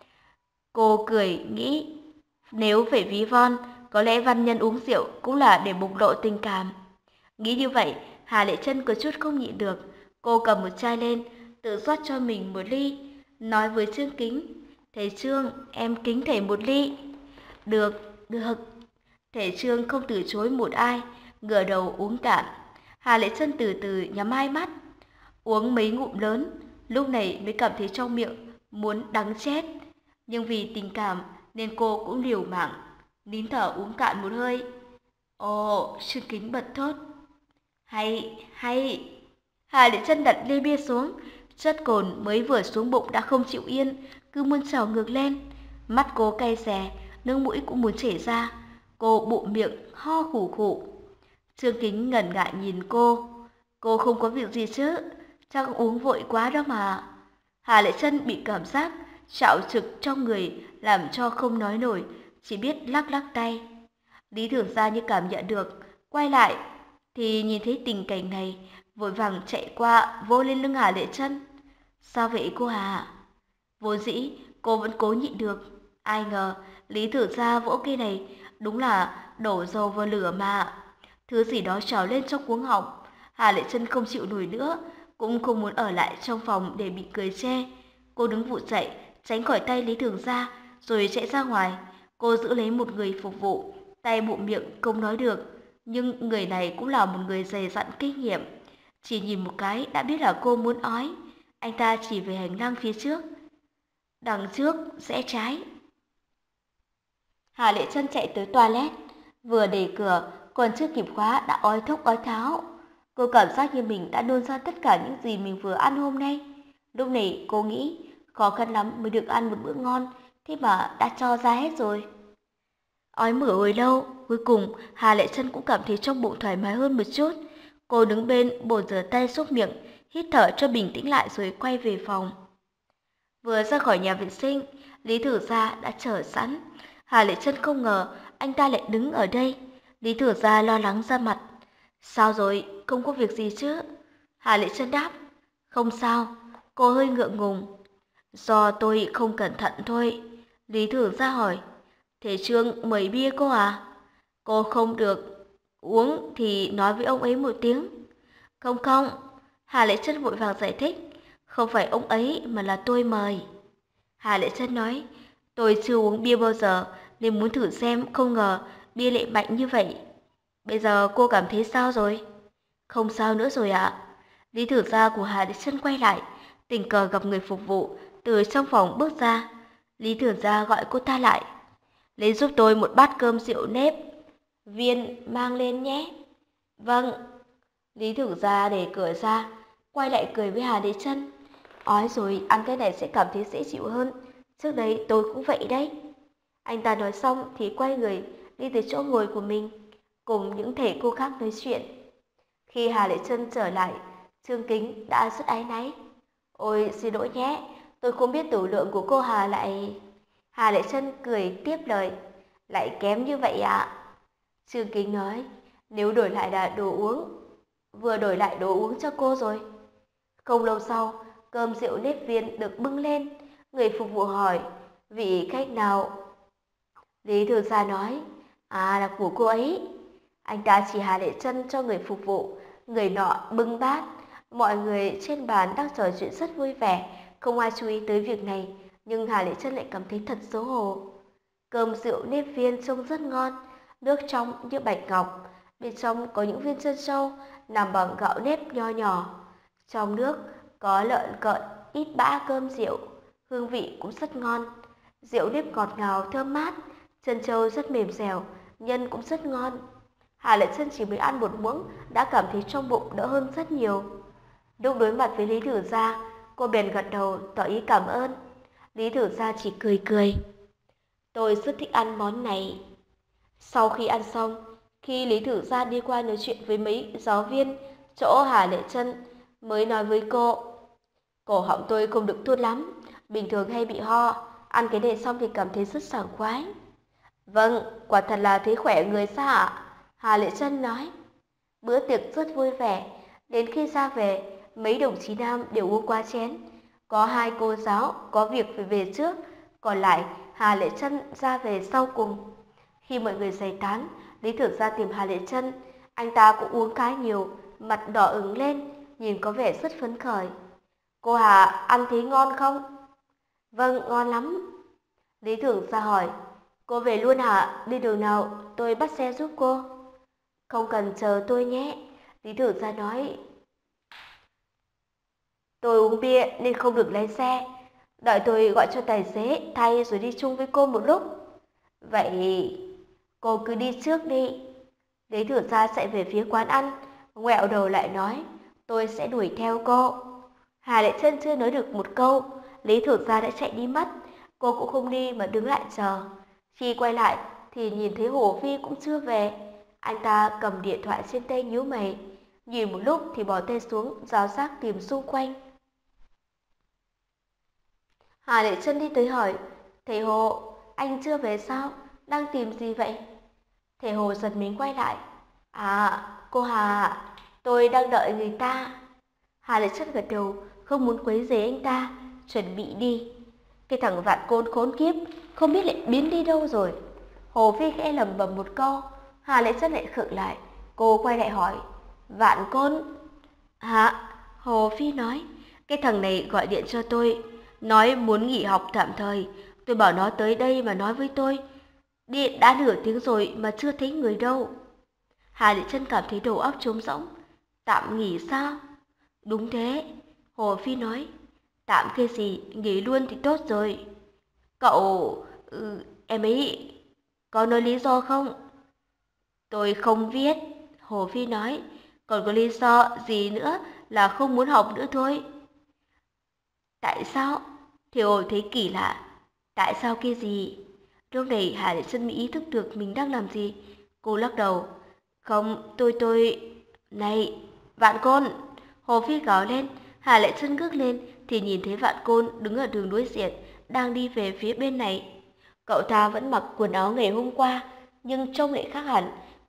Speaker 2: Cô cười nghĩ, nếu phải ví von, có lẽ văn nhân uống rượu cũng là để bộc lộ tình cảm. Nghĩ như vậy, Hà Lệ Trân có chút không nhịn được. Cô cầm một chai lên, tự rót cho mình một ly, nói với Trương Kính, thầy Trương, em kính thầy một ly. Được, được. Thầy Trương không từ chối một ai, ngửa đầu uống cạn. Hà Lệ Trân từ từ nhắm hai mắt, uống mấy ngụm lớn, lúc này mới cảm thấy trong miệng muốn đắng chết. Nhưng vì tình cảm nên cô cũng liều mạng, nín thở uống cạn một hơi. Ồ, Trương Kính bật thốt. Hay, hay. Hà Lệ Trân đặt ly bia xuống, chất cồn mới vừa xuống bụng đã không chịu yên, cứ muốn trào ngược lên. Mắt cô cay xè, nước mũi cũng muốn chảy ra. Cô bụng miệng ho khủ khủ. Trương Kính ngần ngại nhìn cô. Cô không có việc gì chứ, chắc uống vội quá đó mà. Hà Lệ Trân bị cảm giác trạo trực trong người làm cho không nói nổi, chỉ biết lắc lắc tay. Lý Thường Gia như cảm nhận được, quay lại thì nhìn thấy tình cảnh này, vội vàng chạy qua vô lên lưng Hà Lệ Trân. Sao vậy cô Hà? Vốn dĩ cô vẫn cố nhịn được, ai ngờ Lý Thường Gia vỗ cây này đúng là đổ dầu vào lửa mà. Thứ gì đó trào lên trong cuống họng. Hà Lệ Trân không chịu nổi nữa, cũng không muốn ở lại trong phòng để bị cười chê. Cô đứng vụt dậy, tránh khỏi tay Lý Thường Gia, rồi chạy ra ngoài. Cô giữ lấy một người phục vụ, tay bụng miệng không nói được, nhưng người này cũng là một người dày dặn kinh nghiệm. Chỉ nhìn một cái đã biết là cô muốn ói. Anh ta chỉ về hành lang phía trước. Đằng trước, rẽ trái. Hà Lệ Trân chạy tới toilet, vừa đẩy cửa, còn chưa kịp khóa đã ói thốc ói tháo. Cô cảm giác như mình đã nôn ra tất cả những gì mình vừa ăn hôm nay. Lúc này cô nghĩ khó khăn lắm mới được ăn một bữa ngon, thế mà đã cho ra hết rồi. Ói mửa hồi lâu, cuối cùng Hà Lệ Trân cũng cảm thấy trong bụng thoải mái hơn một chút. Cô đứng bên bồn rửa tay xúc miệng, hít thở cho bình tĩnh lại rồi quay về phòng. Vừa ra khỏi nhà vệ sinh, Lý Thử Gia đã chờ sẵn. Hà Lệ Trân không ngờ anh ta lại đứng ở đây. Lý Thừa Gia lo lắng ra mặt. Sao rồi, không có việc gì chứ? Hà Lệ Trân đáp. Không sao, cô hơi ngượng ngùng. Do tôi không cẩn thận thôi. Lý Thừa Gia hỏi. Thế Trương mời bia cô à? Cô không được uống thì nói với ông ấy một tiếng. Không không, Hà Lệ Trân vội vàng giải thích. Không phải ông ấy mà là tôi mời. Hà Lệ Trân nói. Tôi chưa uống bia bao giờ nên muốn thử xem, không ngờ bia lại mạnh như vậy. Bây giờ cô cảm thấy sao rồi? Không sao nữa rồi ạ. Lý Thừa Gia của Hà Lệ Trân quay lại, tình cờ gặp người phục vụ từ trong phòng bước ra. Lý Thừa Gia gọi cô ta lại. Lấy giúp tôi một bát cơm rượu nếp viên mang lên nhé. Vâng. Lý Thừa Gia để cửa ra, quay lại cười với Hà Lệ Trân. Ói rồi, ăn cái này sẽ cảm thấy dễ chịu hơn. Trước đây tôi cũng vậy đấy. Anh ta nói xong thì quay người đi tới chỗ ngồi của mình, cùng những thầy cô khác nói chuyện. Khi Hà Lệ Trân trở lại, Trương Kính đã rất áy náy. Ôi xin lỗi nhé, tôi không biết tửu lượng của cô Hà lại... Hà Lệ Trân cười tiếp lời. Lại kém như vậy ạ? À? Trương Kính nói, nếu đổi lại là đồ uống, vừa đổi lại đồ uống cho cô rồi. Không lâu sau, cơm rượu nếp viên được bưng lên. Người phục vụ hỏi, vị khách nào? Lý Thừa Gia nói, à là của cô ấy. Anh ta chỉ Hà Lệ Trân cho người phục vụ. Người nọ bưng bát. Mọi người trên bàn đang trò chuyện rất vui vẻ, không ai chú ý tới việc này, nhưng Hà Lệ Trân lại cảm thấy thật xấu hổ. Cơm rượu nếp viên trông rất ngon, nước trong như bạch ngọc, bên trong có những viên trân châu làm bằng gạo nếp nho nhỏ. Trong nước có lợn cợn, ít bã cơm rượu, hương vị cũng rất ngon. Rượu nếp ngọt ngào thơm mát, trân châu rất mềm dẻo, nhân cũng rất ngon. Hà Lệ Trân chỉ mới ăn một muỗng đã cảm thấy trong bụng đỡ hơn rất nhiều. Lúc đối mặt với Lý Thừa Gia, cô bèn gật đầu tỏ ý cảm ơn. Lý Thừa Gia chỉ cười cười. Tôi rất thích ăn món này. Sau khi ăn xong, khi Lý Thừa Gia đi qua nói chuyện với mấy giáo viên chỗ Hà Lệ Trân, mới nói với cô. Cổ họng tôi không được tốt lắm, bình thường hay bị ho, ăn cái này xong thì cảm thấy rất sảng khoái. Vâng, quả thật là thấy khỏe người sao ạ? Hà Lệ Trân nói. Bữa tiệc rất vui vẻ, đến khi ra về, mấy đồng chí nam đều uống qua chén. Có hai cô giáo có việc phải về trước, còn lại Hà Lệ Trân ra về sau cùng. Khi mọi người giải tán, Lý Thừa Gia tìm Hà Lệ Trân, anh ta cũng uống khá nhiều, mặt đỏ ửng lên, nhìn có vẻ rất phấn khởi. Cô Hà ăn thấy ngon không? Vâng, ngon lắm. Lý Thừa Gia hỏi, cô về luôn hả? Đi đường nào? Tôi bắt xe giúp cô. Không cần chờ tôi nhé. Lý Thừa Gia nói, tôi uống bia nên không được lái xe. Đợi tôi gọi cho tài xế thay rồi đi chung với cô một lúc. Vậy cô cứ đi trước đi. Lý Thừa Gia chạy về phía quán ăn, ngoẹo đầu lại nói, tôi sẽ đuổi theo cô. Hà Lệ Trân chưa nói được một câu, Lý Thừa Gia đã chạy đi mất. Cô cũng không đi mà đứng lại chờ. Khi quay lại thì nhìn thấy Hồ Phi cũng chưa về. Anh ta cầm điện thoại trên tay nhíu mày, nhìn một lúc thì bỏ tay xuống, giáo giác tìm xung quanh. Hà Lệ Trân đi tới hỏi, thầy Hồ, anh chưa về sao? Đang tìm gì vậy? Thầy Hồ giật mình quay lại. À, cô Hà, tôi đang đợi người ta. Hà Lệ Trân gật đầu, không muốn quấy rầy anh ta, chuẩn bị đi. Cái thằng Vạn Côn khốn kiếp, không biết lại biến đi đâu rồi. Hồ Phi khẽ lẩm bẩm một câu, Hà Lệ Trân lại khựng lại. Cô quay lại hỏi, Vạn Côn? Hả? Hồ Phi nói, cái thằng này gọi điện cho tôi, nói muốn nghỉ học tạm thời. Tôi bảo nó tới đây mà nói với tôi. Đi đã nửa tiếng rồi mà chưa thấy người đâu. Hà Lệ Trân cảm thấy đầu óc trống rỗng. Tạm nghỉ sao? Đúng thế, Hồ Phi nói. Tạm cái gì, nghỉ luôn thì tốt rồi. Cậu... Ừ, em ấy có nói lý do không? Tôi không biết, Hồ Phi nói. Còn có lý do gì nữa là không muốn học nữa thôi. Tại sao? Thì Hồ thấy kỳ lạ. Tại sao kia gì? Lúc này Hà Lệ Trân mới ý thức được mình đang làm gì. Cô lắc đầu. Không, tôi tôi... Này, Vạn Côn! Hồ Phi gào lên. Hà Lệ Trân ngước lên thì nhìn thấy Vạn Côn đứng ở đường đối diện, đang đi về phía bên này. Cậu ta vẫn mặc quần áo ngày hôm qua, nhưng trông lại khác hẳn,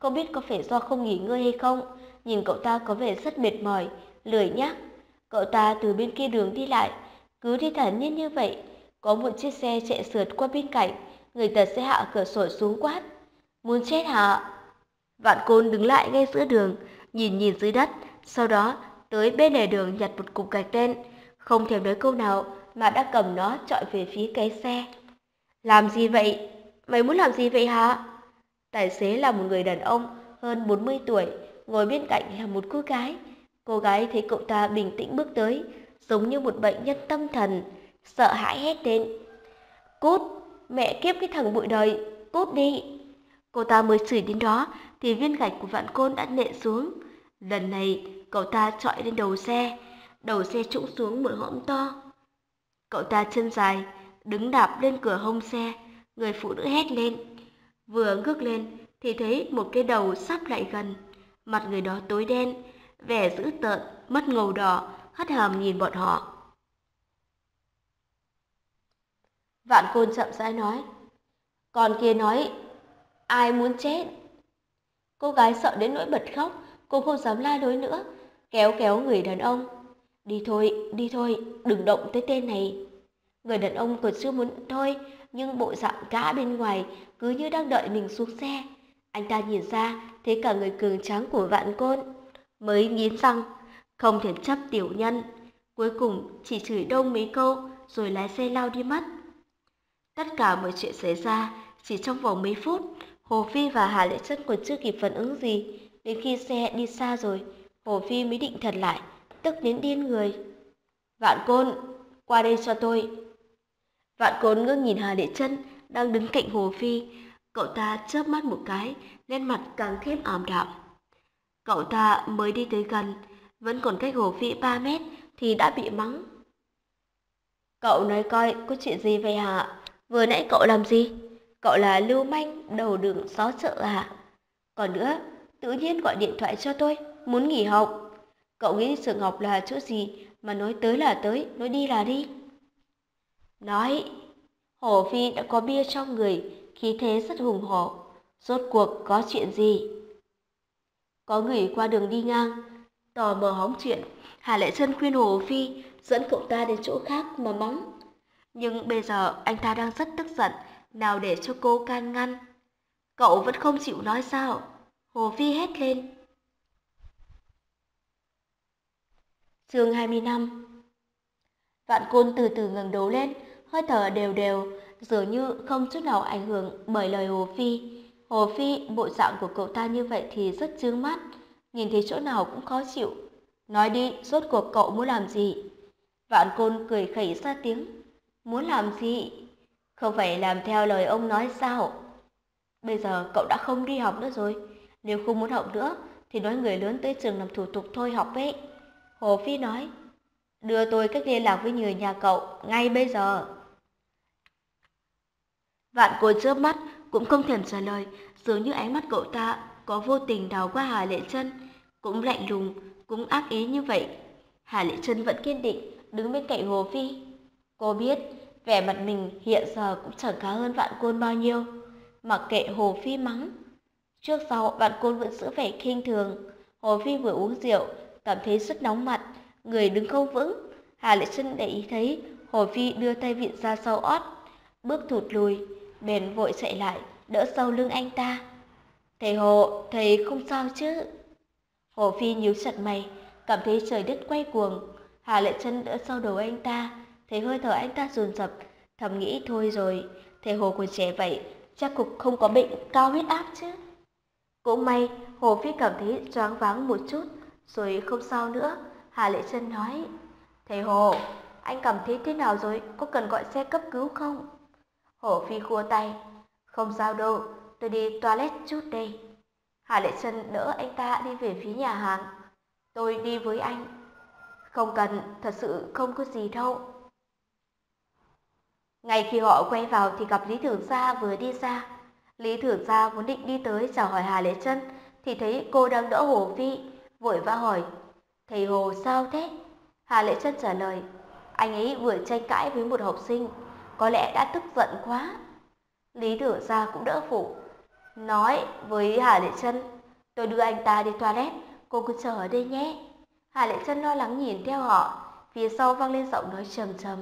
Speaker 2: Không biết có phải do không nghỉ ngơi hay không, nhìn cậu ta có vẻ rất mệt mỏi, lười nhác. Cậu ta từ bên kia đường đi lại, cứ đi thản nhiên như vậy. Có một chiếc xe chạy sượt qua bên cạnh, người ta sẽ hạ cửa sổ xuống quát. Muốn chết hả? Vạn Côn đứng lại ngay giữa đường, nhìn nhìn dưới đất, sau đó tới bên lề đường nhặt một cục gạch đen, không thèm nói câu nào mà đã cầm nó chọi về phía cái xe. Làm gì vậy? Mày muốn làm gì vậy hả? Tài xế là một người đàn ông hơn bốn mươi tuổi, ngồi bên cạnh là một cô gái. Cô gái thấy cậu ta bình tĩnh bước tới, giống như một bệnh nhân tâm thần, sợ hãi hét lên. Cút, mẹ kiếp cái thằng bụi đời, cút đi. Cô ta mới chửi đến đó thì viên gạch của Vạn Côn đã nện xuống. Lần này cậu ta chọi lên đầu xe, đầu xe trũng xuống một hõm to. Cậu ta chân dài, đứng đạp lên cửa hông xe, người phụ nữ hét lên. Vừa ngước lên thì thấy một cái đầu sắp lại gần, mặt người đó tối đen, vẻ dữ tợn, mắt ngầu đỏ, hất hàm nhìn bọn họ. Vạn Côn chậm rãi nói, còn kia nói, ai muốn chết? Cô gái sợ đến nỗi bật khóc, cô không dám la lối nữa, kéo kéo người đàn ông. Đi thôi, đi thôi, đừng động tới tên này. Người đàn ông còn chưa muốn thôi, nhưng bộ dạng gã bên ngoài cứ như đang đợi mình xuống xe. Anh ta nhìn ra, thấy cả người cường tráng của Vạn Côn, mới nghiến răng, không thể chấp tiểu nhân. Cuối cùng chỉ chửi đông mấy câu, rồi lái xe lao đi mất. Tất cả mọi chuyện xảy ra chỉ trong vòng mấy phút. Hồ Phi và Hà Lệ Trân còn chưa kịp phản ứng gì, đến khi xe đi xa rồi, Hồ Phi mới định thần lại, tức đến điên người. Vạn Côn, qua đây cho tôi. Vạn Côn ngước nhìn Hà Lệ Trân đang đứng cạnh Hồ Phi, cậu ta chớp mắt một cái, lên mặt càng thêm ảm đạm. Cậu ta mới đi tới gần, vẫn còn cách Hồ Phi ba mét thì đã bị mắng. Cậu nói coi, có chuyện gì vậy hả? Vừa nãy cậu làm gì? Cậu là lưu manh, đầu đường xó chợ à? Còn nữa, tự nhiên gọi điện thoại cho tôi, muốn nghỉ học. Cậu nghĩ trường học là chỗ gì mà nói tới là tới, nói đi là đi? Nói, Hồ Phi đã có bia trong người, khí thế rất hùng hổ. Rốt cuộc có chuyện gì? Có người qua đường đi ngang, tò mò hóng chuyện. Hà Lệ Trân khuyên Hồ Phi dẫn cậu ta đến chỗ khác mà mắng. Nhưng bây giờ anh ta đang rất tức giận, nào để cho cô can ngăn. Cậu vẫn không chịu nói sao? Hồ Phi hét lên. Chương hai mươi lăm. Vạn Côn từ từ ngẩng đầu lên, hơi thở đều đều, dường như không chút nào ảnh hưởng bởi lời Hồ Phi. Hồ Phi, bộ dạng của cậu ta như vậy thì rất chướng mắt, nhìn thấy chỗ nào cũng khó chịu. Nói đi, rốt cuộc cậu muốn làm gì? Vạn Côn cười khẩy ra tiếng. Muốn làm gì? Không phải làm theo lời ông nói sao? Bây giờ cậu đã không đi học nữa rồi. Nếu không muốn học nữa thì nói người lớn tới trường làm thủ tục thôi học ấy. Hồ Phi nói. Đưa tôi cách liên lạc với người nhà cậu ngay bây giờ. Vạn Côn chớp mắt cũng không thèm trả lời, dường như ánh mắt cậu ta có vô tình đào qua Hà Lệ Trân, cũng lạnh lùng, cũng ác ý như vậy. Hà Lệ Trân vẫn kiên định đứng bên cạnh Hồ Phi. Cô biết vẻ mặt mình hiện giờ cũng chẳng khá hơn Vạn Côn bao nhiêu, mặc kệ Hồ Phi mắng. Trước sau Vạn Côn vẫn giữ vẻ khinh thường. Hồ Phi vừa uống rượu, cảm thấy rất nóng mặt, người đứng không vững. Hà Lệ Trân để ý thấy Hồ Phi đưa tay vịn ra sau ót, bước thụt lùi, bèn vội chạy lại đỡ sau lưng anh ta. Thầy Hồ, thầy không sao chứ? Hồ Phi nhíu chặt mày, cảm thấy trời đất quay cuồng. Hà Lệ Trân đỡ sau đầu anh ta, thấy hơi thở anh ta dồn dập, thầm nghĩ thôi rồi, thầy Hồ còn trẻ vậy, chắc cục không có bệnh cao huyết áp chứ. Cũng may Hồ Phi cảm thấy choáng váng một chút, rồi không sao nữa. Hà Lệ Trân nói, thầy Hồ, anh cảm thấy thế nào rồi, có cần gọi xe cấp cứu không? Hồ Phi khua tay, không sao đâu, tôi đi toilet chút đây. Hà Lệ Trân đỡ anh ta đi về phía nhà hàng. Tôi đi với anh. Không cần, thật sự không có gì đâu. Ngay khi họ quay vào thì gặp Lý Thường Gia vừa đi ra. Lý Thường Gia vốn định đi tới chào hỏi Hà Lệ Trân thì thấy cô đang đỡ Hồ Phi, vội vã hỏi, thầy Hồ sao thế? Hà Lệ Trân trả lời, anh ấy vừa tranh cãi với một học sinh, có lẽ đã tức giận quá. Lý Thường Gia cũng đỡ phụ, nói với Hà Lệ Trân, Tôi đưa anh ta đi toilet, cô cứ chờ ở đây nhé. Hà Lệ Trân lo lắng nhìn theo họ, phía sau vang lên giọng nói trầm trầm.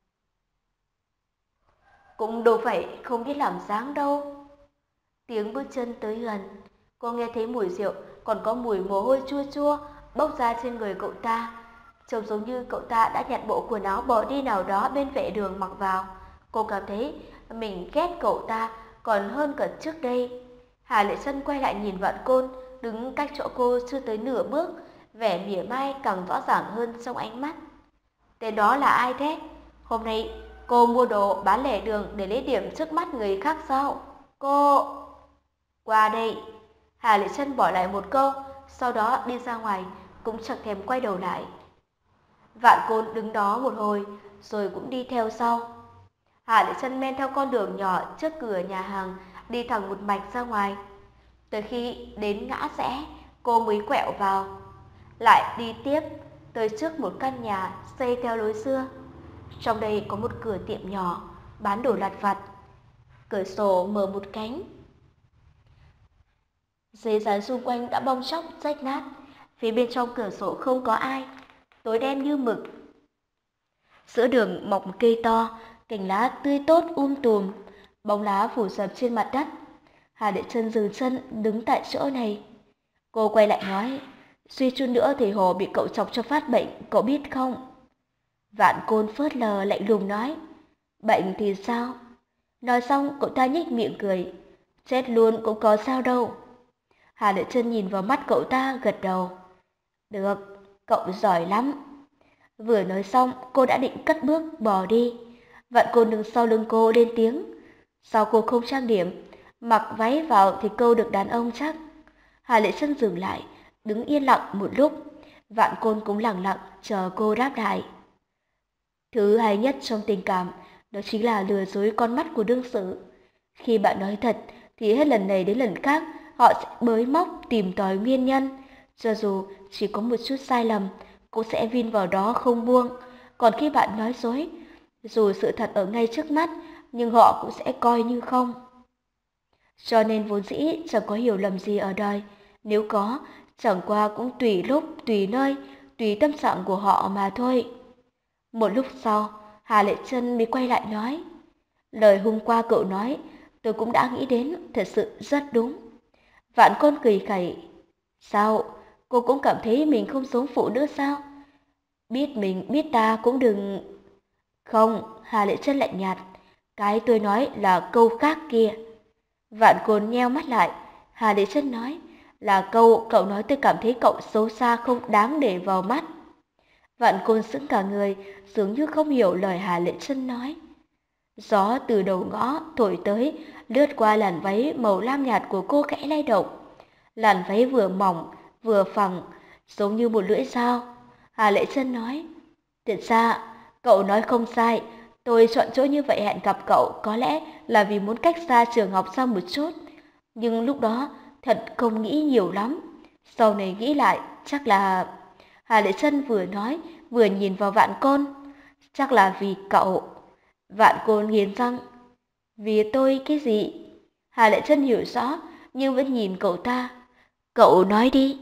Speaker 2: Cũng đâu phải không biết làm dáng đâu. Tiếng bước chân tới gần, cô nghe thấy mùi rượu, còn có mùi mồ hôi chua chua bốc ra trên người cậu ta. Trông giống như cậu ta đã nhặt bộ quần áo bỏ đi nào đó bên vệ đường mặc vào. Cô cảm thấy mình ghét cậu ta còn hơn cả trước đây. Hà Lệ Trân quay lại nhìn Vạn Côn, đứng cách chỗ cô chưa tới nửa bước, vẻ mỉa mai càng rõ ràng hơn trong ánh mắt. Tên đó là ai thế? Hôm nay cô mua đồ bán lẻ đường để lấy điểm trước mắt người khác sao? Cô... Qua đây. Hà Lệ Trân bỏ lại một câu, sau đó đi ra ngoài, cũng chẳng thèm quay đầu lại. Vạn Côn đứng đó một hồi, rồi cũng đi theo sau. Hà Lệ Trân men theo con đường nhỏ trước cửa nhà hàng, đi thẳng một mạch ra ngoài. Tới khi đến ngã rẽ, cô mới quẹo vào. Lại đi tiếp, tới trước một căn nhà xây theo lối xưa. Trong đây có một cửa tiệm nhỏ, bán đồ lặt vặt. Cửa sổ mở một cánh. Giấy dán xung quanh đã bong tróc, rách nát. Phía bên trong cửa sổ không có ai, tối đen như mực. Giữa đường mọc một cây to, cành lá tươi tốt um tùm, bóng lá phủ sập trên mặt đất. Hà Lệ Trân dừng chân đứng tại chỗ này. Cô quay lại nói, suy chút nữa thì Hồ bị cậu chọc cho phát bệnh, cậu biết không? Vạn Côn phớt lờ lạnh lùng nói, bệnh thì sao? Nói xong cậu ta nhếch miệng cười, chết luôn cũng có sao đâu. Hà Lệ Trân nhìn vào mắt cậu ta gật đầu. Được, cậu giỏi lắm. Vừa nói xong cô đã định cất bước bỏ đi. Vạn Côn đứng sau lưng cô lên tiếng, sao cô không trang điểm, mặc váy vào thì câu được đàn ông chắc. Hà Lệ Trân dừng lại, đứng yên lặng một lúc. Vạn Côn cũng lặng lặng chờ cô đáp lại. Thứ hay nhất trong tình cảm đó chính là lừa dối con mắt của đương sự. Khi bạn nói thật thì hết lần này đến lần khác họ sẽ bới móc tìm tòi nguyên nhân. Cho dù chỉ có một chút sai lầm, cũng sẽ vin vào đó không buông. Còn khi bạn nói dối, dù sự thật ở ngay trước mắt, nhưng họ cũng sẽ coi như không. Cho nên vốn dĩ chẳng có hiểu lầm gì ở đời. Nếu có, chẳng qua cũng tùy lúc, tùy nơi, tùy tâm trạng của họ mà thôi. Một lúc sau, Hà Lệ Trân mới quay lại nói, lời hôm qua cậu nói, tôi cũng đã nghĩ đến, thật sự rất đúng. Vạn Côn cười khẩy, sao, cô cũng cảm thấy mình không giống phụ nữ sao? Biết mình biết ta cũng đừng... Không, Hà Lệ Trân lạnh nhạt, cái tôi nói là câu khác kia. Vạn Côn nheo mắt lại, Hà Lệ Trân nói, là câu cậu nói tôi cảm thấy cậu xấu xa không đáng để vào mắt. Vạn Côn sững cả người, dường như không hiểu lời Hà Lệ Trân nói. Gió từ đầu ngõ thổi tới, lướt qua làn váy màu lam nhạt của cô khẽ lay động. Làn váy vừa mỏng, vừa phẳng, giống như một lưỡi dao. Hà Lệ Trân nói, thật ra, cậu nói không sai, tôi chọn chỗ như vậy hẹn gặp cậu có lẽ là vì muốn cách xa trường học ra một chút. Nhưng lúc đó, thật không nghĩ nhiều lắm. Sau này nghĩ lại, chắc là... Hà Lệ Trân vừa nói, vừa nhìn vào Vạn Côn. Chắc là vì cậu. Vạn Côn nghiến răng. Vì tôi cái gì? Hà Lệ Trân hiểu rõ, nhưng vẫn nhìn cậu ta. Cậu nói đi.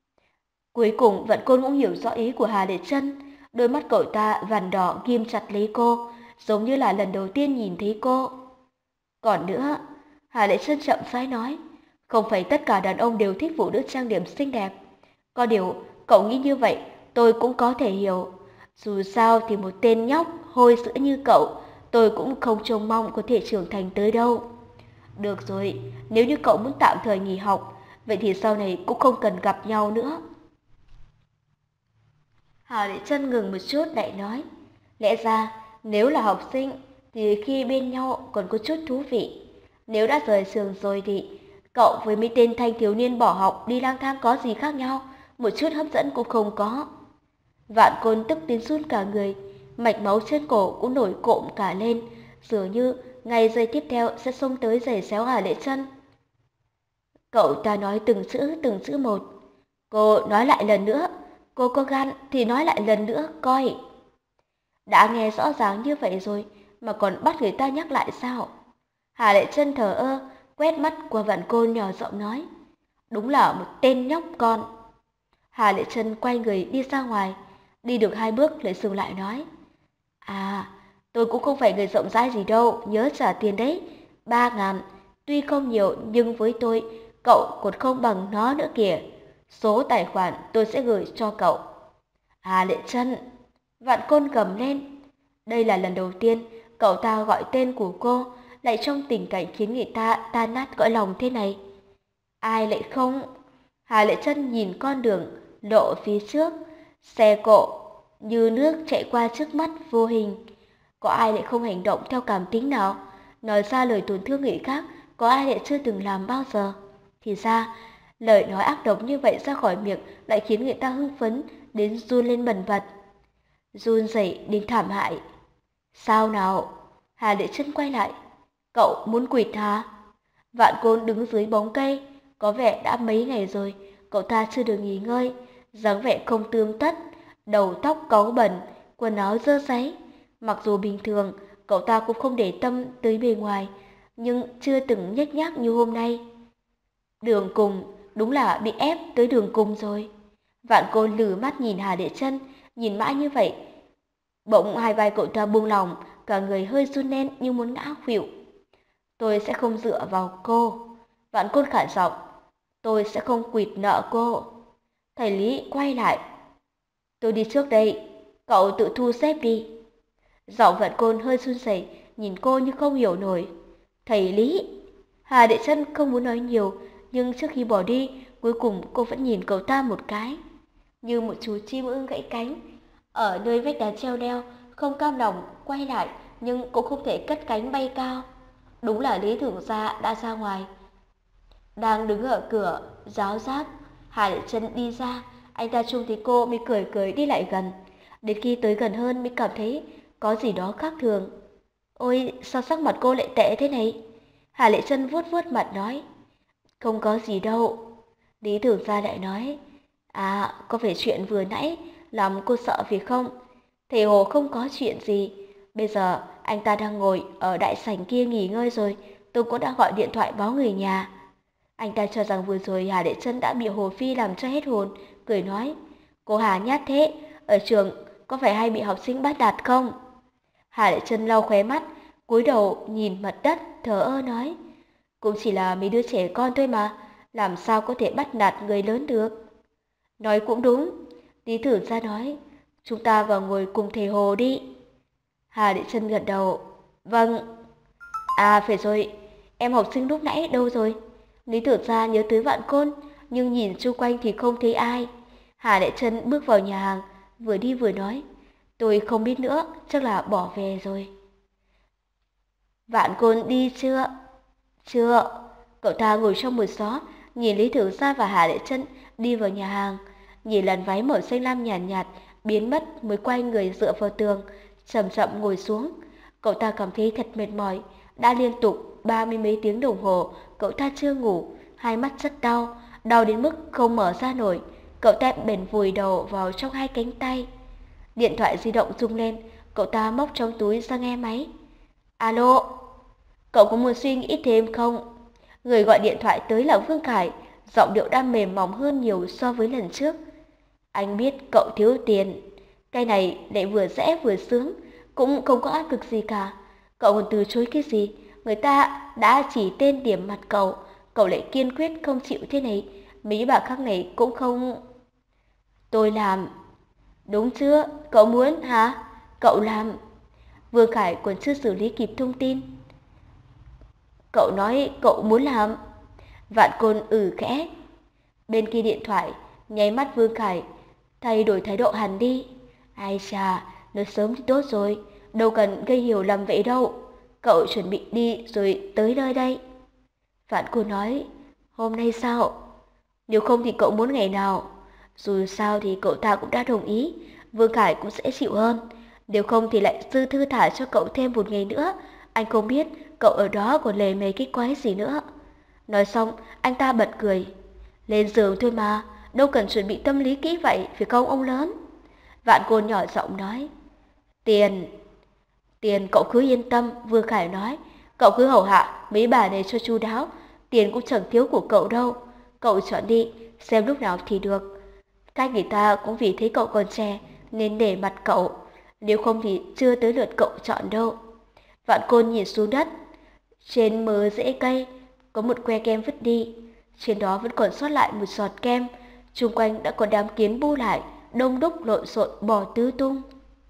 Speaker 2: Cuối cùng Vạn Côn cũng hiểu rõ ý của Hà Lệ Trân. Đôi mắt cậu ta vằn đỏ ghim chặt lấy cô, giống như là lần đầu tiên nhìn thấy cô. Còn nữa, Hà Lệ Trân chậm rãi nói, không phải tất cả đàn ông đều thích phụ nữ trang điểm xinh đẹp. Có điều, cậu nghĩ như vậy, tôi cũng có thể hiểu. Dù sao thì một tên nhóc hôi sữa như cậu, tôi cũng không trông mong có thể trưởng thành tới đâu. Được rồi, nếu như cậu muốn tạm thời nghỉ học, vậy thì sau này cũng không cần gặp nhau nữa. Hà Lệ Trân ngừng một chút lại nói, lẽ ra nếu là học sinh thì khi bên nhau còn có chút thú vị. Nếu đã rời trường rồi thì cậu với mấy tên thanh thiếu niên bỏ học đi lang thang có gì khác nhau, một chút hấp dẫn cũng không có. Vạn Côn tức đến run cả người, mạch máu trên cổ cũng nổi cộm cả lên, dường như ngay giây tiếp theo sẽ xông tới giày xéo Hà Lệ Trân. Cậu ta nói từng chữ từng chữ một. Cô nói lại lần nữa, cô có gan thì nói lại lần nữa coi. Đã nghe rõ ràng như vậy rồi mà còn bắt người ta nhắc lại sao? Hà Lệ Trân thờ ơ, quét mắt qua Vạn Côn nhỏ giọng nói, Đúng là một tên nhóc con. Hà Lệ Trân quay người đi ra ngoài, đi được hai bước lại dừng lại nói. À, tôi cũng không phải người rộng rãi gì đâu, nhớ trả tiền đấy. Ba ngàn, tuy không nhiều nhưng với tôi, cậu còn không bằng nó nữa kìa. Số tài khoản tôi sẽ gửi cho cậu. Hà Lệ Trân, Vạn Côn gầm lên. Đây là lần đầu tiên cậu ta gọi tên của cô, lại trong tình cảnh khiến người ta tan nát cõi lòng thế này. Ai lại không? Hà Lệ Trân nhìn con đường lộ phía trước, xe cộ như nước chạy qua trước mắt vô hình. Có ai lại không hành động theo cảm tính nào? Nói ra lời tổn thương người khác, có ai lại chưa từng làm bao giờ? Thì ra, lời nói ác độc như vậy ra khỏi miệng lại khiến người ta hưng phấn đến run lên bần bật. Run rẩy đến thảm hại. Sao nào? Hà Lệ Trân quay lại. Cậu muốn quỵt hả? Vạn Côn đứng dưới bóng cây, có vẻ đã mấy ngày rồi, cậu ta chưa được nghỉ ngơi, dáng vẻ không tươm tất, đầu tóc cáu bẩn, quần áo dơ dáy. Mặc dù bình thường, cậu ta cũng không để tâm tới bề ngoài, nhưng chưa từng nhếch nhác như hôm nay. Đường cùng, đúng là bị ép tới đường cùng rồi. Vạn Côn lử mắt nhìn Hà Lệ Trân, nhìn mãi như vậy. Bỗng hai vai cậu ta buông lỏng, cả người hơi run lên như muốn ngã khuỵu. Tôi sẽ không dựa vào cô. Vạn Côn khản giọng. Tôi sẽ không quỵt nợ cô. Thầy Lý quay lại. Tôi đi trước đây, cậu tự thu xếp đi. Giọng Vạn Côn hơi run rẩy, nhìn cô như không hiểu nổi. Thầy Lý. Hà Đệ Trân không muốn nói nhiều, nhưng trước khi bỏ đi, cuối cùng cô vẫn nhìn cậu ta một cái. Như một chú chim ưng gãy cánh, ở nơi vách đá treo leo, không cam lòng quay lại, nhưng cũng không thể cất cánh bay cao. Đúng là Lý Thưởng Gia đã ra ngoài. Đang đứng ở cửa, giáo giác, Hà Lệ Trân đi ra, anh ta trông thấy cô mới cười cười đi lại gần. Đến khi tới gần hơn mới cảm thấy có gì đó khác thường. Ôi, sao sắc mặt cô lại tệ thế này? Hà Lệ Trân vuốt vuốt mặt nói. Không có gì đâu. Lý Thưởng Gia lại nói. À, có phải chuyện vừa nãy làm cô sợ phải không? Thầy Hồ không có chuyện gì. Bây giờ anh ta đang ngồi ở đại sảnh kia nghỉ ngơi rồi. Tôi cũng đã gọi điện thoại báo người nhà. Anh ta cho rằng vừa rồi Hà Lệ Trân đã bị Hồ Phi làm cho hết hồn, cười nói. Cô Hà nhát thế, ở trường có phải hay bị học sinh bắt nạt không? Hà Lệ Trân lau khóe mắt, cúi đầu nhìn mặt đất, thờ ơ nói. Cũng chỉ là mấy đứa trẻ con thôi mà, làm sao có thể bắt nạt người lớn được? Nói cũng đúng, Lý Thử Gia nói. Chúng ta vào ngồi cùng thầy Hồ đi. Hà Lệ Trân gật đầu. Vâng. À phải rồi, em học sinh lúc nãy đâu rồi? Lý Thử Gia nhớ tới Vạn Côn, nhưng nhìn xung quanh thì không thấy ai. Hà Lệ Trân bước vào nhà hàng, vừa đi vừa nói. Tôi không biết nữa, chắc là bỏ về rồi. Vạn Côn đi chưa? Chưa. Cậu ta ngồi trong một xó, nhìn Lý Thử Gia và Hà Lệ Trân đi vào nhà hàng. Nhìn làn váy màu xanh lam nhàn nhạt, nhạt biến mất mới quay người dựa vào tường, chậm chậm ngồi xuống. Cậu ta cảm thấy thật mệt mỏi, đã liên tục ba mươi mấy tiếng đồng hồ, cậu ta chưa ngủ, hai mắt rất đau, đau đến mức không mở ra nổi. Cậu ta bèn vùi đầu vào trong hai cánh tay. Điện thoại di động rung lên, cậu ta móc trong túi ra nghe máy. Alo, cậu có muốn suy nghĩ thêm không? Người gọi điện thoại tới là Vương Khải, giọng điệu đã mềm mỏng hơn nhiều so với lần trước. Anh biết cậu thiếu tiền, cái này lại vừa rẽ vừa sướng, cũng không có áp lực gì cả. Cậu còn từ chối cái gì? Người ta đã chỉ tên điểm mặt cậu, cậu lại kiên quyết không chịu thế này. Mấy bà khác này cũng không... Tôi làm. Đúng chưa? Cậu muốn hả? Cậu làm. Vương Khải còn chưa xử lý kịp thông tin. Cậu nói cậu muốn làm. Vạn Côn ừ khẽ. Bên kia điện thoại, nháy mắt Vương Khải thay đổi thái độ hẳn đi. Ai chà, nói sớm thì tốt rồi, đâu cần gây hiểu lầm vậy đâu. Cậu chuẩn bị đi rồi tới nơi đây. Vạn Côn nói, hôm nay sao? Nếu không thì cậu muốn ngày nào? Dù sao thì cậu ta cũng đã đồng ý, Vương Khải cũng sẽ chịu hơn. Nếu không thì lại dư thư thả cho cậu thêm một ngày nữa. Anh không biết cậu ở đó còn lề mề cái quái gì nữa. Nói xong, anh ta bật cười. Lên giường thôi mà, đâu cần chuẩn bị tâm lý kỹ vậy, phải không ông lớn? Vạn Côn nhỏ giọng nói. Tiền, tiền cậu cứ yên tâm, Vương Khải nói. Cậu cứ hầu hạ mấy bà này cho chu đáo, tiền cũng chẳng thiếu của cậu đâu. Cậu chọn đi, xem lúc nào thì được. Các người ta cũng vì thấy cậu còn trẻ nên để mặt cậu, nếu không thì chưa tới lượt cậu chọn đâu. Vạn Côn nhìn xuống đất. Trên mớ rễ cây có một que kem vứt đi, trên đó vẫn còn sót lại một giọt kem, xung quanh đã có đám kiến bu lại, đông đúc lộn xộn bò tứ tung.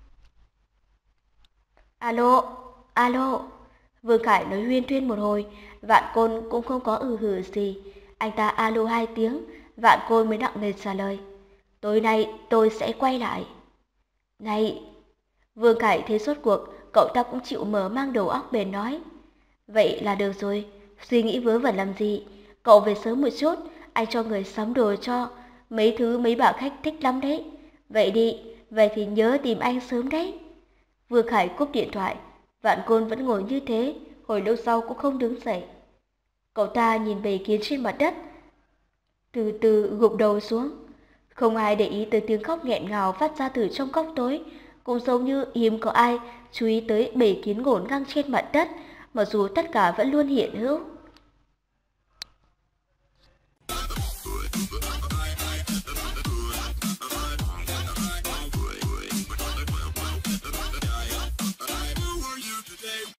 Speaker 2: Alo, alo. Vương Khải nói huyên thuyên một hồi, Vạn Côn cũng không có ừ hử gì. Anh ta alo hai tiếng, Vạn Côn mới nặng nề trả lời. Tối nay tôi sẽ quay lại. Này, Vương Khải thấy sốt cuộc, cậu ta cũng chịu mở mang đầu óc bền nói. Vậy là được rồi, suy nghĩ vớ vẩn làm gì. Cậu về sớm một chút, anh cho người sắm đồ cho. Mấy thứ mấy bà khách thích lắm đấy. Vậy đi, vậy thì nhớ tìm anh sớm đấy. Vương Khải cúp điện thoại, Vạn Côn vẫn ngồi như thế, hồi lâu sau cũng không đứng dậy. Cậu ta nhìn bầy kiến trên mặt đất, từ từ gục đầu xuống. Không ai để ý tới tiếng khóc nghẹn ngào phát ra từ trong góc tối, cũng giống như hiếm có ai chú ý tới bầy kiến ngổn ngang trên mặt đất, mặc dù tất cả vẫn luôn hiện hữu.